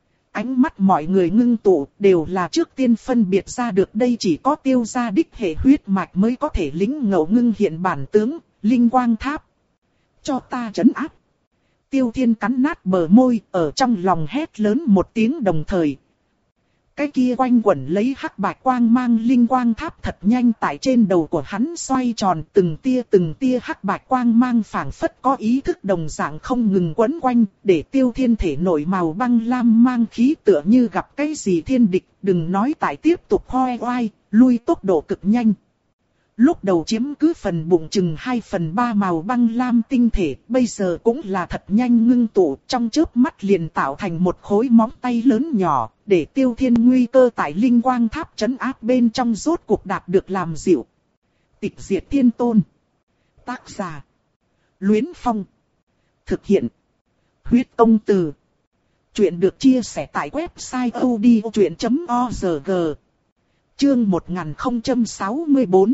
Ánh mắt mọi người ngưng tụ, đều là trước tiên phân biệt ra được đây chỉ có Tiêu gia đích hệ huyết mạch mới có thể lĩnh ngộ ngưng hiện bản tướng, linh quang tháp. Cho ta trấn áp. Tiêu Thiên cắn nát bờ môi, ở trong lòng hét lớn một tiếng đồng thời. Cái kia quanh quẩn lấy hắc bạch quang mang linh quang tháp thật nhanh tại trên đầu của hắn xoay tròn, từng tia từng tia hắc bạch quang mang phảng phất có ý thức đồng dạng không ngừng quấn quanh, để Tiêu Thiên thể nổi màu băng lam mang khí tựa như gặp cái gì thiên địch, đừng nói tại tiếp tục hoe oai, lui tốc độ cực nhanh. Lúc đầu chiếm cứ phần bụng chừng hai phần ba màu băng lam tinh thể, bây giờ cũng là thật nhanh ngưng tụ, trong chớp mắt liền tạo thành một khối móng tay lớn nhỏ, để Tiêu Thiên nguy cơ tại linh quang tháp trấn áp bên trong rốt cuộc đạt được làm dịu. Tịch diệt thiên tôn. Tác giả: Luyến Phong. Thực hiện: Huyết Công Từ. Chuyện được chia sẻ tại website a u d i o chuyện chấm org. Chương một nghìn không trăm sáu mươi tư.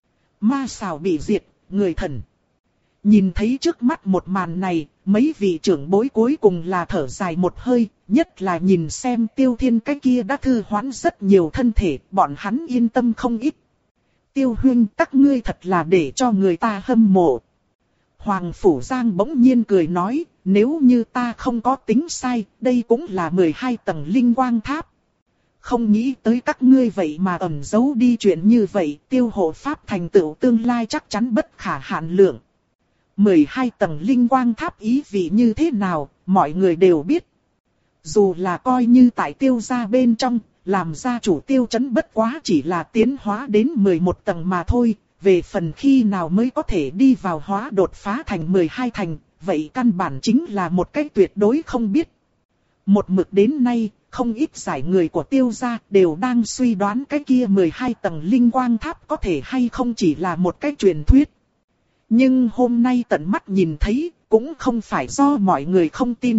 Ma xào bị diệt, người thần. Nhìn thấy trước mắt một màn này, mấy vị trưởng bối cuối cùng là thở dài một hơi, nhất là nhìn xem Tiêu Thiên cái kia đã thư hoán rất nhiều thân thể, bọn hắn yên tâm không ít. Tiêu huynh, các ngươi thật là để cho người ta hâm mộ. Hoàng Phủ Giang bỗng nhiên cười nói, nếu như ta không có tính sai, đây cũng là mười hai tầng linh quang tháp. Không nghĩ tới các ngươi vậy mà ẩn giấu đi chuyện như vậy, Tiêu hộ pháp thành tựu tương lai chắc chắn bất khả hạn lượng. mười hai tầng linh quang tháp ý vị như thế nào, mọi người đều biết. Dù là coi như tại Tiêu gia bên trong, làm gia chủ Tiêu Chấn bất quá chỉ là tiến hóa đến mười một tầng mà thôi, về phần khi nào mới có thể đi vào hóa đột phá thành mười hai thành, vậy căn bản chính là một cách tuyệt đối không biết. Một mực đến nay, không ít giải người của Tiêu gia đều đang suy đoán cái kia mười hai tầng linh quang tháp có thể hay không chỉ là một cái truyền thuyết. Nhưng hôm nay tận mắt nhìn thấy, cũng không phải do mọi người không tin.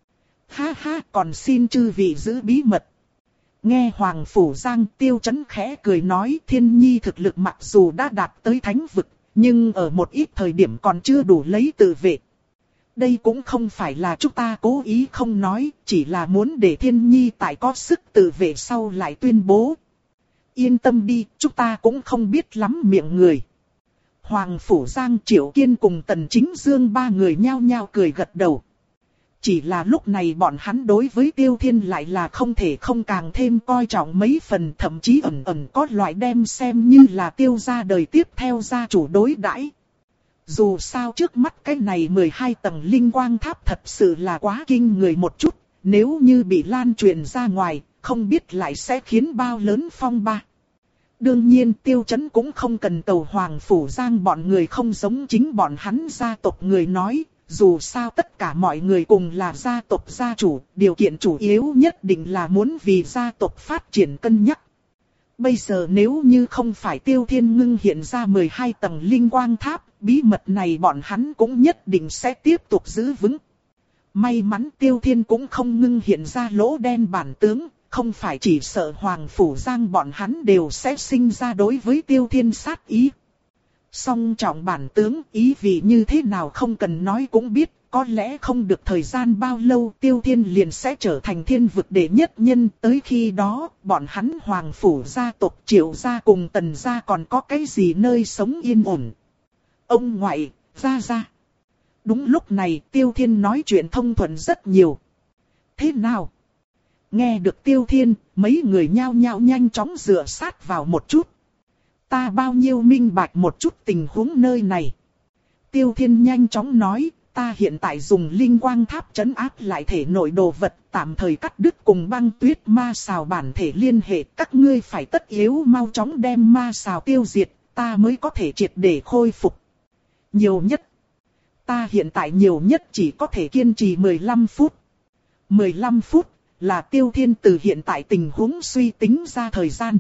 Ha ha, còn xin chư vị giữ bí mật. Nghe Hoàng Phủ Giang, Tiêu Chấn khẽ cười nói, Thiên Nhi thực lực mặc dù đã đạt tới thánh vực, nhưng ở một ít thời điểm còn chưa đủ lấy tự vệ. Đây cũng không phải là chúng ta cố ý không nói, chỉ là muốn để Thiên Nhi tại có sức tự vệ sau lại tuyên bố. Yên tâm đi, chúng ta cũng không biết lắm miệng người. Hoàng Phủ Giang, Triệu Kiên cùng Tần Chính Dương ba người nhao nhao cười gật đầu. Chỉ là lúc này bọn hắn đối với Tiêu Thiên lại là không thể không càng thêm coi trọng mấy phần, thậm chí ẩn ẩn có loại đem xem như là Tiêu gia đời tiếp theo gia chủ đối đãi. Dù sao trước mắt cái này mười hai tầng linh quang tháp thật sự là quá kinh người một chút, nếu như bị lan truyền ra ngoài, không biết lại sẽ khiến bao lớn phong ba. Đương nhiên Tiêu Chấn cũng không cần cầu Hoàng Phủ Giang bọn người không giống chính bọn hắn gia tộc người nói. Dù sao tất cả mọi người cùng là gia tộc gia chủ, điều kiện chủ yếu nhất định là muốn vì gia tộc phát triển cân nhắc. Bây giờ nếu như không phải Tiêu Thiên ngưng hiện ra mười hai tầng linh quang tháp, bí mật này bọn hắn cũng nhất định sẽ tiếp tục giữ vững. May mắn Tiêu Thiên cũng không ngưng hiện ra lỗ đen bản tướng, không phải chỉ sợ Hoàng Phủ Giang bọn hắn đều sẽ sinh ra đối với Tiêu Thiên sát ý. Song trọng bản tướng ý vị như thế nào không cần nói cũng biết, có lẽ không được thời gian bao lâu Tiêu Thiên liền sẽ trở thành thiên vực đệ nhất nhân. Tới khi đó, bọn hắn Hoàng Phủ gia tộc Triệu gia cùng Tần gia còn có cái gì nơi sống yên ổn. Ông ngoại, gia gia. Đúng lúc này Tiêu Thiên nói chuyện thông thuận rất nhiều. Thế nào? Nghe được Tiêu Thiên, mấy người nhao nhao nhanh chóng dựa sát vào một chút. Ta bao nhiêu minh bạch một chút tình huống nơi này. Tiêu Thiên nhanh chóng nói, ta hiện tại dùng linh quang tháp trấn áp lại thể nội đồ vật, tạm thời cắt đứt cùng băng tuyết ma xào bản thể liên hệ. Các ngươi phải tất yếu mau chóng đem ma xào tiêu diệt, ta mới có thể triệt để khôi phục. Nhiều nhất, ta hiện tại nhiều nhất chỉ có thể kiên trì mười lăm phút. mười lăm phút là Tiêu Thiên từ hiện tại tình huống suy tính ra thời gian.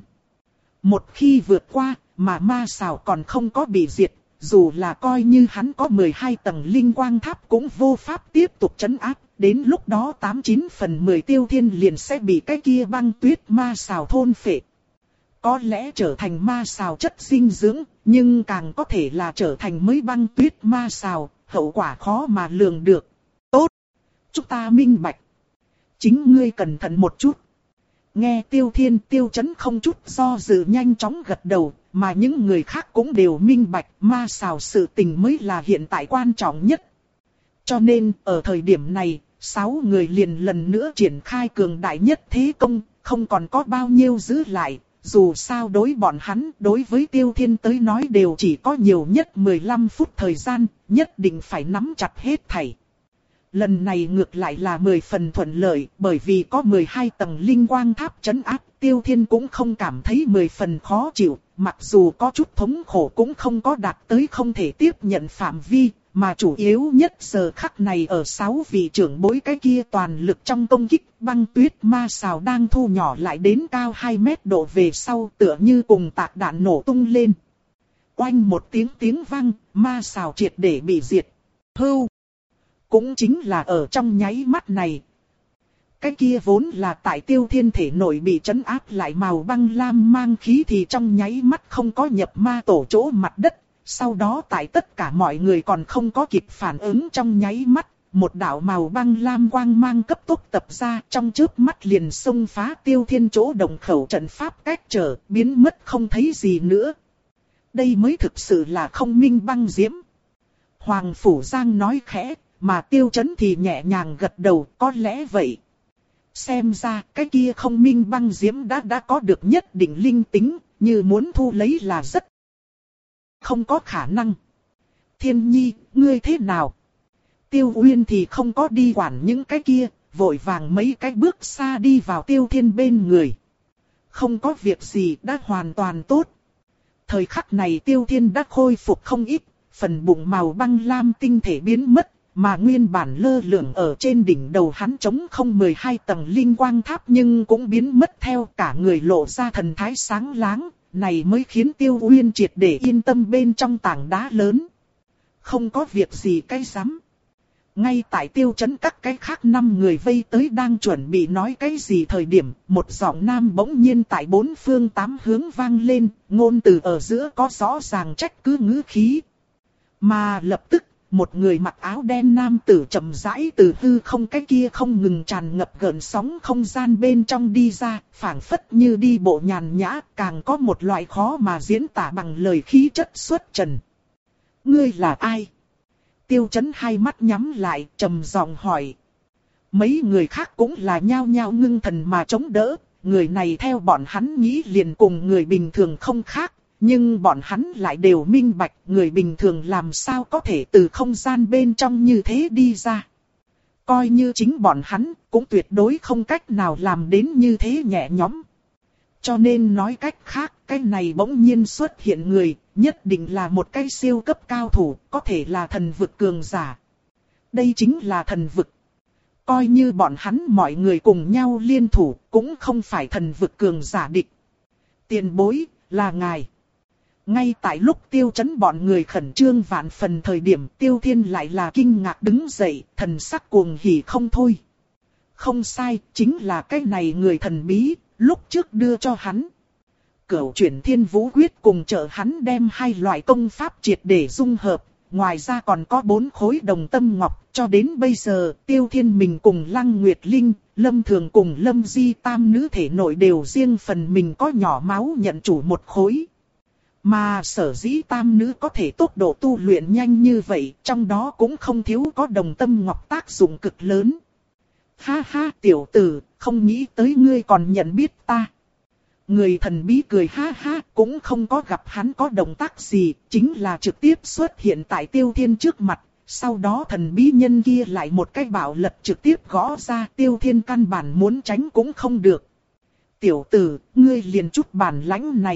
Một khi vượt qua, mà ma xào còn không có bị diệt, dù là coi như hắn có mười hai tầng linh quang tháp cũng vô pháp tiếp tục trấn áp. Đến lúc đó tám chín phần mười Tiêu Thiên liền sẽ bị cái kia băng tuyết ma xào thôn phệ. Có lẽ trở thành ma xào chất dinh dưỡng, nhưng càng có thể là trở thành mới băng tuyết ma xào, hậu quả khó mà lường được. Tốt, chúng ta minh bạch. Chính ngươi cẩn thận một chút. Nghe Tiêu Thiên, Tiêu Chấn không chút do dự nhanh chóng gật đầu, mà những người khác cũng đều minh bạch ma xào sự tình mới là hiện tại quan trọng nhất. Cho nên, ở thời điểm này, sáu người liền lần nữa triển khai cường đại nhất thế công, không còn có bao nhiêu giữ lại. Dù sao đối bọn hắn, đối với Tiêu Thiên tới nói đều chỉ có nhiều nhất mười lăm phút thời gian, nhất định phải nắm chặt hết thảy. Lần này ngược lại là mười phần thuận lợi, bởi vì có mười hai tầng linh quang tháp trấn áp, Tiêu Thiên cũng không cảm thấy mười phần khó chịu, mặc dù có chút thống khổ cũng không có đạt tới không thể tiếp nhận phạm vi, mà chủ yếu nhất giờ khắc này ở sáu vị trưởng bối cái kia toàn lực trong công kích, băng tuyết ma xào đang thu nhỏ lại đến cao hai mét độ về sau, tựa như cùng tạc đạn nổ tung lên. Oanh một tiếng tiếng vang, ma xào triệt để bị diệt. Hưu! Cũng chính là ở trong nháy mắt này. Cái kia vốn là tại Tiêu Thiên thể nội bị trấn áp lại màu băng lam mang khí thì trong nháy mắt không có nhập ma tổ chỗ mặt đất. Sau đó tại tất cả mọi người còn không có kịp phản ứng trong nháy mắt, một đạo màu băng lam quang mang cấp tốc tập ra, trong chớp mắt liền xông phá Tiêu Thiên chỗ đồng khẩu trận pháp cách trở, biến mất không thấy gì nữa. Đây mới thực sự là không minh băng diễm. Hoàng Phủ Giang nói khẽ, mà Tiêu Chấn thì nhẹ nhàng gật đầu, có lẽ vậy. Xem ra cái kia không minh băng diễm đã đã có được nhất định linh tính, như muốn thu lấy là rất không có khả năng. Thiên Nhi, ngươi thế nào? Tiêu Uyên thì không có đi quản những cái kia, vội vàng mấy cái bước xa đi vào Tiêu Thiên bên người. Không có việc gì, đã hoàn toàn tốt. Thời khắc này Tiêu Thiên đã khôi phục không ít, phần bụng màu băng lam tinh thể biến mất, mà nguyên bản lơ lửng ở trên đỉnh đầu hắn trống không mười hai tầng linh quang tháp nhưng cũng biến mất theo, cả người lộ ra thần thái sáng láng, này mới khiến Tiêu Uyên triệt để yên tâm bên trong tảng đá lớn. Không có việc gì cái rắm. Ngay tại Tiêu Chấn các cái khác năm người vây tới đang chuẩn bị nói cái gì thời điểm, một giọng nam bỗng nhiên tại bốn phương tám hướng vang lên, ngôn từ ở giữa có rõ ràng trách cứ ngữ khí. Mà lập tức, một người mặc áo đen nam tử chậm rãi từ hư không cái kia không ngừng tràn ngập gợn sóng không gian bên trong đi ra, phảng phất như đi bộ nhàn nhã, càng có một loại khó mà diễn tả bằng lời khí chất xuất trần. Ngươi là ai? Tiêu Chấn hai mắt nhắm lại, trầm giọng hỏi. Mấy người khác cũng là nhao nhao ngưng thần mà chống đỡ, người này theo bọn hắn nghĩ liền cùng người bình thường không khác, nhưng bọn hắn lại đều minh bạch người bình thường làm sao có thể từ không gian bên trong như thế đi ra. Coi như chính bọn hắn cũng tuyệt đối không cách nào làm đến như thế nhẹ nhõm. Cho nên nói cách khác, cái này bỗng nhiên xuất hiện người, nhất định là một cái siêu cấp cao thủ, có thể là thần vực cường giả. Đây chính là thần vực. Coi như bọn hắn mọi người cùng nhau liên thủ, cũng không phải thần vực cường giả địch. Tiền bối, là ngài. Ngay tại lúc Tiêu Chấn bọn người khẩn trương vạn phần thời điểm, Tiêu Thiên lại là kinh ngạc đứng dậy, thần sắc cuồng hỉ không thôi. Không sai, chính là cái này người thần bí, lúc trước đưa cho hắn Cửu Chuyển Thiên Vũ Quyết cùng trợ hắn đem hai loại công pháp triệt để dung hợp, ngoài ra còn có bốn khối đồng tâm ngọc, cho đến bây giờ, Tiêu Thiên mình cùng Lăng Nguyệt Linh, Lâm Thường cùng Lâm Di tam nữ thể nội đều riêng phần mình có nhỏ máu nhận chủ một khối. Mà sở dĩ tam nữ có thể tốc độ tu luyện nhanh như vậy, trong đó cũng không thiếu có đồng tâm ngọc tác dụng cực lớn. Ha ha tiểu tử, không nghĩ tới ngươi còn nhận biết ta. Người thần bí cười ha ha, cũng không có gặp hắn có động tác gì, chính là trực tiếp xuất hiện tại Tiêu Thiên trước mặt. Sau đó thần bí nhân kia lại một cái bạo lật trực tiếp gõ ra, Tiêu Thiên căn bản muốn tránh cũng không được. Tiểu tử, ngươi liền chút bản lãnh này.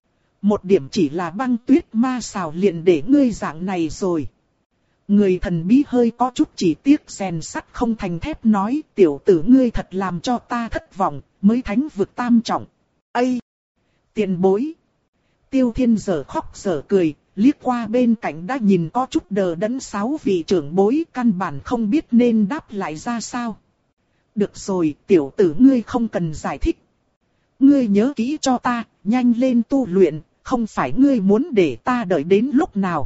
Một điểm chỉ là băng tuyết ma xào liền để ngươi dạng này rồi. Người thần bí hơi có chút chỉ tiếc rèn sắt không thành thép nói, tiểu tử ngươi thật làm cho ta thất vọng, mới thánh vực tam trọng. Ây! Tiền bối! Tiêu Thiên giờ khóc giờ cười, liếc qua bên cạnh đã nhìn có chút đờ đẫn sáu vị trưởng bối, căn bản không biết nên đáp lại ra sao. Được rồi, tiểu tử ngươi không cần giải thích. Ngươi nhớ kỹ cho ta, nhanh lên tu luyện, không phải ngươi muốn để ta đợi đến lúc nào.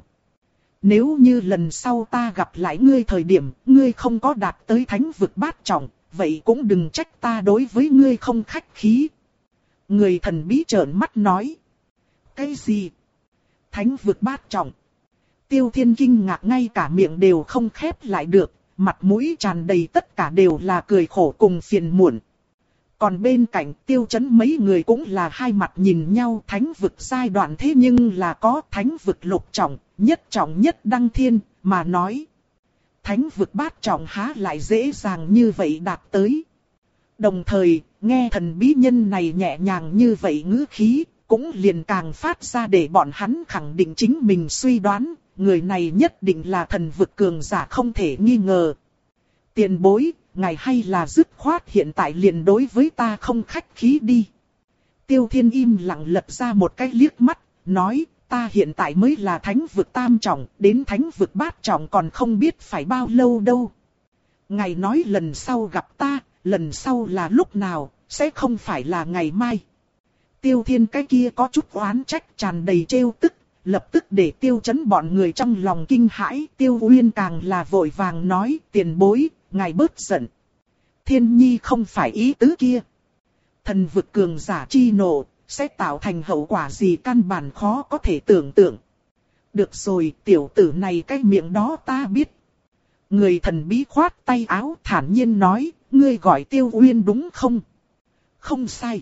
Nếu như lần sau ta gặp lại ngươi thời điểm, ngươi không có đạt tới thánh vực bát trọng, vậy cũng đừng trách ta đối với ngươi không khách khí. Người thần bí trợn mắt nói. Cái gì? Thánh vực bát trọng? Tiêu Thiên kinh ngạc ngay cả miệng đều không khép lại được, mặt mũi tràn đầy tất cả đều là cười khổ cùng phiền muộn. Còn bên cạnh Tiêu Chấn mấy người cũng là hai mặt nhìn nhau, thánh vực giai đoạn thế nhưng là có thánh vực lục trọng, nhất trọng nhất đăng thiên, mà nói. Thánh vực bát trọng há lại dễ dàng như vậy đạt tới. Đồng thời, nghe thần bí nhân này nhẹ nhàng như vậy ngữ khí, cũng liền càng phát ra để bọn hắn khẳng định chính mình suy đoán, người này nhất định là thần vực cường giả không thể nghi ngờ. Tiền bối, ngài hay là dứt khoát hiện tại liền đối với ta không khách khí đi. Tiêu Thiên im lặng lật ra một cái liếc mắt, nói, ta hiện tại mới là thánh vực tam trọng, đến thánh vực bát trọng còn không biết phải bao lâu đâu. Ngài nói lần sau gặp ta, lần sau là lúc nào, sẽ không phải là ngày mai. Tiêu Thiên cái kia có chút oán trách tràn đầy trêu tức, lập tức để Tiêu Chấn bọn người trong lòng kinh hãi. Tiêu Uyên càng là vội vàng nói, tiền bối, ngài bớt giận. Thiên nhi không phải ý tứ kia. Thần vực cường giả chi nộ, sẽ tạo thành hậu quả gì căn bản khó có thể tưởng tượng. Được rồi, tiểu tử này cái miệng đó ta biết. Người thần bí khoát tay áo thản nhiên nói, ngươi gọi Tiêu Uyên đúng không? Không sai.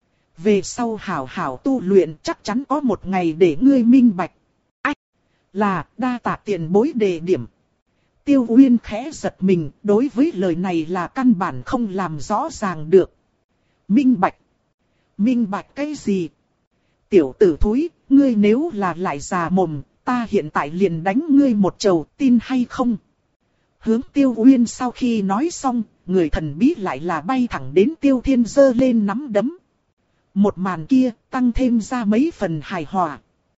Về sau hảo hảo tu luyện chắc chắn có một ngày để ngươi minh bạch. Ách! Là đa tạ tiền bối đề điểm. Tiêu Uyên khẽ giật mình, đối với lời này là căn bản không làm rõ ràng được. Minh bạch. Minh bạch cái gì? Tiểu tử thúi, ngươi nếu là lại già mồm, ta hiện tại liền đánh ngươi một chầu, tin hay không? Hướng Tiêu Uyên sau khi nói xong, người thần bí lại là bay thẳng đến Tiêu Thiên giơ lên nắm đấm. Một màn kia tăng thêm ra mấy phần hài hòa.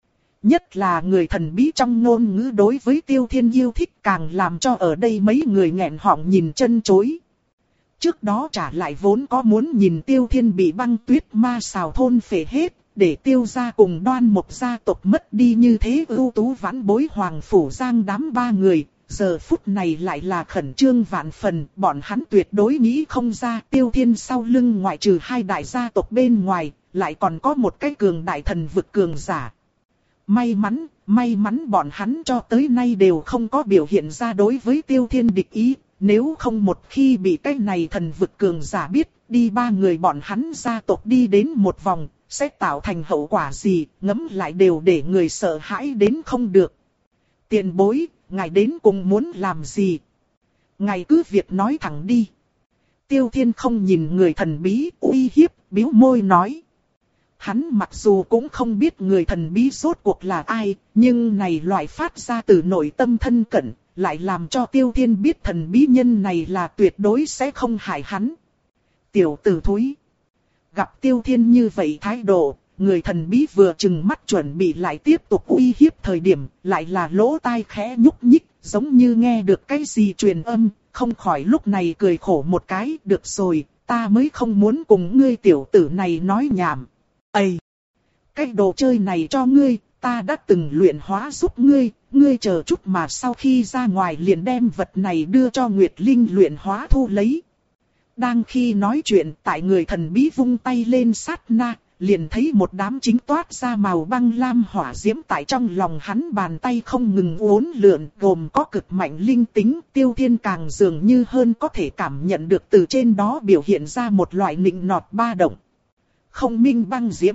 Nhất là người thần bí trong ngôn ngữ đối với Tiêu Thiên yêu thích càng làm cho ở đây mấy người nghẹn họng nhìn chân chối. Trước đó trả lại vốn có muốn nhìn Tiêu Thiên bị băng tuyết ma xào thôn phệ hết, để Tiêu gia cùng Đoan Mộc gia tộc mất đi như thế ưu tú vãn bối Hoàng Phủ Giang đám ba người. Giờ phút này lại là khẩn trương vạn phần, bọn hắn tuyệt đối nghĩ không ra Tiêu Thiên sau lưng ngoại trừ hai đại gia tộc bên ngoài, lại còn có một cái cường đại thần vực cường giả. May mắn, may mắn bọn hắn cho tới nay đều không có biểu hiện ra đối với Tiêu Thiên địch ý, nếu không một khi bị cái này thần vực cường giả biết, đi ba người bọn hắn gia tộc đi đến một vòng, sẽ tạo thành hậu quả gì, ngẫm lại đều để người sợ hãi đến không được. Tiền bối, ngài đến cùng muốn làm gì? Ngài cứ việc nói thẳng đi. Tiêu Thiên không nhìn người thần bí uy hiếp, bĩu môi nói. Hắn mặc dù cũng không biết người thần bí rốt cuộc là ai, nhưng này loại phát ra từ nội tâm thân cận, lại làm cho Tiêu Thiên biết thần bí nhân này là tuyệt đối sẽ không hại hắn. Tiểu tử thúi. Gặp Tiêu Thiên như vậy thái độ, người thần bí vừa chừng mắt chuẩn bị lại tiếp tục uy hiếp thời điểm, lại là lỗ tai khẽ nhúc nhích, giống như nghe được cái gì truyền âm, không khỏi lúc này cười khổ một cái, được rồi, ta mới không muốn cùng ngươi tiểu tử này nói nhảm. Ây! Cái đồ chơi này cho ngươi, ta đã từng luyện hóa giúp ngươi, ngươi chờ chút mà sau khi ra ngoài liền đem vật này đưa cho Nguyệt Linh luyện hóa thu lấy. Đang khi nói chuyện, tại người thần bí vung tay lên sát na, liền thấy một đám chính toát ra màu băng lam hỏa diễm tại trong lòng hắn bàn tay không ngừng uốn lượn, gồm có cực mạnh linh tính. Tiêu Thiên càng dường như hơn có thể cảm nhận được từ trên đó biểu hiện ra một loại nịnh nọt ba động. Không minh băng diễm.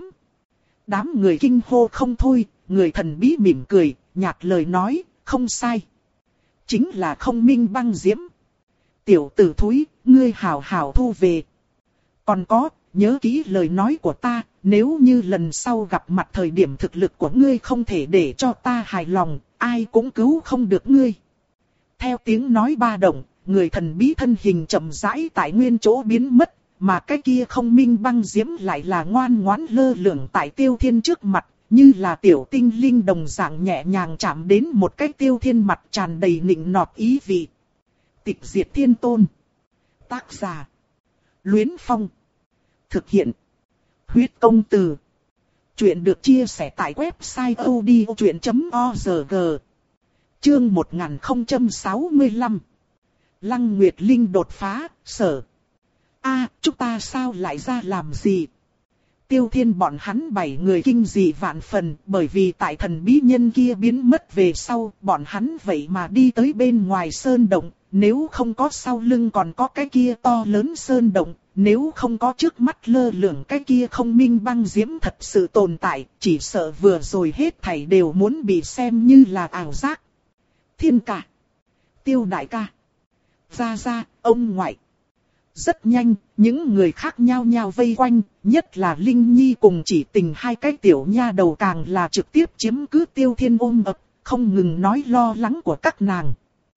Đám người kinh hô không thôi, người thần bí mỉm cười, nhạt lời nói, không sai. Chính là không minh băng diễm. Tiểu tử thúi, ngươi hảo hảo thu về. Còn có, nhớ kỹ lời nói của ta, nếu như lần sau gặp mặt thời điểm thực lực của ngươi không thể để cho ta hài lòng, ai cũng cứu không được ngươi. Theo tiếng nói ba động, người thần bí thân hình chậm rãi tại nguyên chỗ biến mất, mà cái kia không minh băng diễm lại là ngoan ngoãn lơ lửng tại Tiêu Thiên trước mặt, như là tiểu tinh linh đồng dạng nhẹ nhàng chạm đến một cái Tiêu Thiên mặt tràn đầy nịnh nọt ý vị. Tịch diệt thiên tôn. Tác giả. Luyến Phong. Thực hiện. Huyết công từ. Chuyện được chia sẻ tại website odchuyện chấm org. Chương một nghìn không trăm sáu mươi lăm. Lăng Nguyệt Linh đột phá, sở. A, à, chúng ta sao lại ra làm gì? Tiêu Thiên bọn hắn bảy người kinh dị vạn phần, bởi vì tại thần bí nhân kia biến mất về sau, bọn hắn vậy mà đi tới bên ngoài sơn động, nếu không có sau lưng còn có cái kia to lớn sơn động, nếu không có trước mắt lơ lửng cái kia không minh băng diễm thật sự tồn tại, chỉ sợ vừa rồi hết thảy đều muốn bị xem như là ảo giác. Thiên ca, Tiêu đại ca, gia gia, ông ngoại. Rất nhanh, những người khác nhao nhao vây quanh, nhất là Linh Nhi cùng Chỉ Tình hai cái tiểu nha đầu càng là trực tiếp chiếm cứ Tiêu Thiên ôm ấp, không ngừng nói lo lắng của các nàng.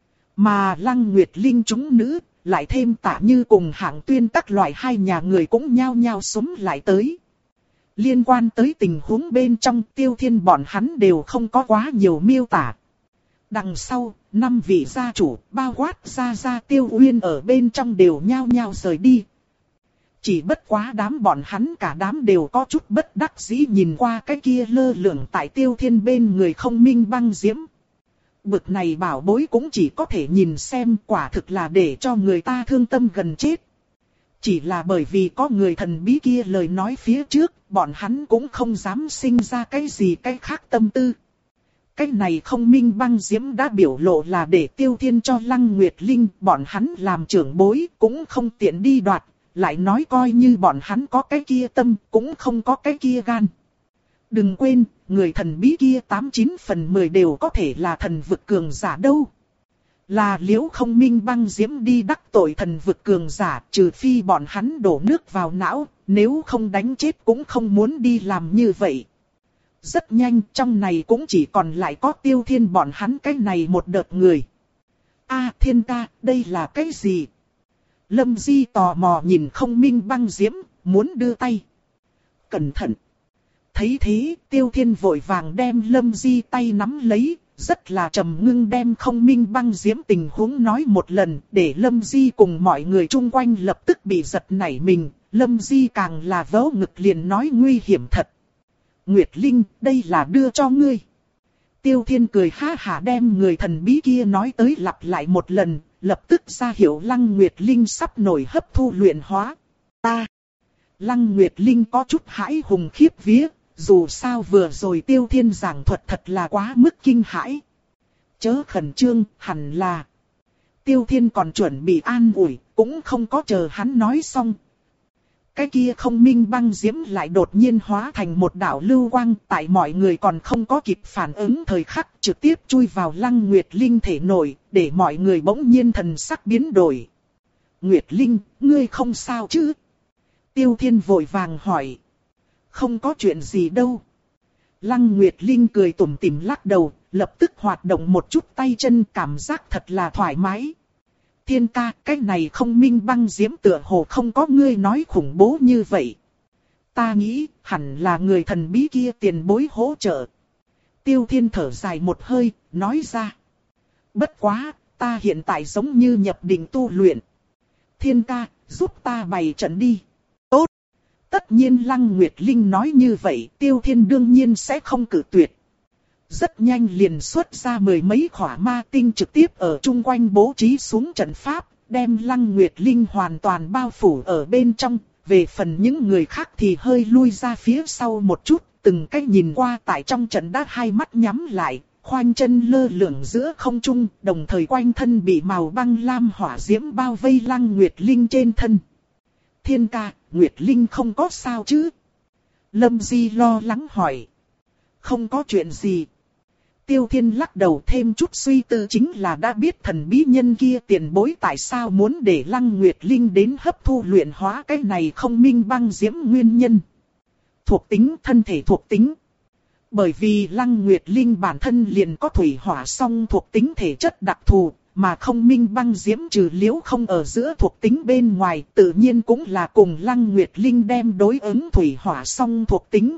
Mà Lăng Nguyệt Linh chúng nữ, lại thêm Tạ Như cùng Hạng Tuyên các loại hai nhà người cũng nhao nhao xúm lại tới. Liên quan tới tình huống bên trong Tiêu Thiên bọn hắn đều không có quá nhiều miêu tả. Đằng sau, năm vị gia chủ, bao quát gia gia Tiêu Uyên ở bên trong đều nhao nhao rời đi. Chỉ bất quá đám bọn hắn cả đám đều có chút bất đắc dĩ nhìn qua cái kia lơ lửng tại Tiêu Thiên bên người không minh băng diễm. Bực này bảo bối cũng chỉ có thể nhìn xem, quả thực là để cho người ta thương tâm gần chết. Chỉ là bởi vì có người thần bí kia lời nói phía trước, bọn hắn cũng không dám sinh ra cái gì cái khác tâm tư. Cái này không minh băng diễm đã biểu lộ là để Tiêu Thiên cho Lăng Nguyệt Linh, bọn hắn làm trưởng bối cũng không tiện đi đoạt, lại nói coi như bọn hắn có cái kia tâm cũng không có cái kia gan. Đừng quên, người thần bí kia tám chín phần mười đều có thể là thần vực cường giả đâu. Là Liễu không minh băng diễm đi đắc tội thần vực cường giả, trừ phi bọn hắn đổ nước vào não, nếu không đánh chết cũng không muốn đi làm như vậy. Rất nhanh, trong này cũng chỉ còn lại có Tiêu Thiên bọn hắn cái này một đợt người. A Thiên ca, đây là cái gì? Lâm Di tò mò nhìn không minh băng diễm, muốn đưa tay. Cẩn thận! Thấy thế, Tiêu Thiên vội vàng đem Lâm Di tay nắm lấy, rất là trầm ngưng đem không minh băng diễm tình huống nói một lần, để Lâm Di cùng mọi người chung quanh lập tức bị giật nảy mình. Lâm Di càng là vớ ngực liền nói nguy hiểm thật. Nguyệt Linh, đây là đưa cho ngươi. Tiêu Thiên cười ha hả đem người thần bí kia nói tới lặp lại một lần, lập tức ra hiệu Lăng Nguyệt Linh sắp nổi hấp thu luyện hóa. Ta! Lăng Nguyệt Linh có chút hãi hùng khiếp vía, dù sao vừa rồi Tiêu Thiên giảng thuật thật là quá mức kinh hãi. Chớ khẩn trương, hẳn là. Tiêu Thiên còn chuẩn bị an ủi, cũng không có chờ hắn nói xong. Cái kia không minh băng diễm lại đột nhiên hóa thành một đạo lưu quang, tại mọi người còn không có kịp phản ứng thời khắc trực tiếp chui vào Lăng Nguyệt Linh thể nội, để mọi người bỗng nhiên thần sắc biến đổi. Nguyệt Linh, ngươi không sao chứ? Tiêu Thiên vội vàng hỏi. Không có chuyện gì đâu. Lăng Nguyệt Linh cười tủm tỉm lắc đầu, lập tức hoạt động một chút tay chân, cảm giác thật là thoải mái. Thiên ca, cái này không minh băng diễm tựa hồ không có ngươi nói khủng bố như vậy. Ta nghĩ, hẳn là người thần bí kia tiền bối hỗ trợ. Tiêu Thiên thở dài một hơi, nói ra. Bất quá, ta hiện tại giống như nhập định tu luyện. Thiên ca, giúp ta bày trận đi. Tốt. Tất nhiên Lăng Nguyệt Linh nói như vậy, Tiêu Thiên đương nhiên sẽ không cự tuyệt. Rất nhanh liền xuất ra mười mấy khỏa ma tinh trực tiếp ở chung quanh bố trí xuống trận pháp, đem Lăng Nguyệt Linh hoàn toàn bao phủ ở bên trong. Về phần những người khác thì hơi lui ra phía sau một chút, từng cách nhìn qua tại trong trận đã hai mắt nhắm lại, khoanh chân lơ lửng giữa không trung, đồng thời quanh thân bị màu băng lam hỏa diễm bao vây Lăng Nguyệt Linh trên thân. Thiên ca, Nguyệt Linh không có sao chứ? Lâm Di lo lắng hỏi. Không có chuyện gì. Tiêu Thiên lắc đầu, thêm chút suy tư chính là đã biết thần bí nhân kia tiền bối tại sao muốn để Lăng Nguyệt Linh đến hấp thu luyện hóa cái này không minh băng diễm nguyên nhân. Thuộc tính thân thể thuộc tính. Bởi vì Lăng Nguyệt Linh bản thân liền có thủy hỏa song thuộc tính thể chất đặc thù, mà không minh băng diễm trừ liễu không ở giữa thuộc tính bên ngoài, tự nhiên cũng là cùng Lăng Nguyệt Linh đem đối ứng thủy hỏa song thuộc tính.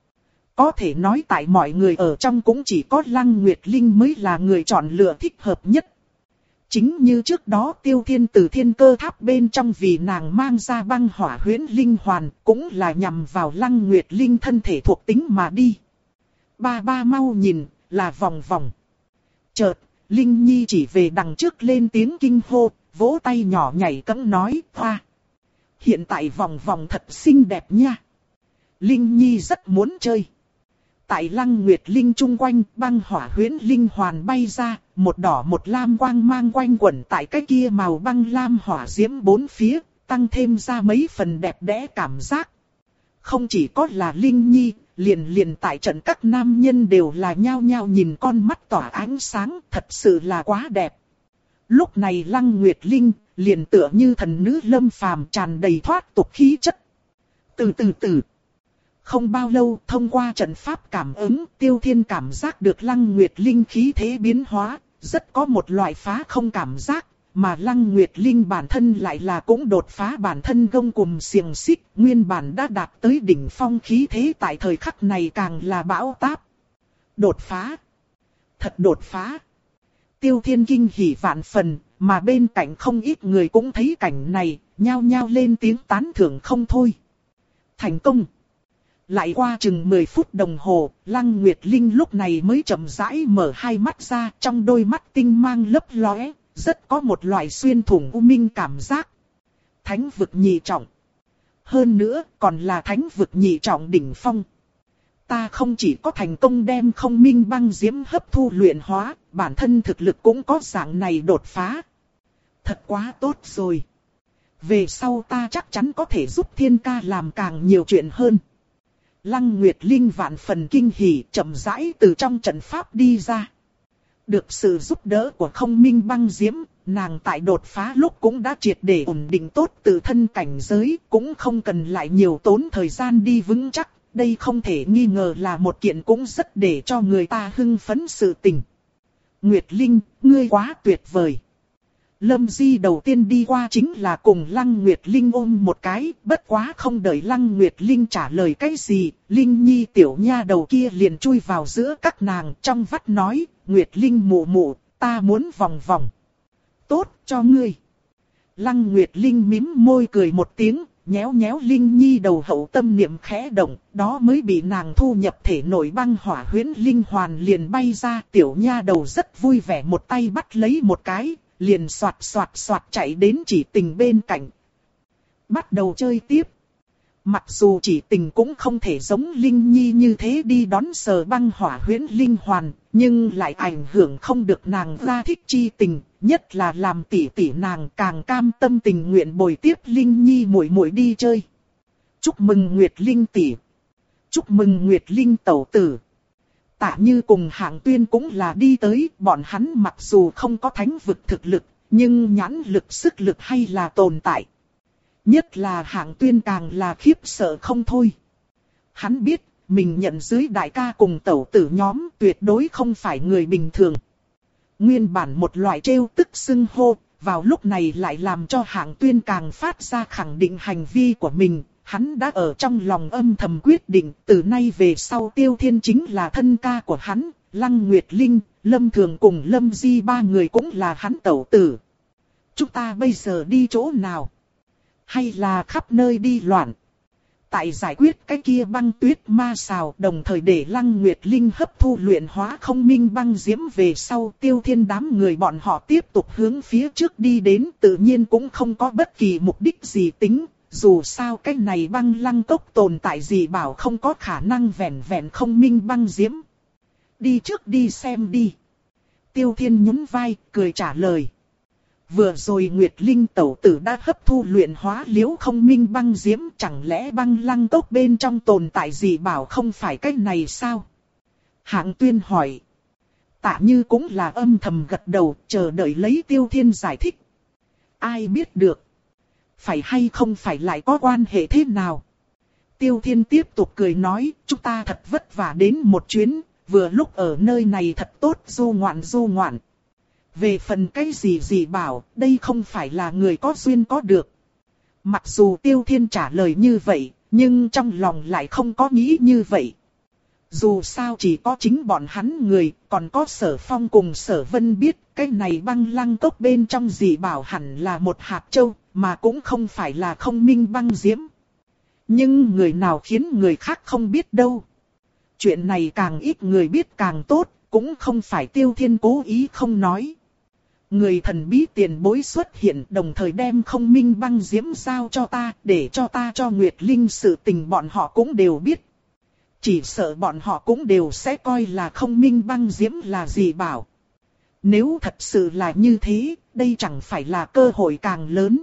Có thể nói tại mọi người ở trong cũng chỉ có Lăng Nguyệt Linh mới là người chọn lựa thích hợp nhất. Chính như trước đó Tiêu Thiên từ thiên cơ tháp bên trong vì nàng mang ra băng hỏa huyễn linh hoàn, cũng là nhằm vào Lăng Nguyệt Linh thân thể thuộc tính mà đi. Ba ba mau nhìn, là vòng vòng. Chợt, Linh Nhi chỉ về đằng trước lên tiếng kinh hô, vỗ tay nhỏ nhảy cẫng nói, hoa. Hiện tại vòng vòng thật xinh đẹp nha. Linh Nhi rất muốn chơi. Tại Lăng Nguyệt Linh chung quanh, băng hỏa huyễn linh hoàn bay ra, một đỏ một lam quang mang quanh quẩn tại cái kia màu băng lam hỏa diễm bốn phía, tăng thêm ra mấy phần đẹp đẽ cảm giác. Không chỉ có là Linh Nhi, liền liền tại trận các nam nhân đều là nhao nhao nhìn con mắt tỏa ánh sáng, thật sự là quá đẹp. Lúc này Lăng Nguyệt Linh, liền tựa như thần nữ lâm phàm tràn đầy thoát tục khí chất. Từ từ từ. Không bao lâu, thông qua trận pháp cảm ứng, Tiêu Thiên cảm giác được Lăng Nguyệt Linh khí thế biến hóa, rất có một loại phá không cảm giác, mà Lăng Nguyệt Linh bản thân lại là cũng đột phá bản thân gông cùm xiềng xích, nguyên bản đã đạt tới đỉnh phong khí thế tại thời khắc này càng là bão táp. Đột phá! Thật đột phá! Tiêu Thiên kinh hỉ vạn phần, mà bên cạnh không ít người cũng thấy cảnh này, nhao nhao lên tiếng tán thưởng không thôi. Thành công! Lại qua chừng mười phút đồng hồ, Lăng Nguyệt Linh lúc này mới chậm rãi mở hai mắt ra, trong đôi mắt tinh mang lấp lóe, rất có một loại xuyên thủng u minh cảm giác. Thánh vực nhị trọng. Hơn nữa, còn là thánh vực nhị trọng đỉnh phong. Ta không chỉ có thành công đem không minh băng diễm hấp thu luyện hóa, bản thân thực lực cũng có dạng này đột phá. Thật quá tốt rồi. Về sau ta chắc chắn có thể giúp thiên ca làm càng nhiều chuyện hơn. Lăng Nguyệt Linh vạn phần kinh hỉ chậm rãi từ trong trận pháp đi ra. Được sự giúp đỡ của không minh băng diễm, nàng tại đột phá lúc cũng đã triệt để ổn định tốt tự thân cảnh giới, cũng không cần lại nhiều tốn thời gian đi vững chắc. Đây không thể nghi ngờ là một kiện cũng rất để cho người ta hưng phấn sự tình. Nguyệt Linh, ngươi quá tuyệt vời. Lâm Di đầu tiên đi qua chính là cùng Lăng Nguyệt Linh ôm một cái, bất quá không đợi Lăng Nguyệt Linh trả lời cái gì, Linh Nhi tiểu nha đầu kia liền chui vào giữa các nàng trong vắt nói, Nguyệt Linh mụ mụ, ta muốn vòng vòng. Tốt cho ngươi. Lăng Nguyệt Linh mím môi cười một tiếng, nhéo nhéo Linh Nhi đầu hậu tâm niệm khẽ động, đó mới bị nàng thu nhập thể nội băng hỏa huyễn linh hoàn liền bay ra, tiểu nha đầu rất vui vẻ một tay bắt lấy một cái. Liền soạt soạt soạt chạy đến Chỉ Tình bên cạnh. Bắt đầu chơi tiếp. Mặc dù Chỉ Tình cũng không thể giống Linh Nhi như thế đi đón sờ băng hỏa huyễn linh hoàn, nhưng lại ảnh hưởng không được nàng ra thích chi tình, nhất là làm tỷ tỷ nàng càng cam tâm tình nguyện bồi tiếp Linh Nhi muội muội đi chơi. Chúc mừng Nguyệt Linh tỷ. Chúc mừng Nguyệt Linh tẩu tử. Tạ Như cùng Hạng Tuyên cũng là đi tới, bọn hắn mặc dù không có thánh vực thực lực, nhưng nhãn lực sức lực hay là tồn tại. Nhất là Hạng Tuyên càng là khiếp sợ không thôi. Hắn biết, mình nhận dưới đại ca cùng tẩu tử nhóm tuyệt đối không phải người bình thường. Nguyên bản một loại trêu tức xưng hô, vào lúc này lại làm cho Hạng Tuyên càng phát ra khẳng định hành vi của mình. Hắn đã ở trong lòng âm thầm quyết định, từ nay về sau Tiêu Thiên chính là thân ca của hắn, Lăng Nguyệt Linh, Lâm Thường cùng Lâm Di ba người cũng là hắn tẩu tử. Chúng ta bây giờ đi chỗ nào? Hay là khắp nơi đi loạn? Tại giải quyết cái kia băng tuyết ma sào, đồng thời để Lăng Nguyệt Linh hấp thu luyện hóa không minh băng diễm về sau, Tiêu Thiên đám người bọn họ tiếp tục hướng phía trước đi đến, tự nhiên cũng không có bất kỳ mục đích gì tính. Dù sao cái này băng lăng cốc tồn tại gì bảo không có khả năng vẹn vẹn không minh băng diễm. Đi trước đi xem đi. Tiêu Thiên nhún vai, cười trả lời. Vừa rồi Nguyệt Linh tẩu tử đã hấp thu luyện hóa liễu không minh băng diễm, chẳng lẽ băng lăng cốc bên trong tồn tại gì bảo không phải cái này sao? Hạng Tuyên hỏi. Tạ Như cũng là âm thầm gật đầu, chờ đợi lấy Tiêu Thiên giải thích. Ai biết được. Phải hay không phải lại có quan hệ thế nào? Tiêu Thiên tiếp tục cười nói, chúng ta thật vất vả đến một chuyến, vừa lúc ở nơi này thật tốt du ngoạn du ngoạn. Về phần cái gì gì bảo, đây không phải là người có duyên có được. Mặc dù Tiêu Thiên trả lời như vậy, nhưng trong lòng lại không có nghĩ như vậy. Dù sao chỉ có chính bọn hắn người, còn có Sở Phong cùng Sở Vân biết, cái này băng lăng cốc bên trong gì bảo hẳn là một hạt châu, mà cũng không phải là không minh băng diễm. Nhưng người nào khiến người khác không biết đâu. Chuyện này càng ít người biết càng tốt, cũng không phải Tiêu Thiên cố ý không nói. Người thần bí tiền bối xuất hiện, đồng thời đem không minh băng diễm giao cho ta, để cho ta cho Nguyệt Linh sự tình bọn họ cũng đều biết. Chỉ sợ bọn họ cũng đều sẽ coi là không minh băng diễm là gì bảo. Nếu thật sự là như thế, đây chẳng phải là cơ hội càng lớn.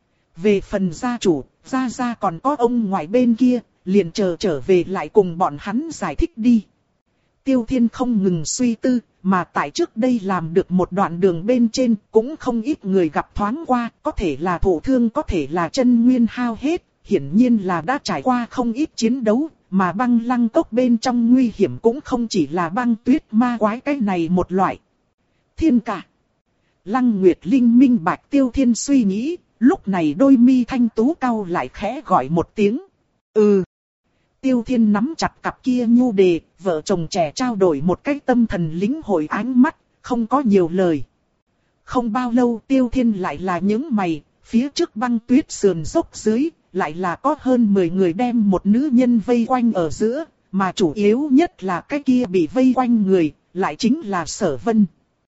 Về phần gia chủ, gia gia còn có ông ngoại bên kia, liền chờ trở về lại cùng bọn hắn giải thích đi. Tiêu Thiên không ngừng suy tư, mà tại trước đây làm được một đoạn đường bên trên, cũng không ít người gặp thoáng qua, có thể là thổ thương, có thể là chân nguyên hao hết, hiển nhiên là đã trải qua không ít chiến đấu, mà băng lăng cốc bên trong nguy hiểm cũng không chỉ là băng tuyết ma quái cái này một loại. Thiên ca. Lăng Nguyệt Linh minh bạch Tiêu Thiên suy nghĩ, lúc này đôi mi thanh tú cau lại khẽ gọi một tiếng. Ừ. Tiêu Thiên nắm chặt cặp kia nhu đề, vợ chồng trẻ trao đổi một cái tâm thần lĩnh hội ánh mắt, không có nhiều lời. Không bao lâu Tiêu Thiên lại là những mày, phía trước băng tuyết sườn dốc dưới, lại là có hơn mười người đem một nữ nhân vây quanh ở giữa, mà chủ yếu nhất là cái kia bị vây quanh người, lại chính là Sở Vân.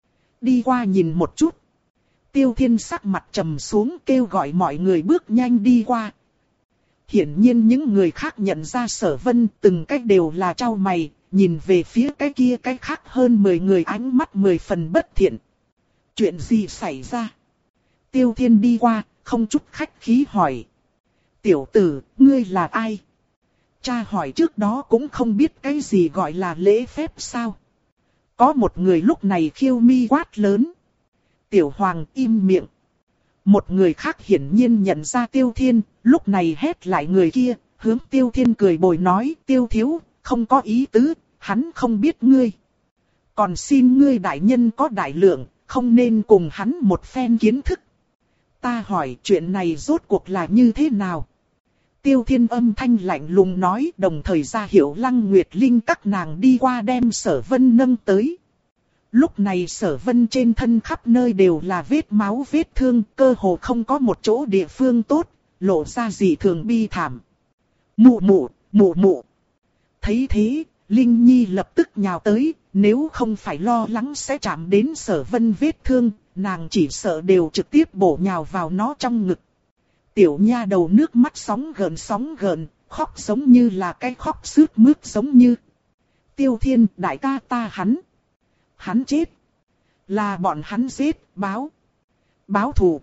Đi qua nhìn một chút. Tiêu Thiên sắc mặt trầm xuống kêu gọi mọi người bước nhanh đi qua. Hiển nhiên những người khác nhận ra Sở Vân từng cách đều là trao mày, nhìn về phía cái kia cái khác hơn mười người ánh mắt mười phần bất thiện. Chuyện gì xảy ra? Tiêu Thiên đi qua, không chút khách khí hỏi. Tiểu tử, ngươi là ai? Cha hỏi trước đó cũng không biết cái gì gọi là lễ phép sao? Có một người lúc này khiêu mi quát lớn. Tiểu Hoàng im miệng. Một người khác hiển nhiên nhận ra Tiêu Thiên, lúc này hét lại người kia, hướng Tiêu Thiên cười bồi nói, Tiêu thiếu, không có ý tứ, hắn không biết ngươi. Còn xin ngươi đại nhân có đại lượng, không nên cùng hắn một phen kiến thức. Ta hỏi chuyện này rốt cuộc là như thế nào? Tiêu Thiên âm thanh lạnh lùng nói, đồng thời ra hiệu Lăng Nguyệt Linh các nàng đi qua đem Sở Vân nâng tới. Lúc này Sở Vân trên thân khắp nơi đều là vết máu vết thương, cơ hồ không có một chỗ địa phương tốt, lộ ra dị thường bi thảm. Mụ mụ, mụ mụ. Thấy thế, Linh Nhi lập tức nhào tới, nếu không phải lo lắng sẽ chạm đến Sở Vân vết thương, nàng chỉ sợ đều trực tiếp bổ nhào vào nó trong ngực. Tiểu nha đầu nước mắt sóng gợn sóng gợn, khóc giống như là cái khóc sướt mướt giống như. Tiêu Thiên, đại ca ta hắn. Hắn chết. Là bọn hắn giết, báo. Báo thù.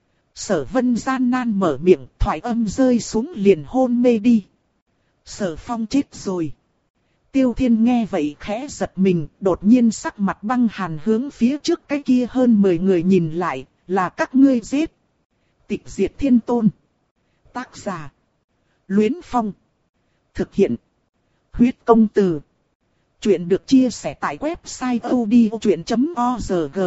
Sở Vân gian nan mở miệng, thoại âm rơi xuống liền hôn mê đi. Sở Phong chết rồi. Tiêu Thiên nghe vậy khẽ giật mình, đột nhiên sắc mặt băng hàn hướng phía trước cái kia hơn mười người nhìn lại, là các ngươi giết. Tịch Diệt Thiên Tôn. Tác giả. Luyến Phong. Thực hiện. Huyết Công Từ. Chuyện được chia sẻ tại website odchuyện chấm org.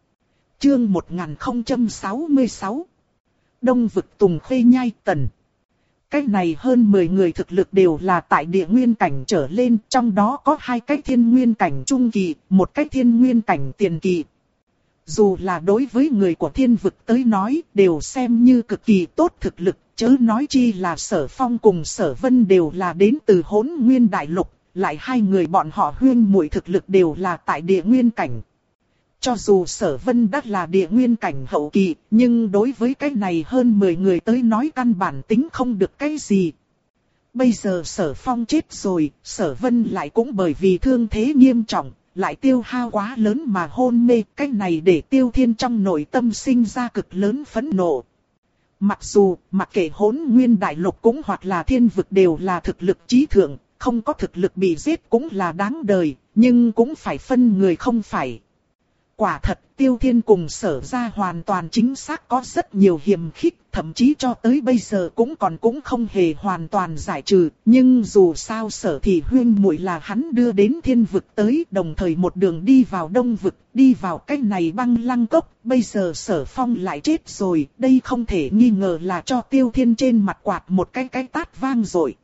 Chương một nghìn không trăm sáu mươi sáu. Đông vực Tùng Khê Nhai Tần. Cái này hơn mười người thực lực đều là tại địa nguyên cảnh trở lên, trong đó có hai cái thiên nguyên cảnh trung kỳ, một cái thiên nguyên cảnh tiền kỳ. Dù là đối với người của thiên vực tới nói, đều xem như cực kỳ tốt thực lực, chớ nói chi là Sở Phong cùng Sở Vân đều là đến từ Hỗn Nguyên Đại Lục, lại hai người bọn họ huyên muội thực lực đều là tại địa nguyên cảnh. Cho dù Sở Vân đã là địa nguyên cảnh hậu kỳ, nhưng đối với cái này hơn mười người tới nói căn bản tính không được cái gì. Bây giờ Sở Phong chết rồi, Sở Vân lại cũng bởi vì thương thế nghiêm trọng, lại tiêu hao quá lớn mà hôn mê, cái này để Tiêu Thiên trong nội tâm sinh ra cực lớn phẫn nộ. Mặc dù, mặc kệ Hỗn Nguyên Đại Lục cũng hoặc là thiên vực đều là thực lực chí thượng, không có thực lực bị giết cũng là đáng đời, nhưng cũng phải phân người không phải. Quả thật, Tiêu Thiên cùng Sở ra hoàn toàn chính xác có rất nhiều hiềm khích, thậm chí cho tới bây giờ cũng còn cũng không hề hoàn toàn giải trừ. Nhưng dù sao Sở thì huyên muội là hắn đưa đến thiên vực tới, đồng thời một đường đi vào đông vực, đi vào cái này băng lăng cốc. Bây giờ Sở Phong lại chết rồi, đây không thể nghi ngờ là cho Tiêu Thiên trên mặt quạt một cái cái tát vang rồi.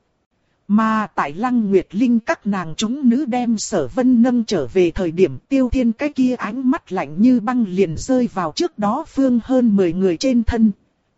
Mà tại Lăng Nguyệt Linh các nàng chúng nữ đem Sở Vân nâng trở về thời điểm Tiêu Thiên cái kia ánh mắt lạnh như băng liền rơi vào trước đó phương hơn mười người trên thân.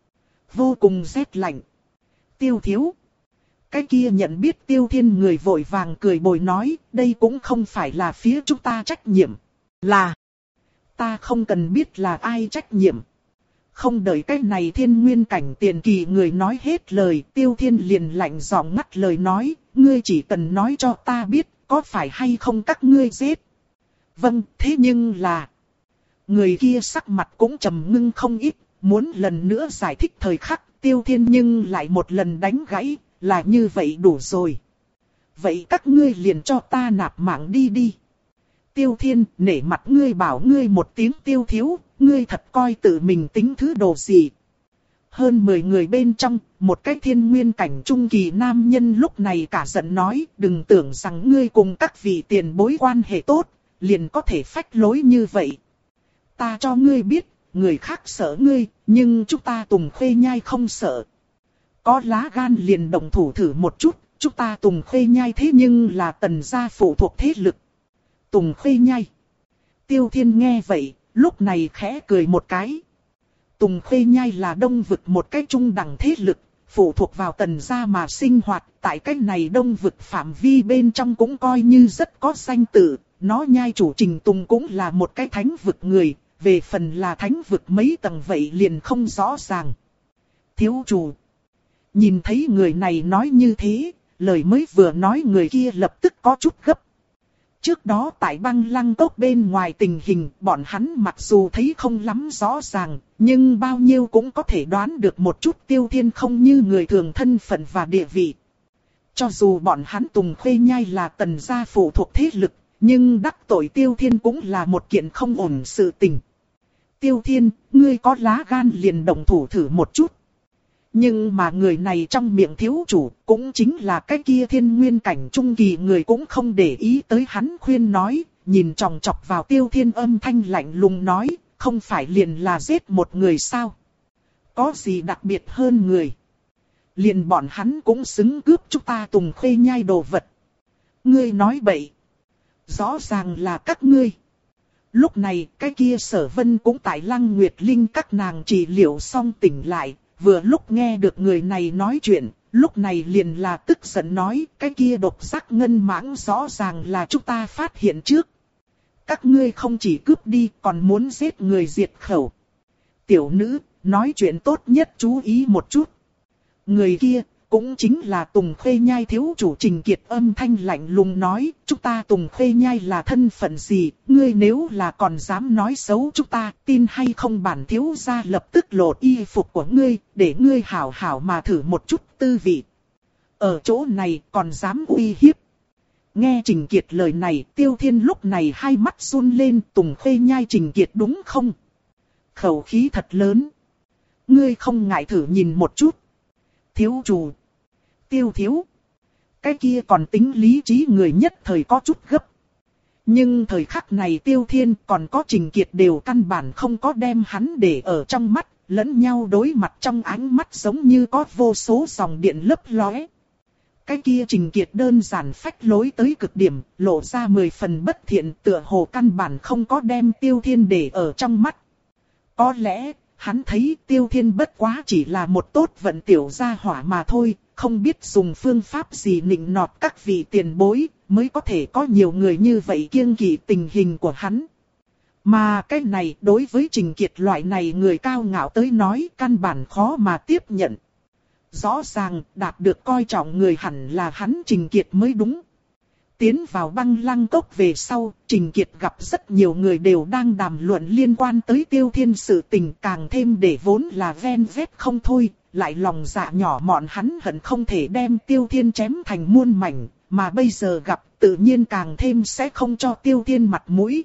Vô cùng rét lạnh. Tiêu thiếu. Cái kia nhận biết Tiêu Thiên người vội vàng cười bồi nói, đây cũng không phải là phía chúng ta trách nhiệm. Là. Ta không cần biết là ai trách nhiệm. Không đợi cái này thiên nguyên cảnh tiền kỳ người nói hết lời, Tiêu Thiên liền lạnh giọng ngắt lời nói, ngươi chỉ cần nói cho ta biết, có phải hay không các ngươi giết. Vâng, thế nhưng là... Người kia sắc mặt cũng trầm ngưng không ít, muốn lần nữa giải thích thời khắc, Tiêu Thiên nhưng lại một lần đánh gãy, là như vậy đủ rồi. Vậy các ngươi liền cho ta nạp mạng đi đi. Tiêu Thiên, nể mặt ngươi bảo ngươi một tiếng Tiêu thiếu, ngươi thật coi tự mình tính thứ đồ gì. Hơn mười người bên trong, một cái thiên nguyên cảnh trung kỳ nam nhân lúc này cả giận nói, đừng tưởng rằng ngươi cùng các vị tiền bối quan hệ tốt, liền có thể phách lối như vậy. Ta cho ngươi biết, người khác sợ ngươi, nhưng chúng ta Tùng Khê Nhai không sợ. Có lá gan liền động thủ thử một chút, chúng ta Tùng Khê Nhai thế nhưng là Tần gia phụ thuộc thế lực. Tùng Khê Nhai. Tiêu Thiên nghe vậy, lúc này khẽ cười một cái. Tùng Khuê Nhai là Đông Vực một cái trung đẳng thế lực, phụ thuộc vào Tần gia mà sinh hoạt, tại cái này Đông Vực phạm vi bên trong cũng coi như rất có danh tự, nó nhai chủ Trình Tùng cũng là một cái thánh vực người, về phần là thánh vực mấy tầng vậy liền không rõ ràng. Thiếu chủ, nhìn thấy người này nói như thế, lời mới vừa nói người kia lập tức có chút gấp. Trước đó tại Băng Lăng Cốc bên ngoài tình hình, bọn hắn mặc dù thấy không lắm rõ ràng, nhưng bao nhiêu cũng có thể đoán được một chút Tiêu Thiên không như người thường thân phận và địa vị. Cho dù bọn hắn Tùng Khuê Nhai là Tần gia phụ thuộc thế lực, nhưng đắc tội Tiêu Thiên cũng là một kiện không ổn sự tình. Tiêu Thiên, ngươi có lá gan liền động thủ thử một chút. Nhưng mà người này trong miệng thiếu chủ, cũng chính là cái kia thiên nguyên cảnh trung kỳ người cũng không để ý tới hắn khuyên nói, nhìn chòng chọc vào Tiêu Thiên âm thanh lạnh lùng nói, không phải liền là giết một người sao? Có gì đặc biệt hơn người? Liền bọn hắn cũng xứng cướp chúng ta Tùng Khuê Nhai đồ vật. Ngươi nói bậy. Rõ ràng là các ngươi. Lúc này, cái kia Sở Vân cũng tại Lăng Nguyệt Linh các nàng trị liệu xong tỉnh lại. Vừa lúc nghe được người này nói chuyện, lúc này liền là tức giận nói, cái kia độc giác ngân mãng rõ ràng là chúng ta phát hiện trước. Các ngươi không chỉ cướp đi, còn muốn giết người diệt khẩu. Tiểu nữ, nói chuyện tốt nhất chú ý một chút. Người kia, cũng chính là Tùng Khuê Nhai thiếu chủ Trình Kiệt âm thanh lạnh lùng nói, chúng ta Tùng Khuê Nhai là thân phận gì, ngươi nếu là còn dám nói xấu chúng ta, tin hay không bản thiếu gia lập tức lột y phục của ngươi, để ngươi hảo hảo mà thử một chút tư vị. Ở chỗ này còn dám uy hiếp. Nghe Trình Kiệt lời này, Tiêu Thiên lúc này hai mắt run lên, Tùng Khuê Nhai Trình Kiệt đúng không? Khẩu khí thật lớn. Ngươi không ngại thử nhìn một chút. Thiếu chủ. Tiêu thiếu. Cái kia còn tính lý trí người nhất thời có chút gấp. Nhưng thời khắc này Tiêu Thiên còn có Trình Kiệt đều căn bản không có đem hắn để ở trong mắt, lẫn nhau đối mặt trong ánh mắt giống như có vô số dòng điện lấp lóe. Cái kia Trình Kiệt đơn giản phách lối tới cực điểm, lộ ra mười phần bất thiện, tựa hồ căn bản không có đem Tiêu Thiên để ở trong mắt. Có lẽ, hắn thấy Tiêu Thiên bất quá chỉ là một tốt vận tiểu gia hỏa mà thôi, không biết dùng phương pháp gì nịnh nọt các vị tiền bối, mới có thể có nhiều người như vậy kiêng kỵ tình hình của hắn. Mà cái này đối với Trình Kiệt loại này người cao ngạo tới nói căn bản khó mà tiếp nhận. Rõ ràng đạt được coi trọng người hẳn là hắn Trình Kiệt mới đúng. Tiến vào Băng Lăng Cốc về sau, Trình Kiệt gặp rất nhiều người đều đang đàm luận liên quan tới Tiêu Thiên sự tình, càng thêm để vốn là ven vét không thôi, lại lòng dạ nhỏ mọn hắn hận không thể đem Tiêu Thiên chém thành muôn mảnh, mà bây giờ gặp tự nhiên càng thêm sẽ không cho Tiêu Thiên mặt mũi.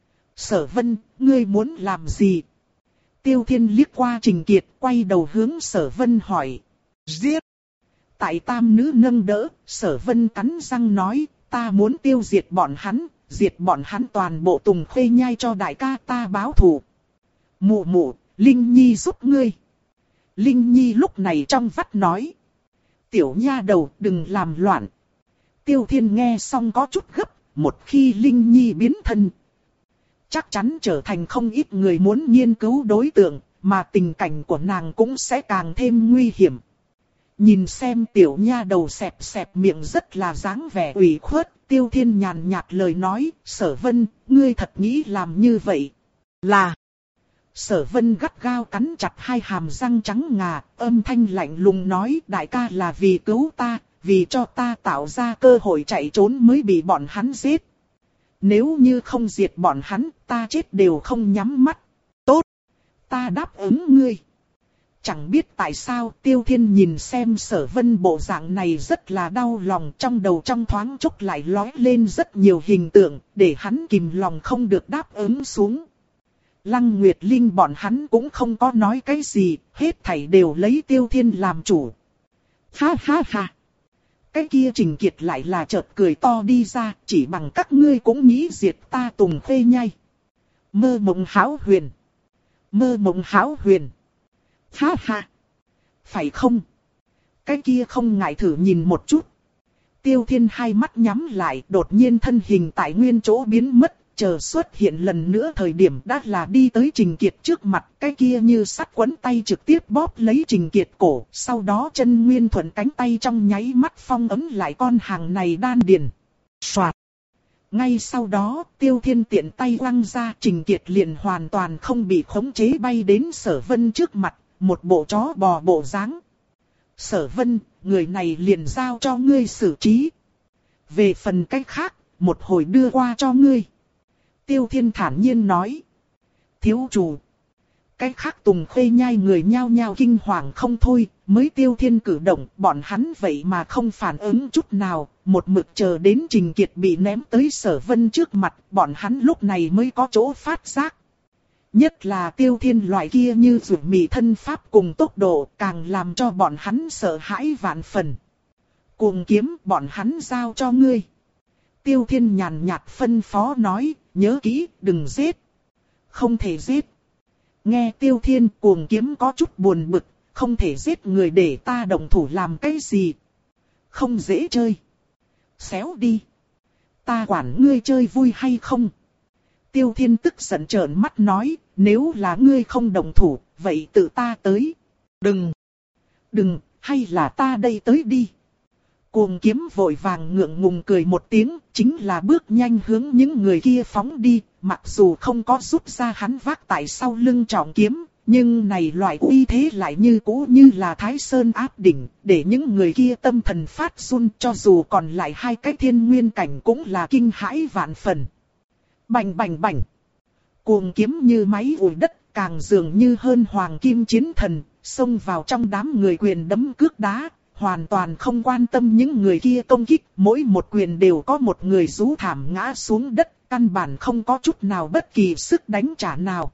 Sở Vân, ngươi muốn làm gì? Tiêu Thiên liếc qua Trình Kiệt, quay đầu hướng Sở Vân hỏi. Giết! Tại tam nữ nâng đỡ, Sở Vân cắn răng nói, ta muốn tiêu diệt bọn hắn, diệt bọn hắn toàn bộ Tùng Khuê Nhai cho đại ca ta báo thù. Mụ mụ, Linh Nhi giúp ngươi. Linh Nhi lúc này trong vắt nói. Tiểu nha đầu đừng làm loạn. Tiêu Thiên nghe xong có chút gấp, một khi Linh Nhi biến thân, chắc chắn trở thành không ít người muốn nghiên cứu đối tượng, mà tình cảnh của nàng cũng sẽ càng thêm nguy hiểm. Nhìn xem tiểu nha đầu xẹp xẹp miệng rất là dáng vẻ ủy khuất, Tiêu Thiên nhàn nhạt lời nói, Sở Vân, ngươi thật nghĩ làm như vậy? Là... Sở Vân gắt gao cắn chặt hai hàm răng trắng ngà, âm thanh lạnh lùng nói, đại ca là vì cứu ta, vì cho ta tạo ra cơ hội chạy trốn mới bị bọn hắn giết. Nếu như không diệt bọn hắn, ta chết đều không nhắm mắt. Tốt, ta đáp ứng ngươi. Chẳng biết tại sao Tiêu Thiên nhìn xem Sở Vân bộ dạng này rất là đau lòng, trong đầu trong thoáng chốc lại lóe lên rất nhiều hình tượng, để hắn kìm lòng không được đáp ứng xuống. Lăng Nguyệt Linh bọn hắn cũng không có nói cái gì, hết thảy đều lấy Tiêu Thiên làm chủ. Ha ha ha! Cái kia Trình Kiệt lại là chợt cười to đi ra, chỉ bằng các ngươi cũng nghĩ diệt ta Tùng Khuê Nhai. Mơ mộng hão huyền! Mơ mộng hão huyền! Ha ha! Phải không? Cái kia không ngại thử nhìn một chút. Tiêu Thiên hai mắt nhắm lại, đột nhiên thân hình tại nguyên chỗ biến mất, chờ xuất hiện lần nữa thời điểm đã là đi tới Trình Kiệt trước mặt, cái kia như sắt quấn tay trực tiếp bóp lấy Trình Kiệt cổ, sau đó chân nguyên thuận cánh tay trong nháy mắt phong ấn lại con hàng này đan điền. Soạt. Ngay sau đó, Tiêu Thiên tiện tay quăng ra, Trình Kiệt liền hoàn toàn không bị khống chế bay đến Sở Vân trước mặt, một bộ chó bò bộ dáng. Sở Vân, người này liền giao cho ngươi xử trí. Về phần cách khác, một hồi đưa qua cho ngươi. Tiêu Thiên thản nhiên nói. Thiếu chủ. Cách khác Tùng Khê Nhai người nhao nhao kinh hoàng không thôi, mới Tiêu Thiên cử động, bọn hắn vậy mà không phản ứng chút nào, một mực chờ đến Trình Kiệt bị ném tới Sở Vân trước mặt, bọn hắn lúc này mới có chỗ phát giác. Nhất là Tiêu Thiên loại kia như rủi mị thân pháp cùng tốc độ, càng làm cho bọn hắn sợ hãi vạn phần. Cuồng kiếm bọn hắn giao cho ngươi. Tiêu Thiên nhàn nhạt phân phó nói, nhớ kỹ, đừng giết. Không thể giết. Nghe Tiêu Thiên, cuồng kiếm có chút buồn bực, không thể giết người để ta động thủ làm cái gì. Không dễ chơi. Xéo đi. Ta quản ngươi chơi vui hay không. Tiêu Thiên tức giận trợn mắt nói, nếu là ngươi không động thủ, vậy tự ta tới. Đừng. Đừng, hay là ta đây tới đi. Cuồng kiếm vội vàng ngượng ngùng cười một tiếng, chính là bước nhanh hướng những người kia phóng đi, mặc dù không có rút ra hắn vác tại sau lưng trọng kiếm, nhưng này loại uy thế lại như cũ như là Thái Sơn áp đỉnh, để những người kia tâm thần phát run, cho dù còn lại hai cái thiên nguyên cảnh cũng là kinh hãi vạn phần. Bành bành bành. Cuồng kiếm như máy ủi đất, càng dường như hơn hoàng kim chiến thần, xông vào trong đám người quyền đấm cước đá. Hoàn toàn không quan tâm những người kia công kích, mỗi một quyền đều có một người rú thảm ngã xuống đất, căn bản không có chút nào bất kỳ sức đánh trả nào.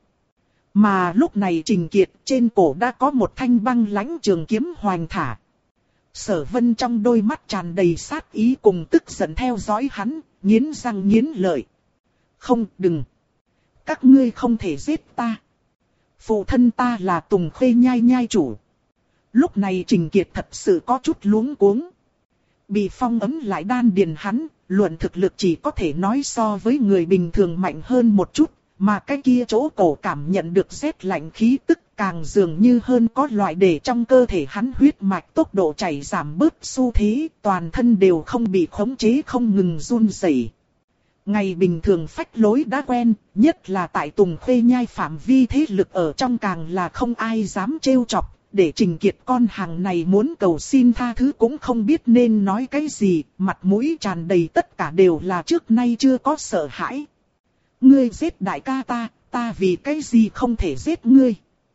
Mà lúc này Trình Kiệt trên cổ đã có một thanh băng lãnh trường kiếm hoành thả. Sở Vân trong đôi mắt tràn đầy sát ý cùng tức giận theo dõi hắn, nghiến răng nghiến lợi. Không, đừng. Các ngươi không thể giết ta. Phụ thân ta là Tùng Khê Nhai nhai chủ. Lúc này Trình Kiệt thật sự có chút luống cuống. Bị phong ấn lại đan điền hắn, luận thực lực chỉ có thể nói so với người bình thường mạnh hơn một chút, mà cái kia chỗ cổ cảm nhận được rét lạnh khí tức càng dường như hơn có loại để trong cơ thể hắn huyết mạch tốc độ chảy giảm bớt xu thế, toàn thân đều không bị khống chế không ngừng run rẩy. Ngày bình thường phách lối đã quen, nhất là tại Tùng Khê Nhai phạm vi thế lực ở trong càng là không ai dám trêu chọc. Để Trình Kiệt con hàng này muốn cầu xin tha thứ cũng không biết nên nói cái gì, mặt mũi tràn đầy tất cả đều là trước nay chưa có sợ hãi. Ngươi giết đại ca ta, ta vì cái gì không thể giết ngươi?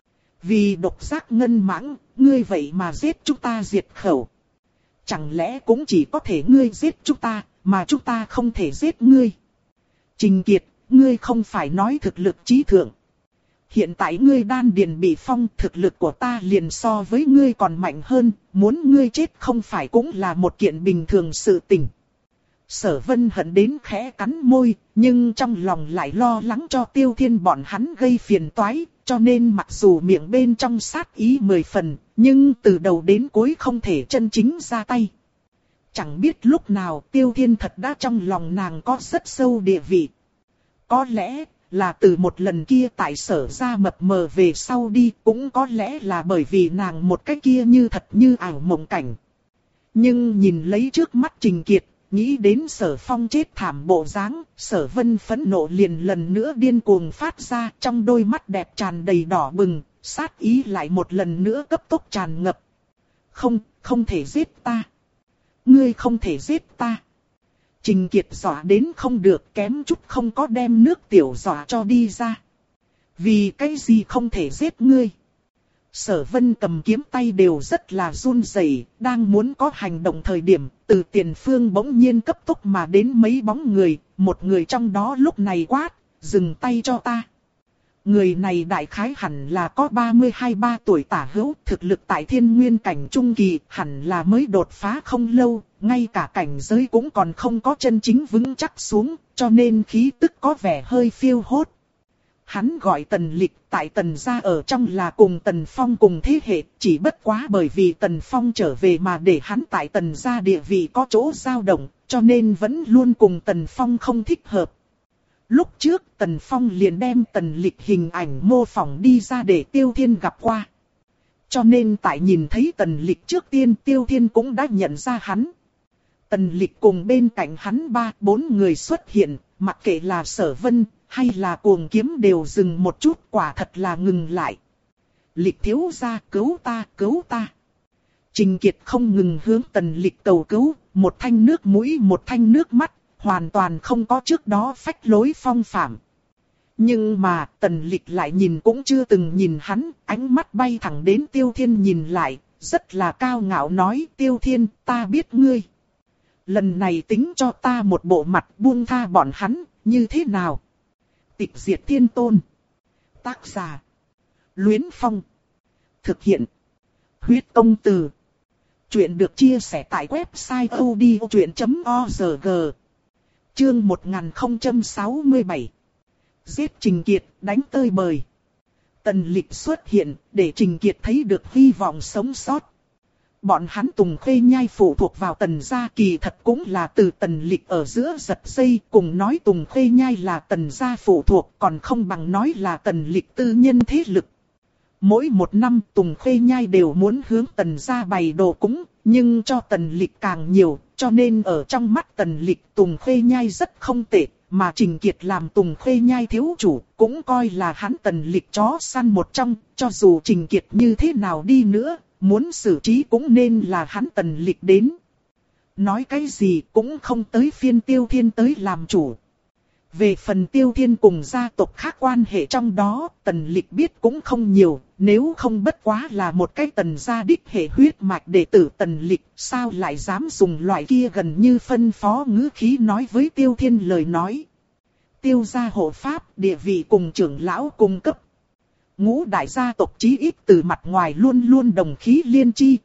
Vì độc giác ngân mãng, ngươi vậy mà giết chúng ta diệt khẩu. Chẳng lẽ cũng chỉ có thể ngươi giết chúng ta, mà chúng ta không thể giết ngươi? Trình Kiệt, ngươi không phải nói thực lực chí thượng. Hiện tại ngươi đan điền bị phong, thực lực của ta liền so với ngươi còn mạnh hơn, muốn ngươi chết không phải cũng là một kiện bình thường sự tình. Sở Vân hận đến khẽ cắn môi, nhưng trong lòng lại lo lắng cho Tiêu Thiên bọn hắn gây phiền toái, cho nên mặc dù miệng bên trong sát ý mười phần, nhưng từ đầu đến cuối không thể chân chính ra tay. Chẳng biết lúc nào Tiêu Thiên thật đã trong lòng nàng có rất sâu địa vị. Có lẽ là từ một lần kia tại Sở ra mập mờ về sau đi, cũng có lẽ là bởi vì nàng một cái kia như thật như ảo mộng cảnh. Nhưng nhìn lấy trước mắt Trình Kiệt, nghĩ đến Sở Phong chết thảm bộ dáng, Sở Vân phẫn nộ liền lần nữa điên cuồng phát ra, trong đôi mắt đẹp tràn đầy đỏ bừng, sát ý lại một lần nữa cấp tốc tràn ngập. Không, không thể giết ta. Ngươi không thể giết ta. Trình Kiệt dọa đến không được, kém chút không có đem nước tiểu dọa cho đi ra. Vì cái gì không thể giết ngươi? Sở Vân cầm kiếm tay đều rất là run rẩy, đang muốn có hành động thời điểm, từ tiền phương bỗng nhiên cấp tốc mà đến mấy bóng người, một người trong đó lúc này quát, dừng tay cho ta. Người này đại khái hẳn là có ba mươi hai ba tuổi tả hữu, thực lực tại thiên nguyên cảnh trung kỳ, hẳn là mới đột phá không lâu, ngay cả cảnh giới cũng còn không có chân chính vững chắc xuống, cho nên khí tức có vẻ hơi phiêu hốt. Hắn gọi Tần Lịch, tại Tần gia ở trong là cùng Tần Phong cùng thế hệ, chỉ bất quá bởi vì Tần Phong trở về mà để hắn tại Tần gia địa vị có chỗ dao động, cho nên vẫn luôn cùng Tần Phong không thích hợp. Lúc trước Tần Phong liền đem Tần Lịch hình ảnh mô phỏng đi ra để Tiêu Thiên gặp qua. Cho nên tại nhìn thấy Tần Lịch trước tiên, Tiêu Thiên cũng đã nhận ra hắn. Tần Lịch cùng bên cạnh hắn ba, bốn người xuất hiện, mặc kệ là Sở Vân hay là Cuồng Kiếm đều dừng một chút, quả thật là ngừng lại. Lịch thiếu gia, cứu ta, cứu ta. Trình Kiệt không ngừng hướng Tần Lịch cầu cứu, một thanh nước mũi một thanh nước mắt, hoàn toàn không có trước đó phách lối phong phạm. Nhưng mà Tần Lịch lại nhìn cũng chưa từng nhìn hắn, ánh mắt bay thẳng đến Tiêu Thiên nhìn lại, rất là cao ngạo nói: Tiêu Thiên, ta biết ngươi. Lần này tính cho ta một bộ mặt, buông tha bọn hắn, như thế nào? Tịch diệt thiên tôn. Tác giả: Luyến Phong. Thực hiện: Huyết Công Từ. Chuyện được chia sẻ tại website odchuyện chấm org. Chương một nghìn không trăm sáu mươi bảy. Giết Trình Kiệt, đánh tơi bời. Tần Lịch xuất hiện, để Trình Kiệt thấy được hy vọng sống sót. Bọn hắn Tùng Khê Nhai phụ thuộc vào Tần gia, kỳ thật cũng là từ Tần Lịch ở giữa giật dây, cùng nói Tùng Khê Nhai là Tần gia phụ thuộc, còn không bằng nói là Tần Lịch tư nhân thế lực. Mỗi một năm Tùng Khê Nhai đều muốn hướng Tần gia bày đồ cúng, nhưng cho Tần Lịch càng nhiều, cho nên ở trong mắt Tần Lịch Tùng Khê Nhai rất không tệ, mà Trình Kiệt làm Tùng Khê Nhai thiếu chủ, cũng coi là hắn Tần Lịch chó săn một trong, cho dù Trình Kiệt như thế nào đi nữa, muốn xử trí cũng nên là hắn Tần Lịch đến. Nói cái gì cũng không tới phiên Tiêu Thiên tới làm chủ. Về phần Tiêu Thiên cùng gia tộc khác quan hệ trong đó, Tần Lịch biết cũng không nhiều, nếu không bất quá là một cái Tần gia đích hệ huyết mạch đệ tử Tần Lịch, sao lại dám dùng loại kia gần như phân phó ngữ khí nói với Tiêu Thiên lời nói. Tiêu gia hộ pháp, địa vị cùng trưởng lão cung cấp. Ngũ đại gia tộc chí ít từ mặt ngoài luôn luôn đồng khí liên chi.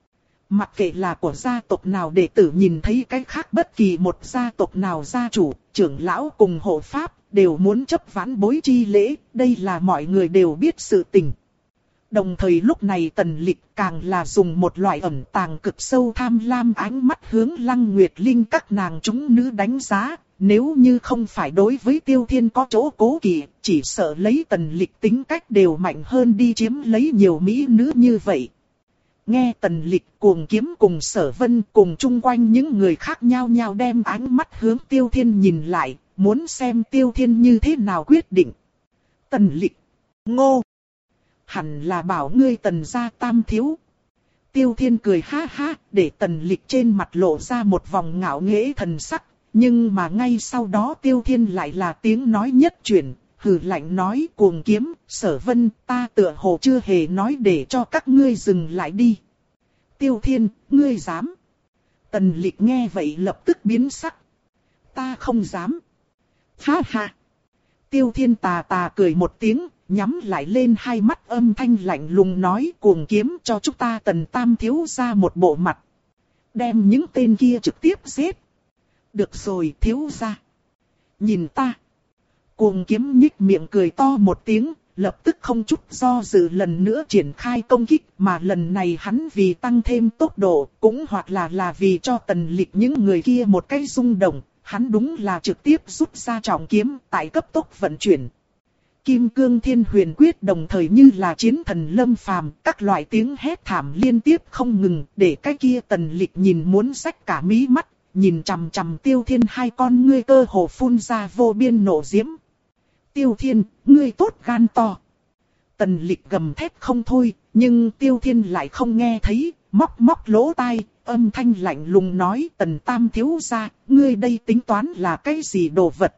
Mặc kệ là của gia tộc nào đệ tử nhìn thấy cái khác bất kỳ một gia tộc nào gia chủ, trưởng lão cùng hộ pháp, đều muốn chấp vãn bối chi lễ, đây là mọi người đều biết sự tình. Đồng thời lúc này Tần Lịch càng là dùng một loại ẩn tàng cực sâu tham lam ánh mắt hướng Lăng Nguyệt Linh các nàng chúng nữ đánh giá, nếu như không phải đối với Tiêu Thiên có chỗ cố kỵ, chỉ sợ lấy Tần Lịch tính cách đều mạnh hơn đi chiếm lấy nhiều mỹ nữ như vậy. Nghe Tần Lịch, Cuồng Kiếm cùng Sở Vân cùng chung quanh những người khác nhau nhau đem ánh mắt hướng Tiêu Thiên nhìn lại, muốn xem Tiêu Thiên như thế nào quyết định. Tần Lịch, ngô, hẳn là bảo ngươi Tần gia tam thiếu. Tiêu Thiên cười ha ha, để Tần Lịch trên mặt lộ ra một vòng ngạo nghễ thần sắc, nhưng mà ngay sau đó Tiêu Thiên lại là tiếng nói nhất chuyển. Hừ lạnh nói: Cuồng Kiếm, Sở Vân, ta tựa hồ chưa hề nói để cho các ngươi dừng lại đi. Tiêu Thiên, ngươi dám? Tần Lịch nghe vậy lập tức biến sắc. Ta không dám. Ha ha. Tiêu Thiên tà tà cười một tiếng, nhắm lại lên hai mắt âm thanh lạnh lùng nói: Cuồng Kiếm, cho chúng ta Tần tam thiếu ra một bộ mặt. Đem những tên kia trực tiếp giết. Được rồi thiếu gia. Nhìn ta. Cuồng Kiếm nhích miệng cười to một tiếng, lập tức không chút do dự lần nữa triển khai công kích, mà lần này hắn vì tăng thêm tốc độ, cũng hoặc là là vì cho Tần Lịch những người kia một cái rung động, hắn đúng là trực tiếp rút ra trọng kiếm tại cấp tốc vận chuyển. Kim Cương Thiên Huyền Quyết đồng thời như là chiến thần lâm phàm, các loại tiếng hét thảm liên tiếp không ngừng, để cái kia Tần Lịch nhìn muốn rách cả mí mắt, nhìn chằm chằm Tiêu Thiên hai con ngươi cơ hồ phun ra vô biên nộ diễm. Tiêu Thiên, ngươi tốt gan to. Tần Lịch gầm thét không thôi, nhưng Tiêu Thiên lại không nghe thấy, móc móc lỗ tai, âm thanh lạnh lùng nói: Tần tam thiếu gia, ngươi đây tính toán là cái gì đồ vật?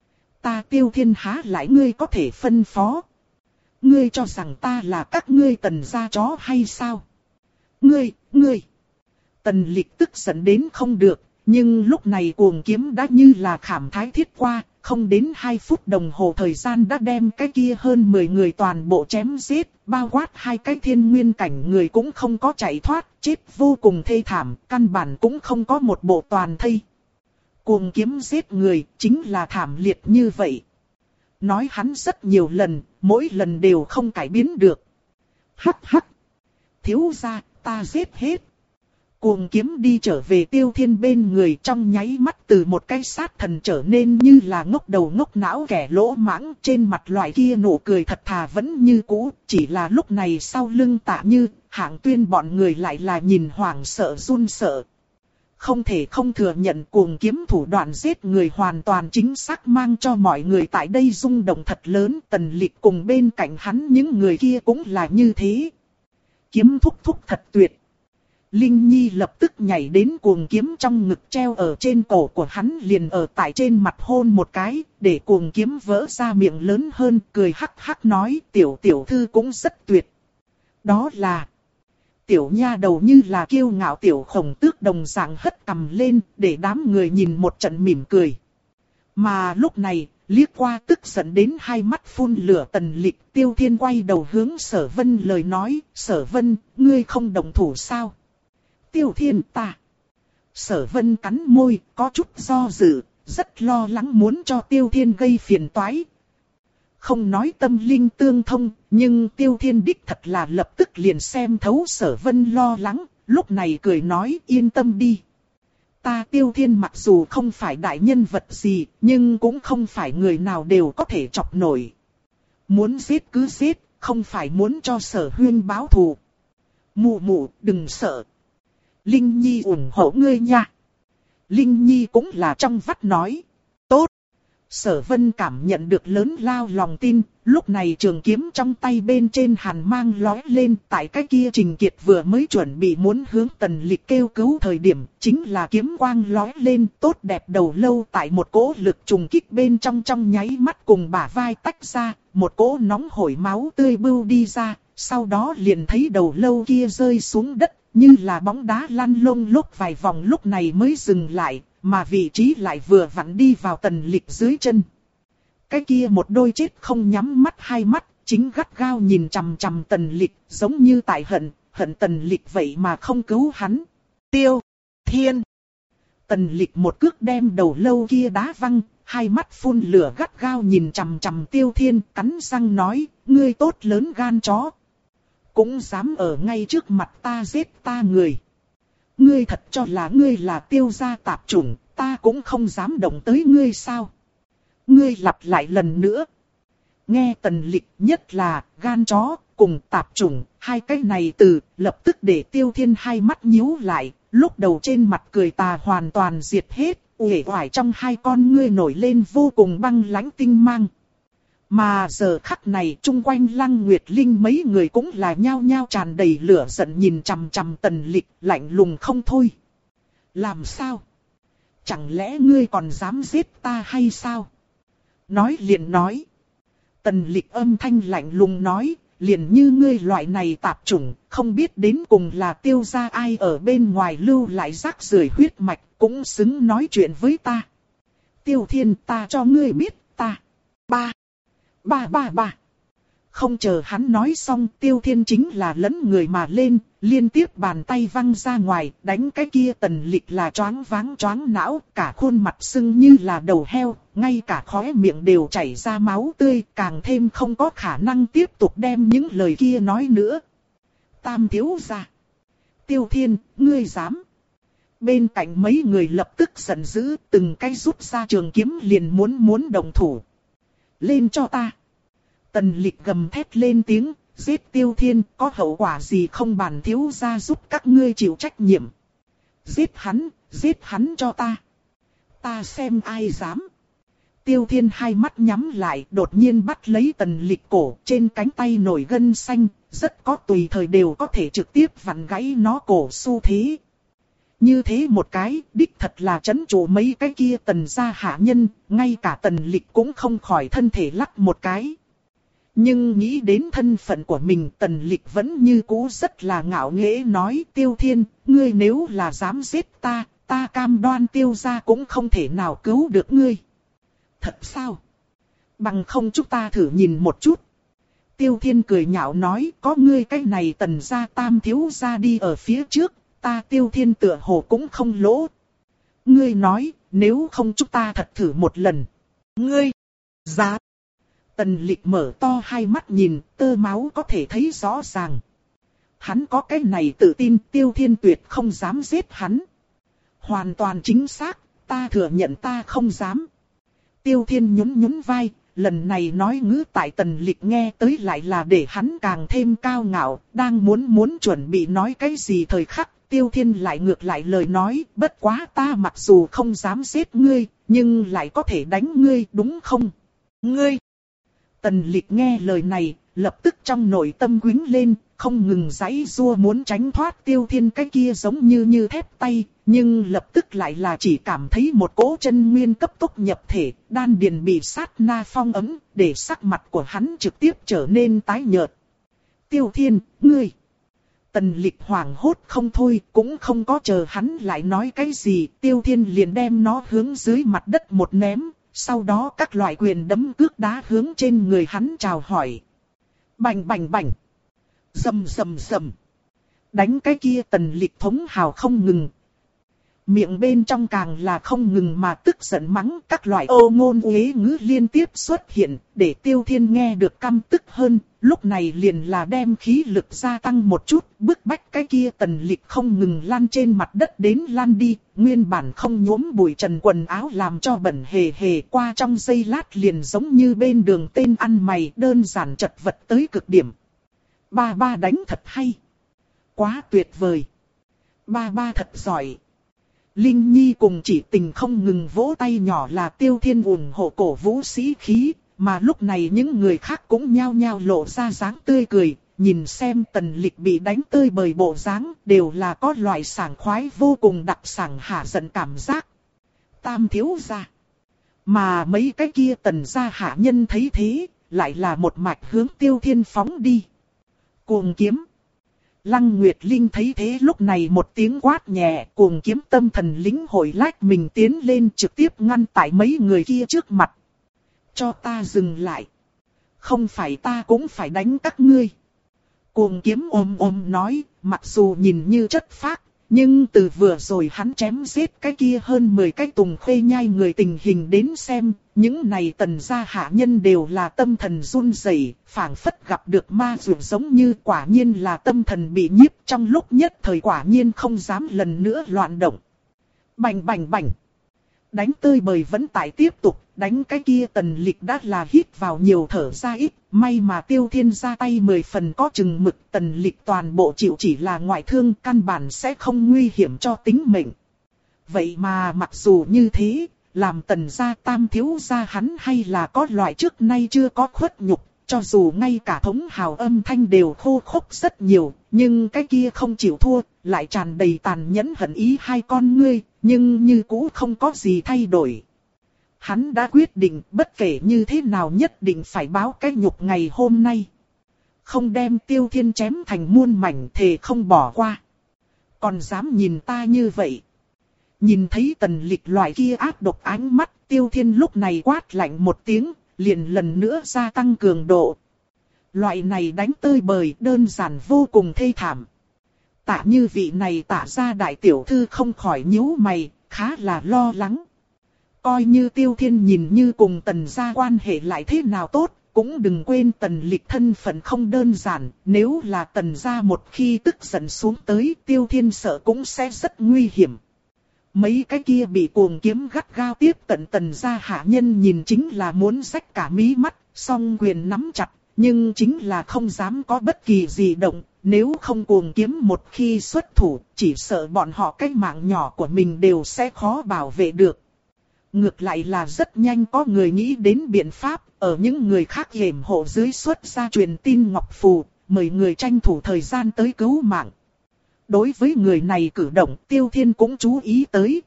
Ta Tiêu Thiên há lại ngươi có thể phân phó? Ngươi cho rằng ta là các ngươi Tần gia chó hay sao? Ngươi, ngươi. Tần Lịch tức giận đến không được, nhưng lúc này Cuồng Kiếm đã như là khảm thái thiết qua. Không đến hai phút đồng hồ thời gian đã đem cái kia hơn mười người toàn bộ chém giết, bao quát hai cái thiên nguyên cảnh người cũng không có chạy thoát, chết vô cùng thê thảm, căn bản cũng không có một bộ toàn thây. Cuồng Kiếm giết người, chính là thảm liệt như vậy. Nói hắn rất nhiều lần, mỗi lần đều không cải biến được. Hắc hắc. Thiếu gia, ta giết hết. Cuồng kiếm đi trở về Tiêu Thiên bên người, trong nháy mắt từ một cái sát thần trở nên như là ngốc đầu ngốc não kẻ lỗ mãng, trên mặt loại kia nụ cười thật thà vẫn như cũ, chỉ là lúc này sau lưng Tạ Như, Hạng Tuyên bọn người lại là nhìn hoảng sợ run sợ. Không thể không thừa nhận cuồng kiếm thủ đoạn giết người hoàn toàn chính xác mang cho mọi người tại đây rung động thật lớn. Tần Lịch cùng bên cạnh hắn những người kia cũng là như thế. Kiếm thúc thúc thật tuyệt. Linh Nhi lập tức nhảy đến cuồng kiếm trong ngực treo ở trên cổ của hắn, liền ở tại trên mặt hôn một cái, để cuồng kiếm vỡ ra miệng lớn hơn, cười hắc hắc nói tiểu tiểu thư cũng rất tuyệt. Đó là... Tiểu nha đầu như là kiêu ngạo tiểu khổng tước đồng dạng hất cằm lên, để đám người nhìn một trận mỉm cười. Mà lúc này, liếc qua tức giận đến hai mắt phun lửa Tần Lịch, Tiêu Thiên quay đầu hướng Sở Vân lời nói, Sở Vân, ngươi không động thủ sao? Tiêu Thiên ta. Sở Vân cắn môi, có chút do dự, rất lo lắng muốn cho Tiêu Thiên gây phiền toái. Không nói tâm linh tương thông, nhưng Tiêu Thiên đích thật là lập tức liền xem thấu Sở Vân lo lắng, lúc này cười nói yên tâm đi. Ta Tiêu Thiên mặc dù không phải đại nhân vật gì, nhưng cũng không phải người nào đều có thể chọc nổi. Muốn giết cứ giết, không phải muốn cho Sở Huyên báo thù. Mụ mụ, đừng sợ. Linh Nhi ủng hộ ngươi nha. Linh Nhi cũng là trong vắt nói. Tốt. Sở Vân cảm nhận được lớn lao lòng tin, lúc này trường kiếm trong tay bên trên hàn mang lóe lên, tại cái kia Trình Kiệt vừa mới chuẩn bị muốn hướng Tần Lịch kêu cứu thời điểm, chính là kiếm quang lóe lên, tốt đẹp đầu lâu tại một cỗ lực trùng kích bên trong trong nháy mắt cùng bả vai tách ra, một cỗ nóng hổi máu tươi bưu đi ra, sau đó liền thấy đầu lâu kia rơi xuống đất, như là bóng đá lăn lông lốc vài vòng lúc này mới dừng lại. Mà vị trí lại vừa vặn đi vào Tần Lịch dưới chân. Cái kia một đôi chết không nhắm mắt hai mắt, chính gắt gao nhìn chằm chằm Tần Lịch, giống như tại hận, hận Tần Lịch vậy mà không cứu hắn. Tiêu Thiên. Tần Lịch một cước đem đầu lâu kia đá văng, hai mắt phun lửa gắt gao nhìn chằm chằm Tiêu Thiên, cắn răng nói, ngươi tốt lớn gan chó. Cũng dám ở ngay trước mặt ta giết ta người. Ngươi thật cho là ngươi là Tiêu gia tạp chủng, ta cũng không dám động tới ngươi sao? Ngươi lặp lại lần nữa. Nghe Tần Lịch nhất là gan chó cùng tạp chủng, hai cái này từ lập tức để Tiêu Thiên hai mắt nhíu lại, lúc đầu trên mặt cười tà hoàn toàn diệt hết, uể oải trong hai con ngươi nổi lên vô cùng băng lãnh tinh mang. Mà giờ khắc này chung quanh Lăng Nguyệt Linh mấy người cũng là nhao nhao tràn đầy lửa giận nhìn chằm chằm Tần Lịch, lạnh lùng không thôi. Làm sao? Chẳng lẽ ngươi còn dám giết ta hay sao? Nói liền nói. Tần Lịch âm thanh lạnh lùng nói, liền như ngươi loại này tạp chủng, không biết đến cùng là Tiêu gia ai ở bên ngoài lưu lại rác rưởi huyết mạch, cũng xứng nói chuyện với ta. Tiêu Thiên, ta cho ngươi biết, ta. Ba. Ba ba ba. Không chờ hắn nói xong, Tiêu Thiên chính là lấn người mà lên, liên tiếp bàn tay văng ra ngoài, đánh cái kia Tần Lịch là choáng váng choáng não, cả khuôn mặt sưng như là đầu heo, ngay cả khóe miệng đều chảy ra máu tươi, càng thêm không có khả năng tiếp tục đem những lời kia nói nữa. Tam thiếu gia. Tiêu Thiên, ngươi dám. Bên cạnh mấy người lập tức giận dữ, từng cái rút ra trường kiếm liền muốn muốn đồng thủ. Lên cho ta. Tần Lịch gầm thét lên tiếng, giết Tiêu Thiên, có hậu quả gì không bản thiếu gia giúp các ngươi chịu trách nhiệm. Giết hắn, giết hắn cho ta. Ta xem ai dám. Tiêu Thiên hai mắt nhắm lại, đột nhiên bắt lấy Tần Lịch cổ, trên cánh tay nổi gân xanh, rất có tùy thời đều có thể trực tiếp vặn gãy nó cổ xu thế. Như thế một cái, đích thật là chấn trụ mấy cái kia Tần gia hạ nhân, ngay cả Tần Lịch cũng không khỏi thân thể lắc một cái. Nhưng nghĩ đến thân phận của mình, Tần Lịch vẫn như cũ rất là ngạo nghễ nói, Tiêu Thiên, ngươi nếu là dám giết ta, ta cam đoan Tiêu gia cũng không thể nào cứu được ngươi. Thật sao? Bằng không chúng ta thử nhìn một chút. Tiêu Thiên cười nhạo nói, có ngươi cái này Tần gia tam thiếu gia đi ở phía trước, ta Tiêu Thiên tựa hồ cũng không lỗ. Ngươi nói, nếu không chúng ta thật thử một lần. Ngươi, dám. Tần Lịch mở to hai mắt nhìn, tơ máu có thể thấy rõ ràng. Hắn có cái này tự tin, Tiêu Thiên tuyệt không dám giết hắn. Hoàn toàn chính xác, ta thừa nhận ta không dám. Tiêu Thiên nhún nhún vai, lần này nói ngữ tại Tần Lịch nghe tới lại là để hắn càng thêm cao ngạo, đang muốn muốn chuẩn bị nói cái gì thời khắc, Tiêu Thiên lại ngược lại lời nói, bất quá ta mặc dù không dám giết ngươi, nhưng lại có thể đánh ngươi đúng không? Ngươi! Tần Lịch nghe lời này, lập tức trong nội tâm quýnh lên, không ngừng giãy giụa muốn tránh thoát Tiêu Thiên cái kia giống như như thép tay, nhưng lập tức lại là chỉ cảm thấy một cỗ chân nguyên cấp tốc nhập thể, đan điền bị sát na phong ấm, để sắc mặt của hắn trực tiếp trở nên tái nhợt. Tiêu Thiên, ngươi! Tần Lịch hoảng hốt không thôi, cũng không có chờ hắn lại nói cái gì, Tiêu Thiên liền đem nó hướng dưới mặt đất một ném, sau đó các loại quyền đấm cước đá hướng trên người hắn chào hỏi. Bành bành bành! Rầm rầm rầm! Đánh cái kia Tần Lịch thống hào không ngừng. Miệng bên trong càng là không ngừng mà tức giận mắng, các loại ô ngôn uế ngữ liên tiếp xuất hiện, để Tiêu Thiên nghe được căm tức hơn, lúc này liền là đem khí lực gia tăng một chút, bức bách cái kia Tần Lịch không ngừng lăn trên mặt đất đến lăn đi, nguyên bản không nhuốm bụi trần quần áo làm cho bẩn hề hề, qua trong giây lát liền giống như bên đường tên ăn mày, đơn giản chật vật tới cực điểm. Ba ba đánh thật hay! Quá tuyệt vời! Ba ba thật giỏi! Linh Nhi cùng Chỉ Tình không ngừng vỗ tay nhỏ là Tiêu Thiên ủng hộ cổ vũ sĩ khí, mà lúc này những người khác cũng nhao nhao lộ ra dáng tươi cười, nhìn xem Tần Lịch bị đánh tơi bời bộ dáng, đều là có loại sảng khoái vô cùng đặc sảng hả giận cảm giác. Tam thiếu gia. Mà mấy cái kia Tần gia hạ nhân thấy thế, lại là một mạch hướng Tiêu Thiên phóng đi. Cuồng kiếm. Lăng Nguyệt Linh thấy thế lúc này một tiếng quát nhẹ, cuồng kiếm tâm thần lính hội lách mình tiến lên trực tiếp ngăn tại mấy người kia trước mặt. Cho ta dừng lại. Không phải ta cũng phải đánh các ngươi. Cuồng kiếm ôm ôm nói, mặc dù nhìn như chất phác, nhưng từ vừa rồi hắn chém giết cái kia hơn mười cái tùng khuê nhai người tình hình đến xem, những này Tần gia hạ nhân đều là tâm thần run rẩy, phảng phất gặp được ma dược giống như quả nhiên là tâm thần bị nhiếp trong lúc nhất thời quả nhiên không dám lần nữa loạn động. Bành bành bành. Đánh tơi bời vẫn tại tiếp tục, đánh cái kia Tần Lịch đã là hít vào nhiều thở ra ít, may mà Tiêu Thiên ra tay mười phần có chừng mực, Tần Lịch toàn bộ chịu chỉ là ngoại thương, căn bản sẽ không nguy hiểm cho tính mệnh. Vậy mà mặc dù như thế, làm Tần gia tam thiếu gia hắn hay là có loại trước nay chưa có khuất nhục, cho dù ngay cả thống hào âm thanh đều khô khốc rất nhiều, nhưng cái kia không chịu thua, lại tràn đầy tàn nhẫn hận ý hai con ngươi, nhưng như cũ không có gì thay đổi. Hắn đã quyết định bất kể như thế nào nhất định phải báo cái nhục ngày hôm nay. Không đem Tiêu Thiên chém thành muôn mảnh thề không bỏ qua. Còn dám nhìn ta như vậy. Nhìn thấy Tần Lịch loại kia ác độc ánh mắt, Tiêu Thiên lúc này quát lạnh một tiếng, liền lần nữa gia tăng cường độ. Loại này đánh tơi bời đơn giản vô cùng thê thảm. Tạ như vị này Tạ gia đại tiểu thư không khỏi nhíu mày, khá là lo lắng. Coi như Tiêu Thiên nhìn như cùng Tần gia quan hệ lại thế nào tốt, cũng đừng quên Tần Lịch thân phận không đơn giản, nếu là Tần gia một khi tức giận xuống tới, Tiêu Thiên sợ cũng sẽ rất nguy hiểm. Mấy cái kia bị cuồng kiếm gắt gao tiếp cận Tần gia hạ nhân nhìn chính là muốn rách cả mí mắt, song quyền nắm chặt, nhưng chính là không dám có bất kỳ gì động, nếu không cuồng kiếm một khi xuất thủ, chỉ sợ bọn họ cái mạng nhỏ của mình đều sẽ khó bảo vệ được. Ngược lại là rất nhanh có người nghĩ đến biện pháp, ở những người khác yểm hộ dưới xuất ra truyền tin ngọc phù, mời người tranh thủ thời gian tới cứu mạng. Đối với người này cử động, Tiêu Thiên cũng chú ý tới.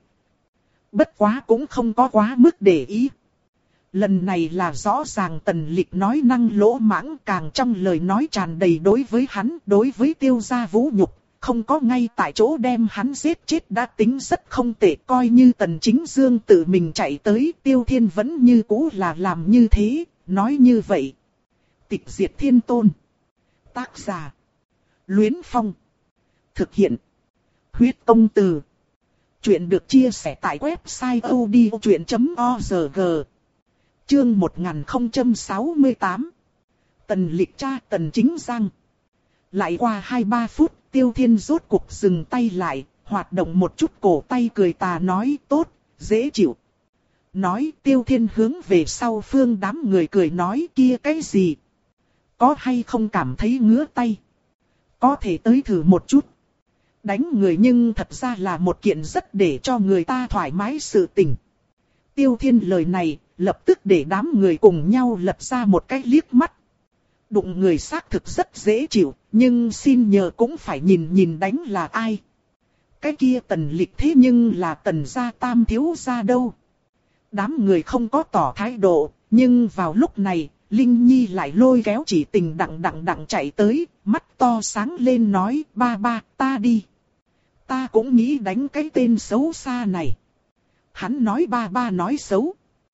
Bất quá cũng không có quá mức để ý. Lần này là rõ ràng Tần Lịch nói năng lỗ mãng, càng trong lời nói tràn đầy đối với hắn, đối với Tiêu gia vũ nhục. Không có ngay tại chỗ đem hắn giết chết đã tính rất không tệ, coi như Tần Chính Dương tự mình chạy tới, Tiêu Thiên vẫn như cũ là làm như thế, nói như vậy. Tịch diệt thiên tôn. Tác giả. Luyến Phong. Thực hiện. Huyết Tông Từ. Chuyện được chia sẻ tại website odchuyện chấm org. Chương một nghìn không trăm sáu mươi tám. Tần Lịch cha Tần Chính Giang. Lại qua hai ba phút, Tiêu Thiên rốt cục dừng tay lại, hoạt động một chút cổ tay cười tà nói tốt, dễ chịu. Nói Tiêu Thiên hướng về sau phương đám người cười nói kia cái gì? Có hay không cảm thấy ngứa tay? Có thể tới thử một chút. Đánh người nhưng thật ra là một kiện rất để cho người ta thoải mái sự tình. Tiêu Thiên lời này lập tức để đám người cùng nhau lật ra một cái liếc mắt. Đụng người xác thực rất dễ chịu, nhưng xin nhờ cũng phải nhìn nhìn đánh là ai. Cái kia Tần Lịch thế nhưng là Tần gia tam thiếu gia đâu. Đám người không có tỏ thái độ, nhưng vào lúc này, Linh Nhi lại lôi kéo Chỉ Tình đặng đặng đặng chạy tới, mắt to sáng lên nói, ba ba, ta đi. Ta cũng nghĩ đánh cái tên xấu xa này. Hắn nói ba ba nói xấu.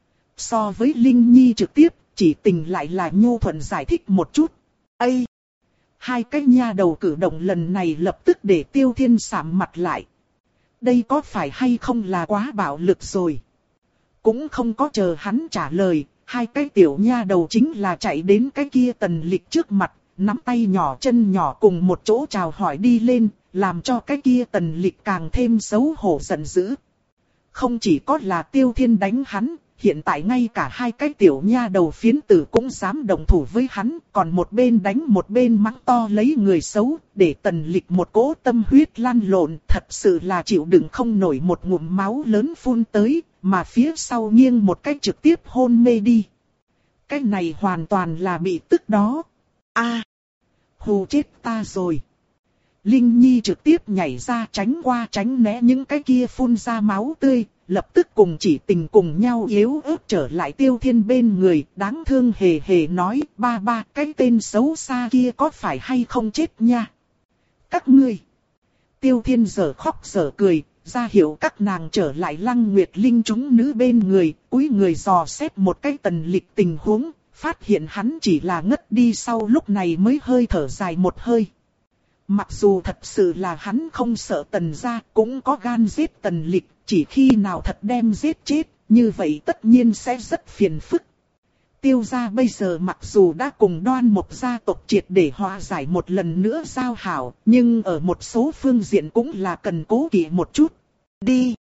So với Linh Nhi trực tiếp, Chỉ Tình lại là nhu thuận giải thích một chút. Ây! Hai cái nha đầu cử động lần này lập tức để Tiêu Thiên sạm mặt lại. Đây có phải hay không là quá bạo lực rồi? Cũng không có chờ hắn trả lời, hai cái tiểu nha đầu chính là chạy đến cái kia Tần Lịch trước mặt, nắm tay nhỏ chân nhỏ cùng một chỗ chào hỏi đi lên, làm cho cái kia Tần Lịch càng thêm xấu hổ giận dữ. Không chỉ có là Tiêu Thiên đánh hắn, hiện tại ngay cả hai cái tiểu nha đầu phiến tử cũng dám đồng thủ với hắn, còn một bên đánh một bên mắng to lấy người xấu, để Tần Lịch một cỗ tâm huyết lan lộn, thật sự là chịu đựng không nổi một ngụm máu lớn phun tới, mà phía sau nghiêng một cách trực tiếp hôn mê đi. Cái này hoàn toàn là bị tức đó. A, à, hù chết ta rồi. Linh Nhi trực tiếp nhảy ra tránh qua tránh né những cái kia phun ra máu tươi, lập tức cùng Chỉ Tình cùng nhau yếu ớt trở lại Tiêu Thiên bên người, đáng thương hề hề nói, ba ba, cái tên xấu xa kia có phải hay không chết nha? Các ngươi. Tiêu Thiên giờ khóc giờ cười, ra hiệu các nàng trở lại Lăng Nguyệt Linh chúng nữ bên người, cúi người dò xét một cái Tần Lịch tình huống, phát hiện hắn chỉ là ngất đi sau lúc này mới hơi thở dài một hơi. Mặc dù thật sự là hắn không sợ Tần gia, cũng có gan giết Tần Lịch, chỉ khi nào thật đem giết chết, như vậy tất nhiên sẽ rất phiền phức. Tiêu gia bây giờ mặc dù đã cùng Đoan Mộc gia tộc triệt để hòa giải một lần nữa giao hảo, nhưng ở một số phương diện cũng là cần cố kỵ một chút. Đi!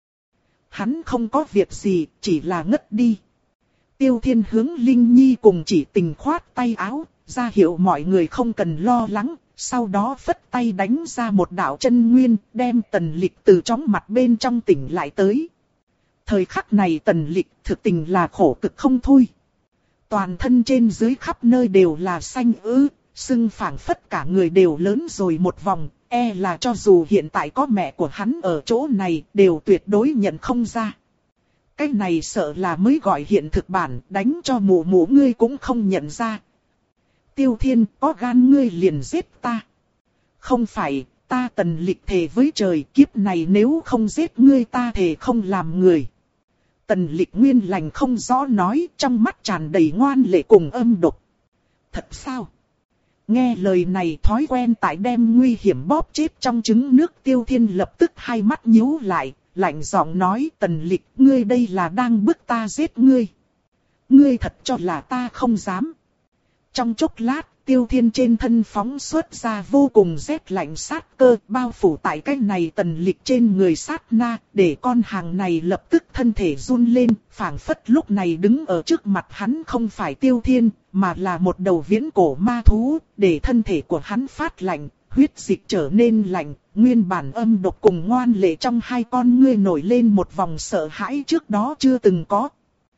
Hắn không có việc gì, chỉ là ngất đi. Tiêu Thiên hướng Linh Nhi cùng Chỉ Tình khoát tay áo, ra hiệu mọi người không cần lo lắng. Sau đó phất tay đánh ra một đạo chân nguyên, đem Tần Lịch từ trong mặt bên trong tỉnh lại tới. Thời khắc này Tần Lịch thực tình là khổ cực không thôi. Toàn thân trên dưới khắp nơi đều là xanh ứ, sưng phảng phất cả người đều lớn rồi một vòng, e là cho dù hiện tại có mẹ của hắn ở chỗ này đều tuyệt đối nhận không ra. Cái này sợ là mới gọi hiện thực bản, đánh cho mụ mụ ngươi cũng không nhận ra. Tiêu Thiên, có gan ngươi liền giết ta. Không phải, ta Tần Lịch thề với trời, kiếp này nếu không giết ngươi ta thề không làm người. Tần Lịch nguyên lành không rõ nói, trong mắt tràn đầy ngoan lệ cùng âm độc. Thật sao? Nghe lời này thói quen tại đem nguy hiểm bóp chết trong trứng nước. Tiêu Thiên lập tức hai mắt nhíu lại, lạnh giọng nói, Tần Lịch, ngươi đây là đang bức ta giết ngươi. Ngươi thật cho là ta không dám. Trong chốc lát, Tiêu Thiên trên thân phóng xuất ra vô cùng rét lạnh sát cơ, bao phủ tại cái này Tần Lịch trên người sát na, để con hàng này lập tức thân thể run lên, phảng phất lúc này đứng ở trước mặt hắn không phải Tiêu Thiên, mà là một đầu viễn cổ ma thú, để thân thể của hắn phát lạnh, huyết dịch trở nên lạnh, nguyên bản âm độc cùng ngoan lệ trong hai con ngươi nổi lên một vòng sợ hãi trước đó chưa từng có.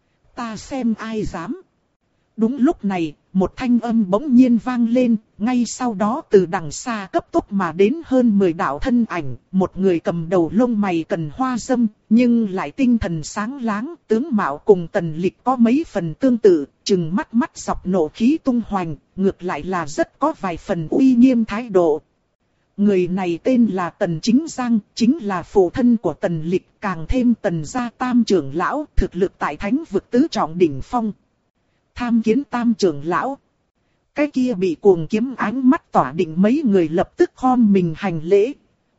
Ta xem ai dám. Đúng lúc này, một thanh âm bỗng nhiên vang lên, ngay sau đó từ đằng xa cấp tốc mà đến hơn mười đạo thân ảnh, một người cầm đầu lông mày cần hoa râm, nhưng lại tinh thần sáng láng, tướng mạo cùng Tần Lịch có mấy phần tương tự, chừng mắt mắt dọc nộ khí tung hoành, ngược lại là rất có vài phần uy nghiêm thái độ. Người này tên là Tần Chính Giang, chính là phụ thân của Tần Lịch, càng thêm Tần gia tam trưởng lão, thực lực tại thánh vực tứ trọng đỉnh phong. Tham kiến tam trưởng lão. Cái kia bị cuồng kiếm ánh mắt tỏa định mấy người lập tức khom mình hành lễ.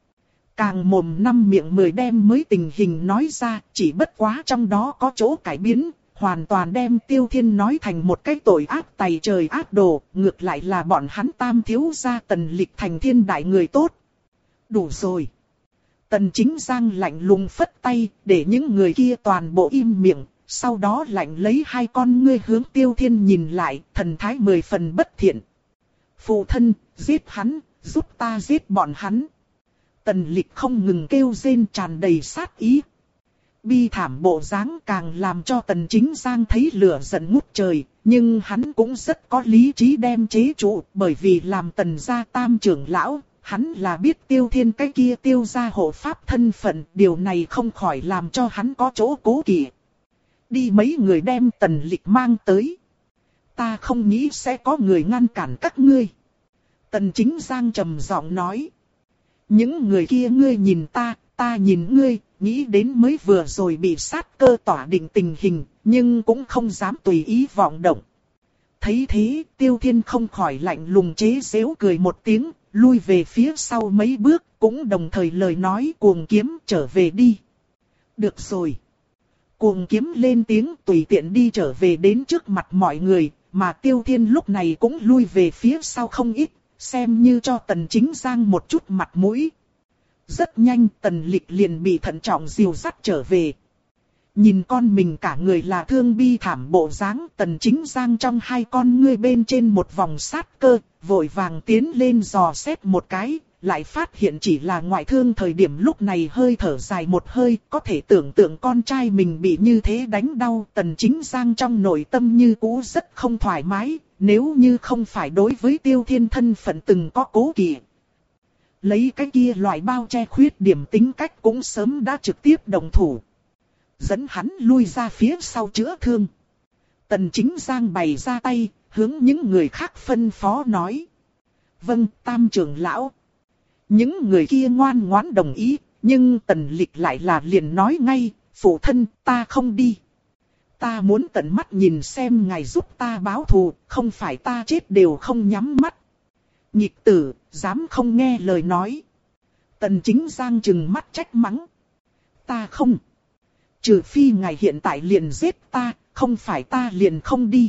Càng mồm năm miệng mười đem mới tình hình nói ra, chỉ bất quá trong đó có chỗ cải biến, hoàn toàn đem Tiêu Thiên nói thành một cái tội ác tày trời ác đồ, ngược lại là bọn hắn Tam thiếu gia Tần Lịch thành thiên đại người tốt. Đủ rồi. Tần Chính Giang lạnh lùng phất tay, để những người kia toàn bộ im miệng, sau đó lạnh lấy hai con ngươi hướng Tiêu Thiên nhìn lại, thần thái mười phần bất thiện. Phụ thân, giết hắn, giúp ta giết bọn hắn. Tần Lịch không ngừng kêu rên tràn đầy sát ý. Bi thảm bộ dáng càng làm cho Tần Chính Giang thấy lửa giận ngút trời, nhưng hắn cũng rất có lý trí đem chế trụ, bởi vì làm Tần gia tam trưởng lão, hắn là biết Tiêu Thiên cái kia Tiêu gia hộ pháp thân phận, điều này không khỏi làm cho hắn có chỗ cố kỵ. Đi mấy người đem Tần Lịch mang tới. Ta không nghĩ sẽ có người ngăn cản các ngươi. Tần Chính Giang trầm giọng nói. Những người kia ngươi nhìn ta, ta nhìn ngươi, nghĩ đến mới vừa rồi bị sát cơ tỏa định tình hình, nhưng cũng không dám tùy ý vọng động. Thấy thế, Tiêu Thiên không khỏi lạnh lùng chế giễu cười một tiếng, lui về phía sau mấy bước, cũng đồng thời lời nói cuồng kiếm trở về đi. Được rồi. Cuồng kiếm lên tiếng tùy tiện đi trở về đến trước mặt mọi người, mà Tiêu Thiên lúc này cũng lui về phía sau không ít, xem như cho Tần Chính Giang một chút mặt mũi. Rất nhanh Tần Lịch liền bị thận trọng dìu dắt trở về. Nhìn con mình cả người là thương bi thảm bộ dáng, Tần Chính Giang trong hai con ngươi bên trên một vòng sát cơ, vội vàng tiến lên dò xét một cái, lại phát hiện chỉ là ngoại thương thời điểm lúc này hơi thở dài một hơi, có thể tưởng tượng con trai mình bị như thế đánh đau. Tần Chính Giang trong nội tâm như cũ rất không thoải mái, nếu như không phải đối với Tiêu Thiên thân phận từng có cố kỵ. Lấy cái kia loại bao che khuyết điểm tính cách cũng sớm đã trực tiếp đồng thủ. Dẫn hắn lui ra phía sau chữa thương. Tần Chính Giang bày ra tay, hướng những người khác phân phó nói. Vâng, tam trưởng lão. Những người kia ngoan ngoãn đồng ý, nhưng Tần Lịch lại là liền nói ngay, phụ thân, ta không đi. Ta muốn tận mắt nhìn xem ngài giúp ta báo thù, không phải ta chết đều không nhắm mắt. Nhịch tử, dám không nghe lời nói. Tần Chính Giang trừng mắt trách mắng. Ta không. Trừ phi ngài hiện tại liền giết ta, không phải ta liền không đi.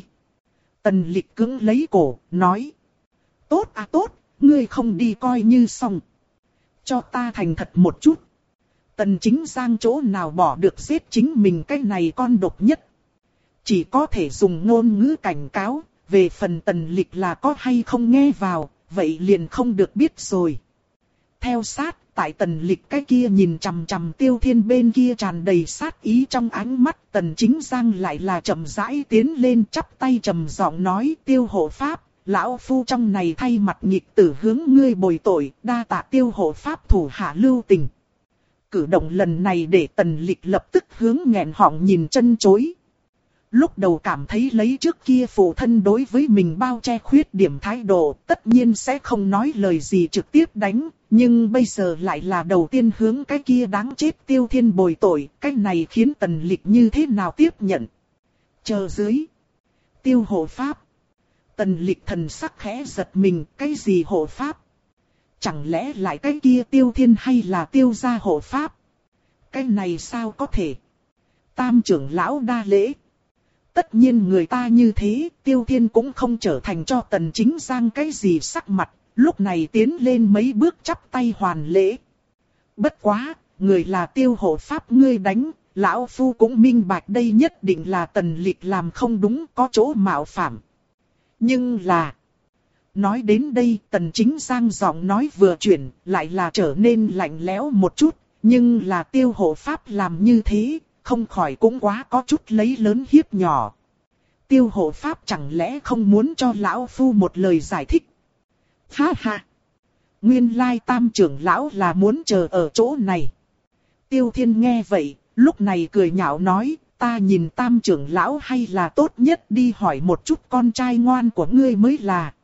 Tần Lịch cứng lấy cổ, nói. Tốt à tốt, ngươi không đi coi như xong. Cho ta thành thật một chút. Tần Chính Giang chỗ nào bỏ được giết chính mình cái này con độc nhất. Chỉ có thể dùng ngôn ngữ cảnh cáo, về phần Tần Lịch là có hay không nghe vào, vậy liền không được biết rồi. Theo sát, tại Tần Lịch cái kia nhìn chằm chằm Tiêu Thiên bên kia tràn đầy sát ý trong ánh mắt, Tần Chính Giang lại là chậm rãi tiến lên chắp tay trầm giọng nói: Tiêu hộ pháp, lão phu trong này thay mặt nghịch tử hướng ngươi bồi tội, đa tạ Tiêu hộ pháp thủ hạ lưu tình. Cử động lần này để Tần Lịch lập tức hướng nghẹn họng nhìn chân chối. Lúc đầu cảm thấy lấy trước kia phụ thân đối với mình bao che khuyết điểm thái độ, tất nhiên sẽ không nói lời gì trực tiếp đánh, nhưng bây giờ lại là đầu tiên hướng cái kia đáng chết Tiêu Thiên bồi tội, cái này khiến Tần Lịch như thế nào tiếp nhận. Chờ dưới. Tiêu hộ pháp. Tần Lịch thần sắc khẽ giật mình, cái gì hộ pháp? Chẳng lẽ lại cái kia Tiêu Thiên hay là Tiêu gia hộ pháp? Cái này sao có thể? Tam trưởng lão đa lễ. Tất nhiên người ta như thế, Tiêu Thiên cũng không trở thành cho Tần Chính Giang cái gì sắc mặt, lúc này tiến lên mấy bước chắp tay hoàn lễ. Bất quá, người là Tiêu hộ pháp ngươi đánh, lão phu cũng minh bạch đây nhất định là Tần Lịch làm không đúng, có chỗ mạo phạm. Nhưng là... Nói đến đây, Tần Chính Giang giọng nói vừa chuyển, lại là trở nên lạnh lẽo một chút, nhưng là Tiêu hộ pháp làm như thế, không khỏi cũng quá có chút lấy lớn hiếp nhỏ. Tiêu hộ pháp chẳng lẽ không muốn cho lão phu một lời giải thích? Ha ha! Nguyên lai tam trưởng lão là muốn chờ ở chỗ này. Tiêu Thiên nghe vậy, lúc này cười nhạo nói, ta nhìn tam trưởng lão hay là tốt nhất đi hỏi một chút con trai ngoan của ngươi mới là.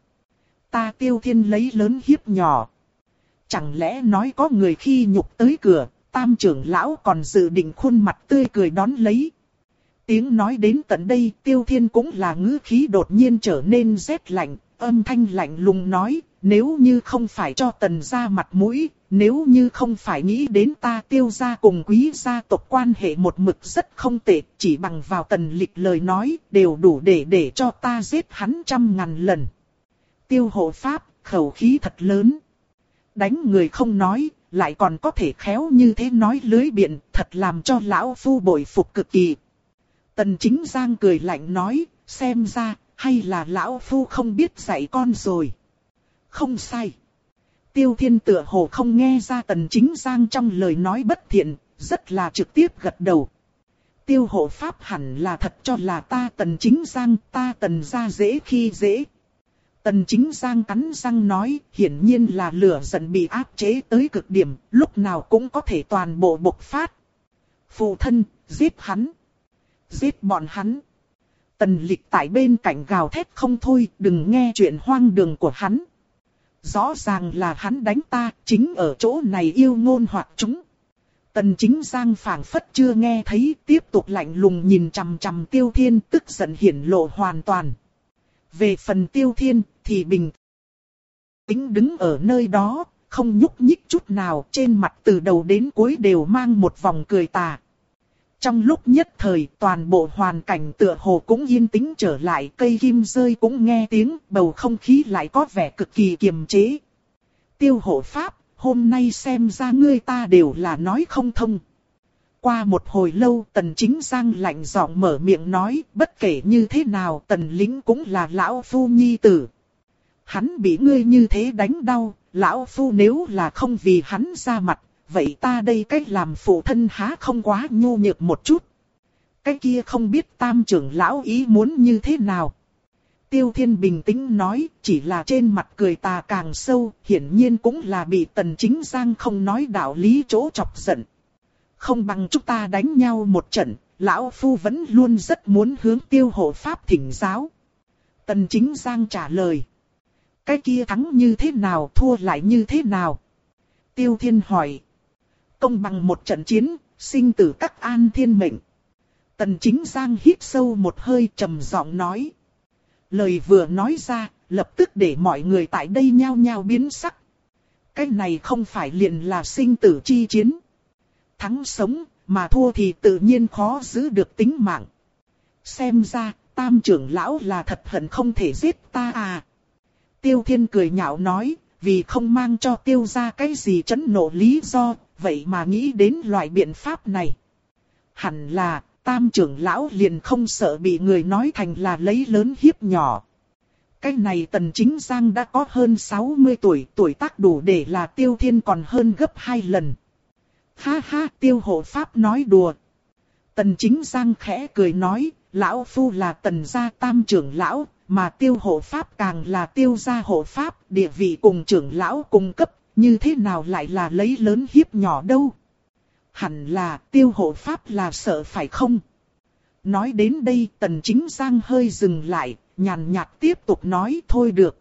Ta Tiêu Thiên lấy lớn hiếp nhỏ. Chẳng lẽ nói có người khi nhục tới cửa, tam trưởng lão còn dự định khuôn mặt tươi cười đón lấy. Tiếng nói đến tận đây, Tiêu Thiên cũng là ngữ khí đột nhiên trở nên rét lạnh, âm thanh lạnh lùng nói, nếu như không phải cho Tần gia mặt mũi, nếu như không phải nghĩ đến ta Tiêu gia cùng Quý gia tộc quan hệ một mực rất không tệ, chỉ bằng vào Tần Lịch lời nói, đều đủ để để cho ta giết hắn trăm ngàn lần. Tiêu hộ pháp, khẩu khí thật lớn. Đánh người không nói, lại còn có thể khéo như thế nói lưới biện, thật làm cho lão phu bội phục cực kỳ. Tần Chính Giang cười lạnh nói, xem ra, hay là lão phu không biết dạy con rồi. Không sai. Tiêu Thiên tựa hồ không nghe ra Tần Chính Giang trong lời nói bất thiện, rất là trực tiếp gật đầu. Tiêu hộ pháp hẳn là thật cho là ta Tần Chính Giang, ta Tần gia dễ khi dễ. Tần Chính Giang cắn răng nói, hiển nhiên là lửa giận bị áp chế tới cực điểm, lúc nào cũng có thể toàn bộ bộc phát. Phụ thân, giết hắn. Giết bọn hắn. Tần Lịch tại bên cạnh gào thét không thôi, đừng nghe chuyện hoang đường của hắn. Rõ ràng là hắn đánh ta, chính ở chỗ này yêu ngôn hoặc chúng. Tần Chính Giang phảng phất chưa nghe thấy, tiếp tục lạnh lùng nhìn chằm chằm Tiêu Thiên, tức giận hiển lộ hoàn toàn. Về phần Tiêu Thiên thì bình tĩnh đứng ở nơi đó, không nhúc nhích chút nào, trên mặt từ đầu đến cuối đều mang một vòng cười tà. Trong lúc nhất thời, toàn bộ hoàn cảnh tựa hồ cũng yên tĩnh trở lại, cây kim rơi cũng nghe tiếng, bầu không khí lại có vẻ cực kỳ kiềm chế. Tiêu hộ pháp, hôm nay xem ra ngươi ta đều là nói không thông. Qua một hồi lâu, Tần Chính Giang lạnh giọng mở miệng nói, bất kể như thế nào, Tần Lính cũng là lão phu nhi tử. Hắn bị ngươi như thế đánh đau, lão phu nếu là không vì hắn ra mặt, vậy ta đây cách làm phụ thân há không quá nhu nhược một chút. Cái kia không biết tam trưởng lão ý muốn như thế nào. Tiêu Thiên bình tĩnh nói, chỉ là trên mặt cười tà càng sâu, hiển nhiên cũng là bị Tần Chính Giang không nói đạo lý chỗ chọc giận. Không bằng chúng ta đánh nhau một trận, lão phu vẫn luôn rất muốn hướng Tiêu hộ pháp thỉnh giáo. Tần Chính Giang trả lời. Cái kia thắng như thế nào, thua lại như thế nào? Tiêu Thiên hỏi. Công bằng một trận chiến, sinh tử các an thiên mệnh. Tần Chính Giang hít sâu một hơi trầm giọng nói. Lời vừa nói ra, lập tức để mọi người tại đây nhao nhao biến sắc. Cái này không phải liền là sinh tử chi chiến. Thắng sống, mà thua thì tự nhiên khó giữ được tính mạng. Xem ra, tam trưởng lão là thật hận không thể giết ta à. Tiêu Thiên cười nhạo nói, vì không mang cho Tiêu gia cái gì chấn nộ lý do, vậy mà nghĩ đến loại biện pháp này. Hẳn là, tam trưởng lão liền không sợ bị người nói thành là lấy lớn hiếp nhỏ. Cái này Tần Chính Giang đã có hơn sáu mươi tuổi, tuổi tác đủ để là Tiêu Thiên còn hơn gấp hai lần. Ha ha, Tiêu hộ pháp nói đùa. Tần Chính Giang khẽ cười nói, lão phu là Tần gia tam trưởng lão, mà Tiêu hộ pháp càng là Tiêu gia hộ pháp, địa vị cùng trưởng lão cùng cấp, như thế nào lại là lấy lớn hiếp nhỏ đâu. Hẳn là Tiêu hộ pháp là sợ phải không? Nói đến đây Tần Chính Giang hơi dừng lại, nhàn nhạt tiếp tục nói thôi được.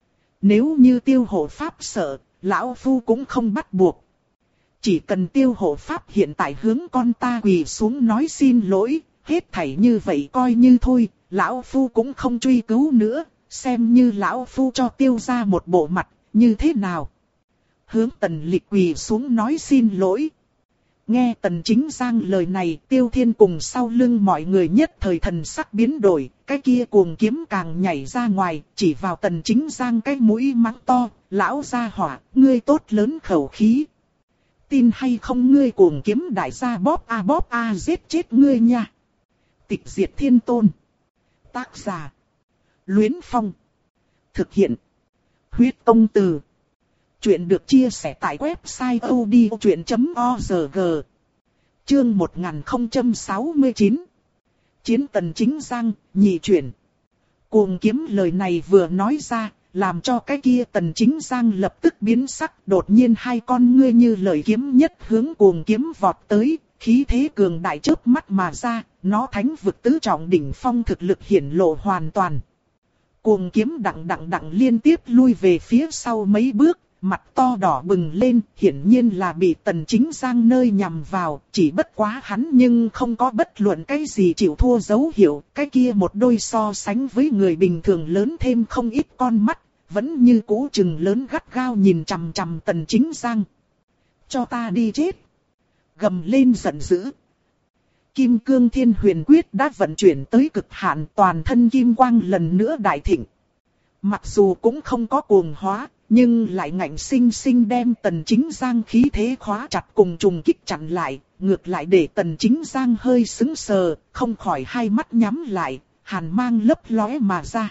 Nếu như Tiêu hộ pháp sợ, lão phu cũng không bắt buộc. Chỉ cần Tiêu hộ pháp hiện tại hướng con ta quỳ xuống nói xin lỗi, hết thảy như vậy coi như thôi, lão phu cũng không truy cứu nữa, xem như lão phu cho Tiêu ra một bộ mặt, như thế nào? Hướng Tần Lịch quỳ xuống nói xin lỗi. Nghe Tần Chính Giang lời này, Tiêu Thiên cùng sau lưng mọi người nhất thời thần sắc biến đổi, cái kia cuồng kiếm càng nhảy ra ngoài, chỉ vào Tần Chính Giang cái mũi mắng to, lão gia hỏa, ngươi tốt lớn khẩu khí. Tin hay không ngươi cuồng kiếm đại gia bóp a bóp a giết chết ngươi nha. Tịch diệt thiên tôn. Tác giả. Luyến Phong. Thực hiện. Huyết Công Từ. Chuyện được chia sẻ tại website odchuyện chấm org. Chương một nghìn không trăm sáu mươi chín. Chiến Tần Chính Giang, nhị chuyển. Cuồng kiếm lời này vừa nói ra, làm cho cái kia Tần Chính Giang lập tức biến sắc, đột nhiên hai con ngươi như lời kiếm nhất hướng cuồng kiếm vọt tới, khí thế cường đại chớp mắt mà ra, nó thánh vực tứ trọng đỉnh phong thực lực hiển lộ hoàn toàn. Cuồng kiếm đặng đặng đặng liên tiếp lui về phía sau mấy bước, mặt to đỏ bừng lên, hiển nhiên là bị Tần Chính Giang nơi nhằm vào, chỉ bất quá hắn nhưng không có bất luận cái gì chịu thua dấu hiệu, cái kia một đôi so sánh với người bình thường lớn thêm không ít con mắt, vẫn như cũ trừng lớn gắt gao nhìn chằm chằm Tần Chính Giang. Cho ta đi chết! Gầm lên giận dữ. Kim Cương Thiên Huyền Quyết đã vận chuyển tới cực hạn, toàn thân kim quang lần nữa đại thịnh. Mặc dù cũng không có cuồng hóa, nhưng lại ngạnh sinh sinh đem Tần Chính Giang khí thế khóa chặt cùng trùng kích chặn lại, ngược lại để Tần Chính Giang hơi sững sờ, không khỏi hai mắt nhắm lại, hàn mang lấp lóe mà ra.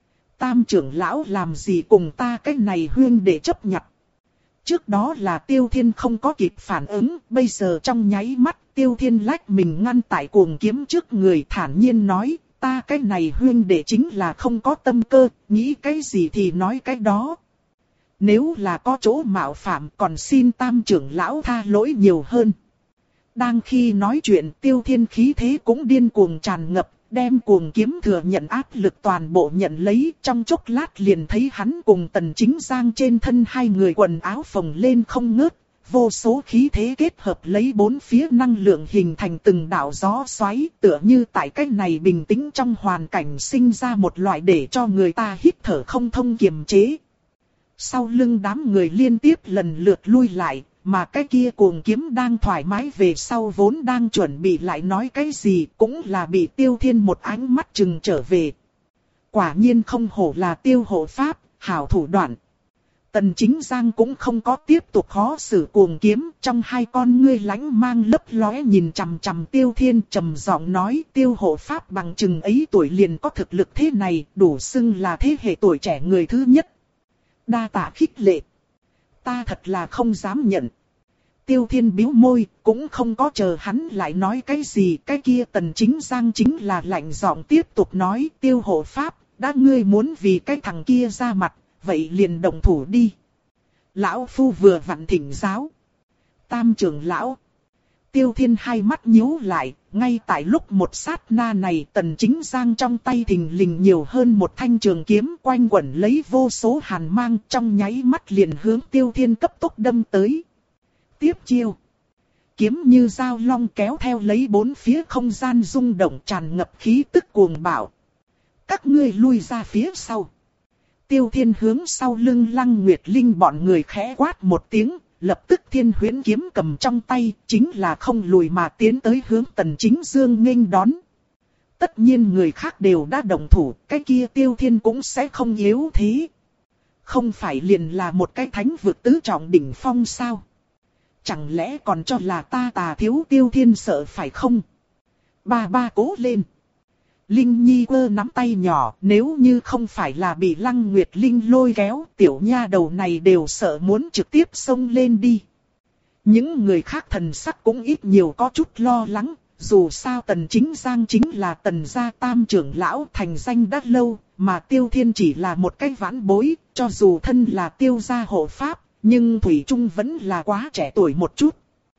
Tam trưởng lão làm gì cùng ta cái này huyên để chấp nhặt. Trước đó là Tiêu Thiên không có kịp phản ứng, bây giờ trong nháy mắt Tiêu Thiên lách mình ngăn tại cuồng kiếm trước người, thản nhiên nói, ta cái này huyên để chính là không có tâm cơ, nghĩ cái gì thì nói cái đó. Nếu là có chỗ mạo phạm còn xin Tam trưởng lão tha lỗi nhiều hơn. Đang khi nói chuyện, Tiêu Thiên khí thế cũng điên cuồng tràn ngập, đem cuồng kiếm thừa nhận áp lực toàn bộ nhận lấy, trong chốc lát liền thấy hắn cùng Tần Chính Giang trên thân hai người quần áo phồng lên không ngớt, vô số khí thế kết hợp lấy bốn phía năng lượng hình thành từng đạo gió xoáy, tựa như tại cái này bình tĩnh trong hoàn cảnh sinh ra một loại để cho người ta hít thở không thông kiềm chế. Sau lưng đám người liên tiếp lần lượt lui lại, mà cái kia cuồng kiếm đang thoải mái về sau vốn đang chuẩn bị lại nói cái gì cũng là bị Tiêu Thiên một ánh mắt chừng trở về. Quả nhiên không hổ là Tiêu hộ pháp, hảo thủ đoạn. Tần Chính Giang cũng không có tiếp tục khó xử cuồng kiếm, trong hai con ngươi lánh mang lấp lóe nhìn chằm chằm Tiêu Thiên, trầm giọng nói, Tiêu hộ pháp bằng chừng ấy tuổi liền có thực lực thế này, đủ xưng là thế hệ tuổi trẻ người thứ nhất. Đa tạ khích lệ. Ta thật là không dám nhận. Tiêu Thiên bĩu môi, cũng không có chờ hắn lại nói cái gì, cái kia Tần Chính Giang chính là lạnh giọng tiếp tục nói, Tiêu hộ pháp, đã ngươi muốn vì cái thằng kia ra mặt, vậy liền động thủ đi. Lão phu vừa vặn thỉnh giáo. Tam trưởng lão. Tiêu Thiên hai mắt nhíu lại, ngay tại lúc một sát na này Tần Chính Giang trong tay thình lình nhiều hơn một thanh trường kiếm quanh quẩn lấy vô số hàn mang, trong nháy mắt liền hướng Tiêu Thiên cấp tốc đâm tới. Tiếp chiêu. Kiếm như dao long kéo theo lấy bốn phía không gian rung động tràn ngập khí tức cuồng bạo. Các ngươi lui ra phía sau. Tiêu Thiên hướng sau lưng Lăng Nguyệt Linh bọn người khẽ quát một tiếng, lập tức Thiên Huyễn kiếm cầm trong tay, chính là không lùi mà tiến tới hướng Tần Chính Dương nghênh đón. Tất nhiên người khác đều đã động thủ, cái kia Tiêu Thiên cũng sẽ không yếu thế. Không phải liền là một cái thánh vực tứ trọng đỉnh phong sao? Chẳng lẽ còn cho là ta Tà thiếu Tiêu Thiên sợ phải không? Ba ba cố lên. Linh Nhi quơ nắm tay nhỏ, nếu như không phải là bị Lăng Nguyệt Linh lôi kéo, tiểu nha đầu này đều sợ muốn trực tiếp xông lên đi. Những người khác thần sắc cũng ít nhiều có chút lo lắng, dù sao Tần Chính Giang chính là Tần gia tam trưởng lão thành danh đã lâu, mà Tiêu Thiên chỉ là một cái vãn bối, cho dù thân là Tiêu gia hộ pháp, nhưng Thủy Trung vẫn là quá trẻ tuổi một chút.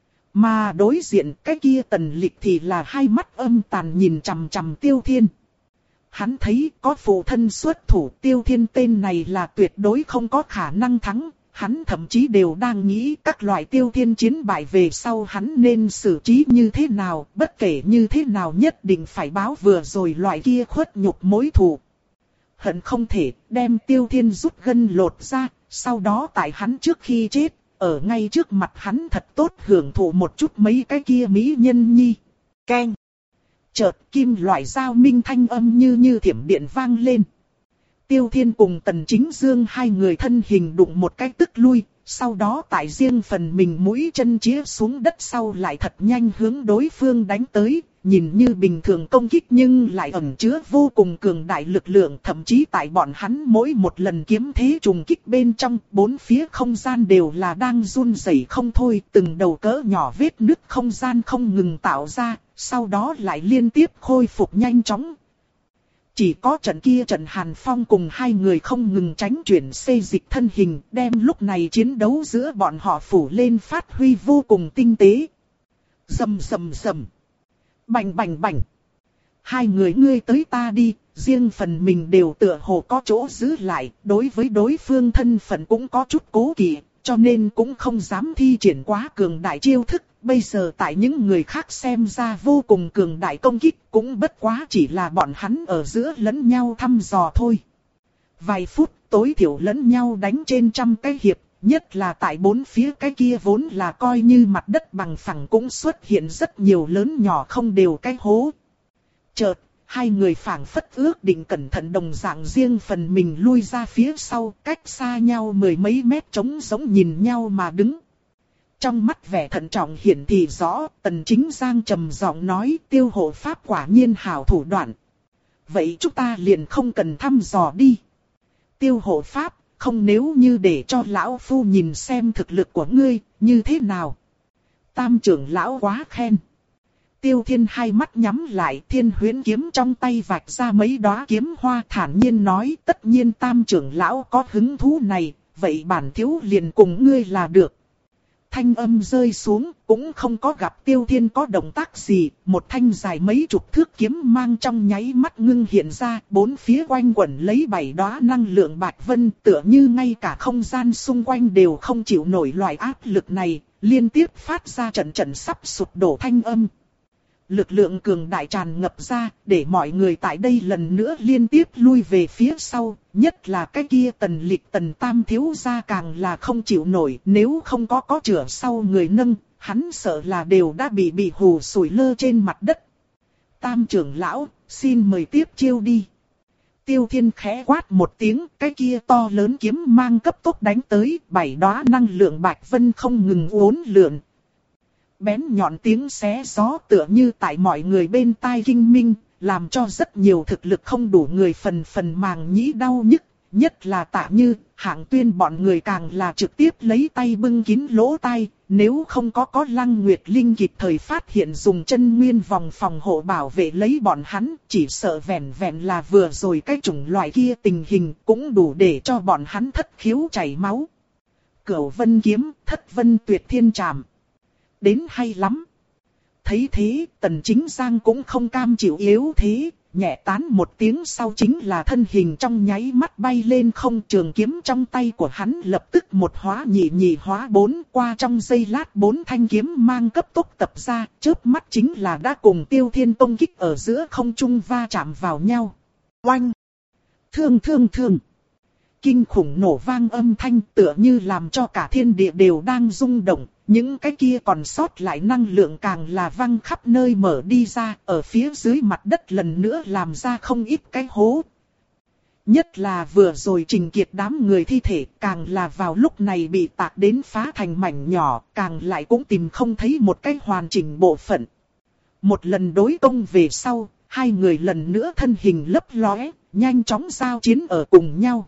Mà đối diện cái kia Tần Lịch thì là hai mắt âm tàn nhìn chằm chằm Tiêu Thiên. Hắn thấy có phụ thân xuất thủ, Tiêu Thiên tên này là tuyệt đối không có khả năng thắng. Hắn thậm chí đều đang nghĩ các loại Tiêu Thiên chiến bại về sau hắn nên xử trí như thế nào, bất kể như thế nào nhất định phải báo vừa rồi loại kia khuất nhục mối thù. Hận không thể đem Tiêu Thiên rút gân lột ra, sau đó tại hắn trước khi chết, ở ngay trước mặt hắn thật tốt hưởng thụ một chút mấy cái kia mỹ nhân nhi. Keng. Chợt kim loại dao minh thanh âm như như thiểm điện vang lên. Tiêu Thiên cùng Tần Chính Dương hai người thân hình đụng một cái tức lui, sau đó tại riêng phần mình mũi chân chĩa xuống đất sau lại thật nhanh hướng đối phương đánh tới, nhìn như bình thường công kích nhưng lại ẩn chứa vô cùng cường đại lực lượng, thậm chí tại bọn hắn mỗi một lần kiếm thế trùng kích bên trong, bốn phía không gian đều là đang run rẩy không thôi, từng đầu cỡ nhỏ vết nứt không gian không ngừng tạo ra, sau đó lại liên tiếp khôi phục nhanh chóng. Chỉ có trận kia trận Hàn Phong cùng hai người không ngừng tránh chuyển xê dịch thân hình, đem lúc này chiến đấu giữa bọn họ phủ lên phát huy vô cùng tinh tế. Rầm rầm rầm. Bành bành bành. Hai người ngươi tới ta đi, riêng phần mình đều tựa hồ có chỗ giữ lại, đối với đối phương thân phận cũng có chút cố kỵ, cho nên cũng không dám thi triển quá cường đại chiêu thức. Bây giờ tại những người khác xem ra vô cùng cường đại công kích, cũng bất quá chỉ là bọn hắn ở giữa lẫn nhau thăm dò thôi. Vài phút, tối thiểu lẫn nhau đánh trên trăm cái hiệp, nhất là tại bốn phía cái kia vốn là coi như mặt đất bằng phẳng cũng xuất hiện rất nhiều lớn nhỏ không đều cái hố. Chợt, hai người phảng phất ước định cẩn thận đồng dạng riêng phần mình lui ra phía sau, cách xa nhau mười mấy mét trống giống nhìn nhau mà đứng. Trong mắt vẻ thận trọng hiển thị rõ, Tần Chính Giang trầm giọng nói, Tiêu hộ pháp quả nhiên hảo thủ đoạn. Vậy chúng ta liền không cần thăm dò đi. Tiêu hộ pháp, không nếu như để cho lão phu nhìn xem thực lực của ngươi, như thế nào. Tam trưởng lão quá khen. Tiêu Thiên hai mắt nhắm lại, Thiên Huyễn kiếm trong tay vạch ra mấy đóa kiếm hoa, thản nhiên nói, tất nhiên tam trưởng lão có hứng thú này, vậy bản thiếu liền cùng ngươi là được. Thanh âm rơi xuống, cũng không có gặp Tiêu Thiên có động tác gì, một thanh dài mấy chục thước kiếm mang trong nháy mắt ngưng hiện ra, bốn phía quanh quẩn lấy bảy đóa năng lượng bạch vân, tựa như ngay cả không gian xung quanh đều không chịu nổi loại áp lực này, liên tiếp phát ra trận trận sắp sụp đổ thanh âm. Lực lượng cường đại tràn ngập ra, để mọi người tại đây lần nữa liên tiếp lui về phía sau, nhất là cái kia Tần Lịch Tần Tam thiếu gia càng là không chịu nổi, nếu không có có chửa sau người nâng, hắn sợ là đều đã bị bị hù sủi lơ trên mặt đất. Tam trưởng lão, xin mời tiếp chiêu đi. Tiêu Thiên khẽ quát một tiếng, cái kia to lớn kiếm mang cấp tốc đánh tới, bảy đóa năng lượng bạch vân không ngừng uốn lượn. Bén nhọn tiếng xé gió tựa như tại mọi người bên tai kinh minh, làm cho rất nhiều thực lực không đủ người phần phần màng nhĩ đau nhức, nhất là Tạ Như, Hạng Tuyên bọn người càng là trực tiếp lấy tay bưng kín lỗ tai, nếu không có có Lăng Nguyệt Linh kịp thời phát hiện dùng chân nguyên vòng phòng hộ bảo vệ lấy bọn hắn, chỉ sợ vẻn vẹn là vừa rồi cái chủng loại kia tình hình cũng đủ để cho bọn hắn thất khiếu chảy máu. Cửu Vân Kiếm, Thất Vân Tuyệt Thiên Trảm. Đến hay lắm. Thấy thế, Tần Chính Giang cũng không cam chịu yếu thế, nhẹ tán một tiếng sau chính là thân hình trong nháy mắt bay lên không, trường kiếm trong tay của hắn lập tức một hóa nhị nhị hóa bốn, qua trong giây lát bốn thanh kiếm mang cấp tốc tập ra, chớp mắt chính là đã cùng Tiêu Thiên công kích ở giữa không trung va chạm vào nhau. Oanh! Thương thương thương! Kinh khủng nổ vang âm thanh tựa như làm cho cả thiên địa đều đang rung động, những cái kia còn sót lại năng lượng càng là văng khắp nơi mở đi ra, ở phía dưới mặt đất lần nữa làm ra không ít cái hố. Nhất là vừa rồi Trình Kiệt đám người thi thể càng là vào lúc này bị tạc đến phá thành mảnh nhỏ, càng lại cũng tìm không thấy một cái hoàn chỉnh bộ phận. Một lần đối công về sau, hai người lần nữa thân hình lấp lóe, nhanh chóng giao chiến ở cùng nhau.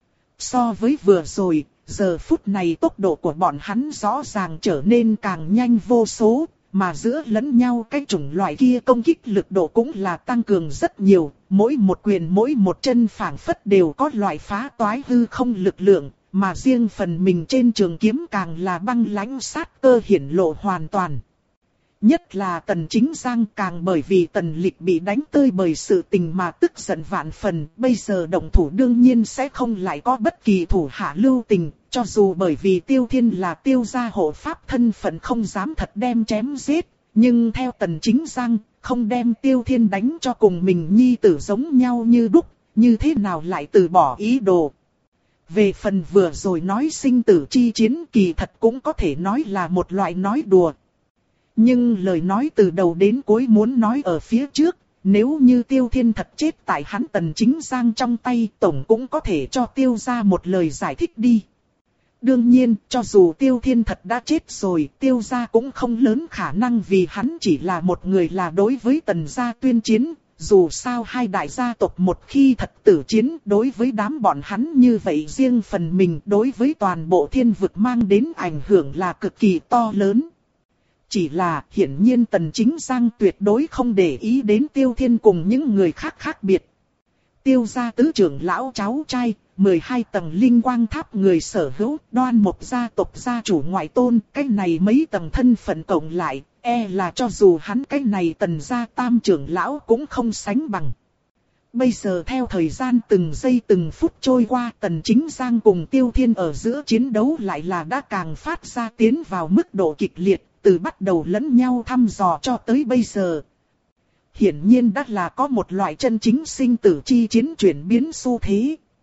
So với vừa rồi, giờ phút này tốc độ của bọn hắn rõ ràng trở nên càng nhanh vô số, mà giữa lẫn nhau cái chủng loại kia công kích lực độ cũng là tăng cường rất nhiều, mỗi một quyền mỗi một chân phảng phất đều có loại phá toái hư không lực lượng, mà riêng phần mình trên trường kiếm càng là băng lãnh sát cơ hiển lộ hoàn toàn. Nhất là Tần Chính Giang càng bởi vì Tần Lịch bị đánh tơi bởi sự tình mà tức giận vạn phần, bây giờ động thủ đương nhiên sẽ không lại có bất kỳ thủ hạ lưu tình, cho dù bởi vì Tiêu Thiên là Tiêu gia hộ pháp thân phận không dám thật đem chém giết, nhưng theo Tần Chính Giang, không đem Tiêu Thiên đánh cho cùng mình nhi tử giống nhau như đúc, như thế nào lại từ bỏ ý đồ. Về phần vừa rồi nói sinh tử chi chiến kỳ thật cũng có thể nói là một loại nói đùa. Nhưng lời nói từ đầu đến cuối muốn nói ở phía trước, nếu như Tiêu Thiên thật chết tại hắn Tần Chính Giang trong tay, tổng cũng có thể cho Tiêu gia một lời giải thích đi. Đương nhiên, cho dù Tiêu Thiên thật đã chết rồi, Tiêu gia cũng không lớn khả năng vì hắn chỉ là một người là đối với Tần gia tuyên chiến. Dù sao hai đại gia tộc một khi thật tử chiến đối với đám bọn hắn như vậy riêng phần mình đối với toàn bộ thiên vực mang đến ảnh hưởng là cực kỳ to lớn. Chỉ là hiển nhiên Tần Chính Giang tuyệt đối không để ý đến Tiêu Thiên cùng những người khác khác biệt. Tiêu gia tứ trưởng lão cháu trai, mười hai tầng linh quang tháp người sở hữu, Đoan Mộc gia tộc gia chủ ngoại tôn, cái này mấy tầng thân phận cộng lại, e là cho dù hắn cái này Tần gia tam trưởng lão cũng không sánh bằng. Bây giờ theo thời gian từng giây từng phút trôi qua, Tần Chính Giang cùng Tiêu Thiên ở giữa chiến đấu lại là đã càng phát ra tiến vào mức độ kịch liệt, từ bắt đầu lẫn nhau thăm dò cho tới bây giờ. Hiển nhiên đã là có một loại chân chính sinh tử chi chiến chuyển biến xu thế.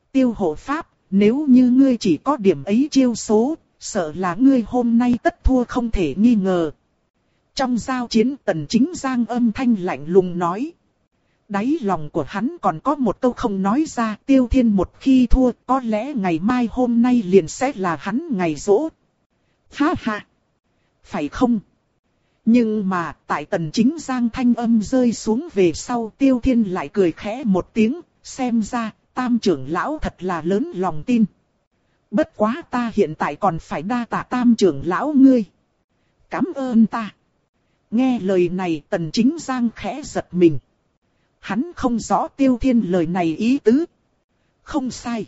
Tiêu hộ pháp, nếu như ngươi chỉ có điểm ấy chiêu số, sợ là ngươi hôm nay tất thua không thể nghi ngờ. Trong giao chiến Tần Chính Giang âm thanh lạnh lùng nói. Đáy lòng của hắn còn có một câu không nói ra, Tiêu Thiên một khi thua, có lẽ ngày mai hôm nay liền sẽ là hắn ngày giỗ. Ha ha! Phải không? Nhưng mà, tại Tần Chính Giang thanh âm rơi xuống về sau, Tiêu Thiên lại cười khẽ một tiếng, xem ra, Tam trưởng lão thật là lớn lòng tin. Bất quá ta hiện tại còn phải đa tạ Tam trưởng lão ngươi. Cảm ơn ta. Nghe lời này Tần Chính Giang khẽ giật mình. Hắn không rõ Tiêu Thiên lời này ý tứ. Không sai.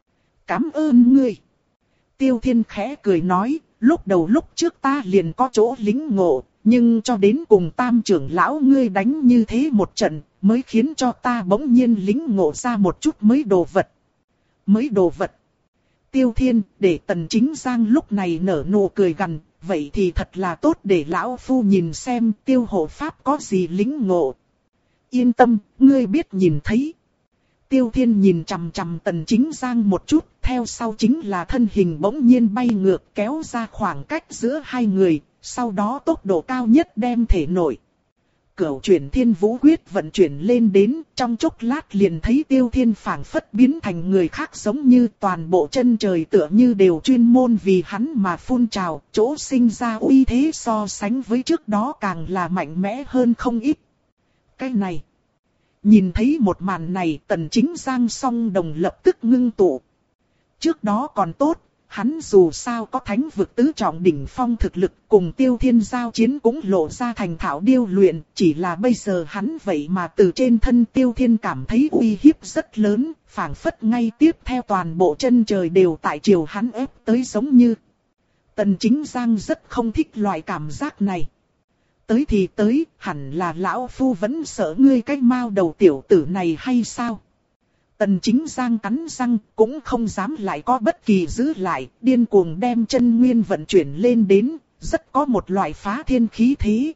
Cảm ơn ngươi. Tiêu Thiên khẽ cười nói, lúc đầu lúc trước ta liền có chỗ lính ngộ, nhưng cho đến cùng Tam trưởng lão ngươi đánh như thế một trận, mới khiến cho ta bỗng nhiên lính ngộ ra một chút mới đồ vật. Mới đồ vật. Tiêu Thiên, để Tần Chính Giang lúc này nở nụ cười gằn, vậy thì thật là tốt để lão phu nhìn xem Tiêu hộ pháp có gì lính ngộ. Yên tâm, ngươi biết nhìn thấy. Tiêu Thiên nhìn chằm chằm Tần Chính Giang một chút, theo sau chính là thân hình bỗng nhiên bay ngược kéo ra khoảng cách giữa hai người, sau đó tốc độ cao nhất đem thể nổi. Cửu chuyển Thiên Vũ Quyết vận chuyển lên đến, trong chốc lát liền thấy Tiêu Thiên phảng phất biến thành người khác, giống như toàn bộ chân trời tựa như đều chuyên môn vì hắn mà phun trào, chỗ sinh ra uy thế so sánh với trước đó càng là mạnh mẽ hơn không ít. Cái này, nhìn thấy một màn này Tần Chính Giang song đồng lập tức ngưng tụ. Trước đó còn tốt, hắn dù sao có thánh vực tứ trọng đỉnh phong thực lực, cùng Tiêu Thiên giao chiến cũng lộ ra thành thạo điêu luyện, chỉ là bây giờ hắn vậy mà từ trên thân Tiêu Thiên cảm thấy uy hiếp rất lớn, phảng phất ngay tiếp theo toàn bộ chân trời đều tại chiều hắn ép tới giống như. Tần Chính Giang rất không thích loại cảm giác này. Tới thì tới, hẳn là lão phu vẫn sợ ngươi cái mao đầu tiểu tử này hay sao? Tần Chính Giang cắn răng, cũng không dám lại có bất kỳ giữ lại, điên cuồng đem chân nguyên vận chuyển lên đến, rất có một loại phá thiên khí thế.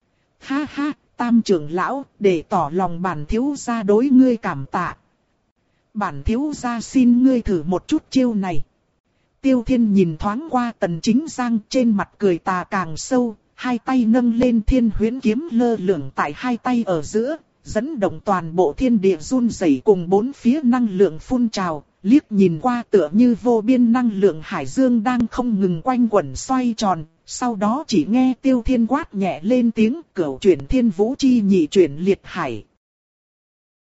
Ha ha, Tam trưởng lão, để tỏ lòng bản thiếu gia đối ngươi cảm tạ. Bản thiếu gia xin ngươi thử một chút chiêu này. Tiêu Thiên nhìn thoáng qua Tần Chính Giang, trên mặt cười tà càng sâu, hai tay nâng lên Thiên Huyễn kiếm lơ lửng tại hai tay ở giữa, dẫn động toàn bộ thiên địa run rẩy cùng bốn phía năng lượng phun trào, liếc nhìn qua tựa như vô biên năng lượng hải dương đang không ngừng quanh quẩn xoay tròn, sau đó chỉ nghe Tiêu Thiên quát nhẹ lên tiếng, cửu chuyển Thiên Vũ chi nhị chuyển liệt hải.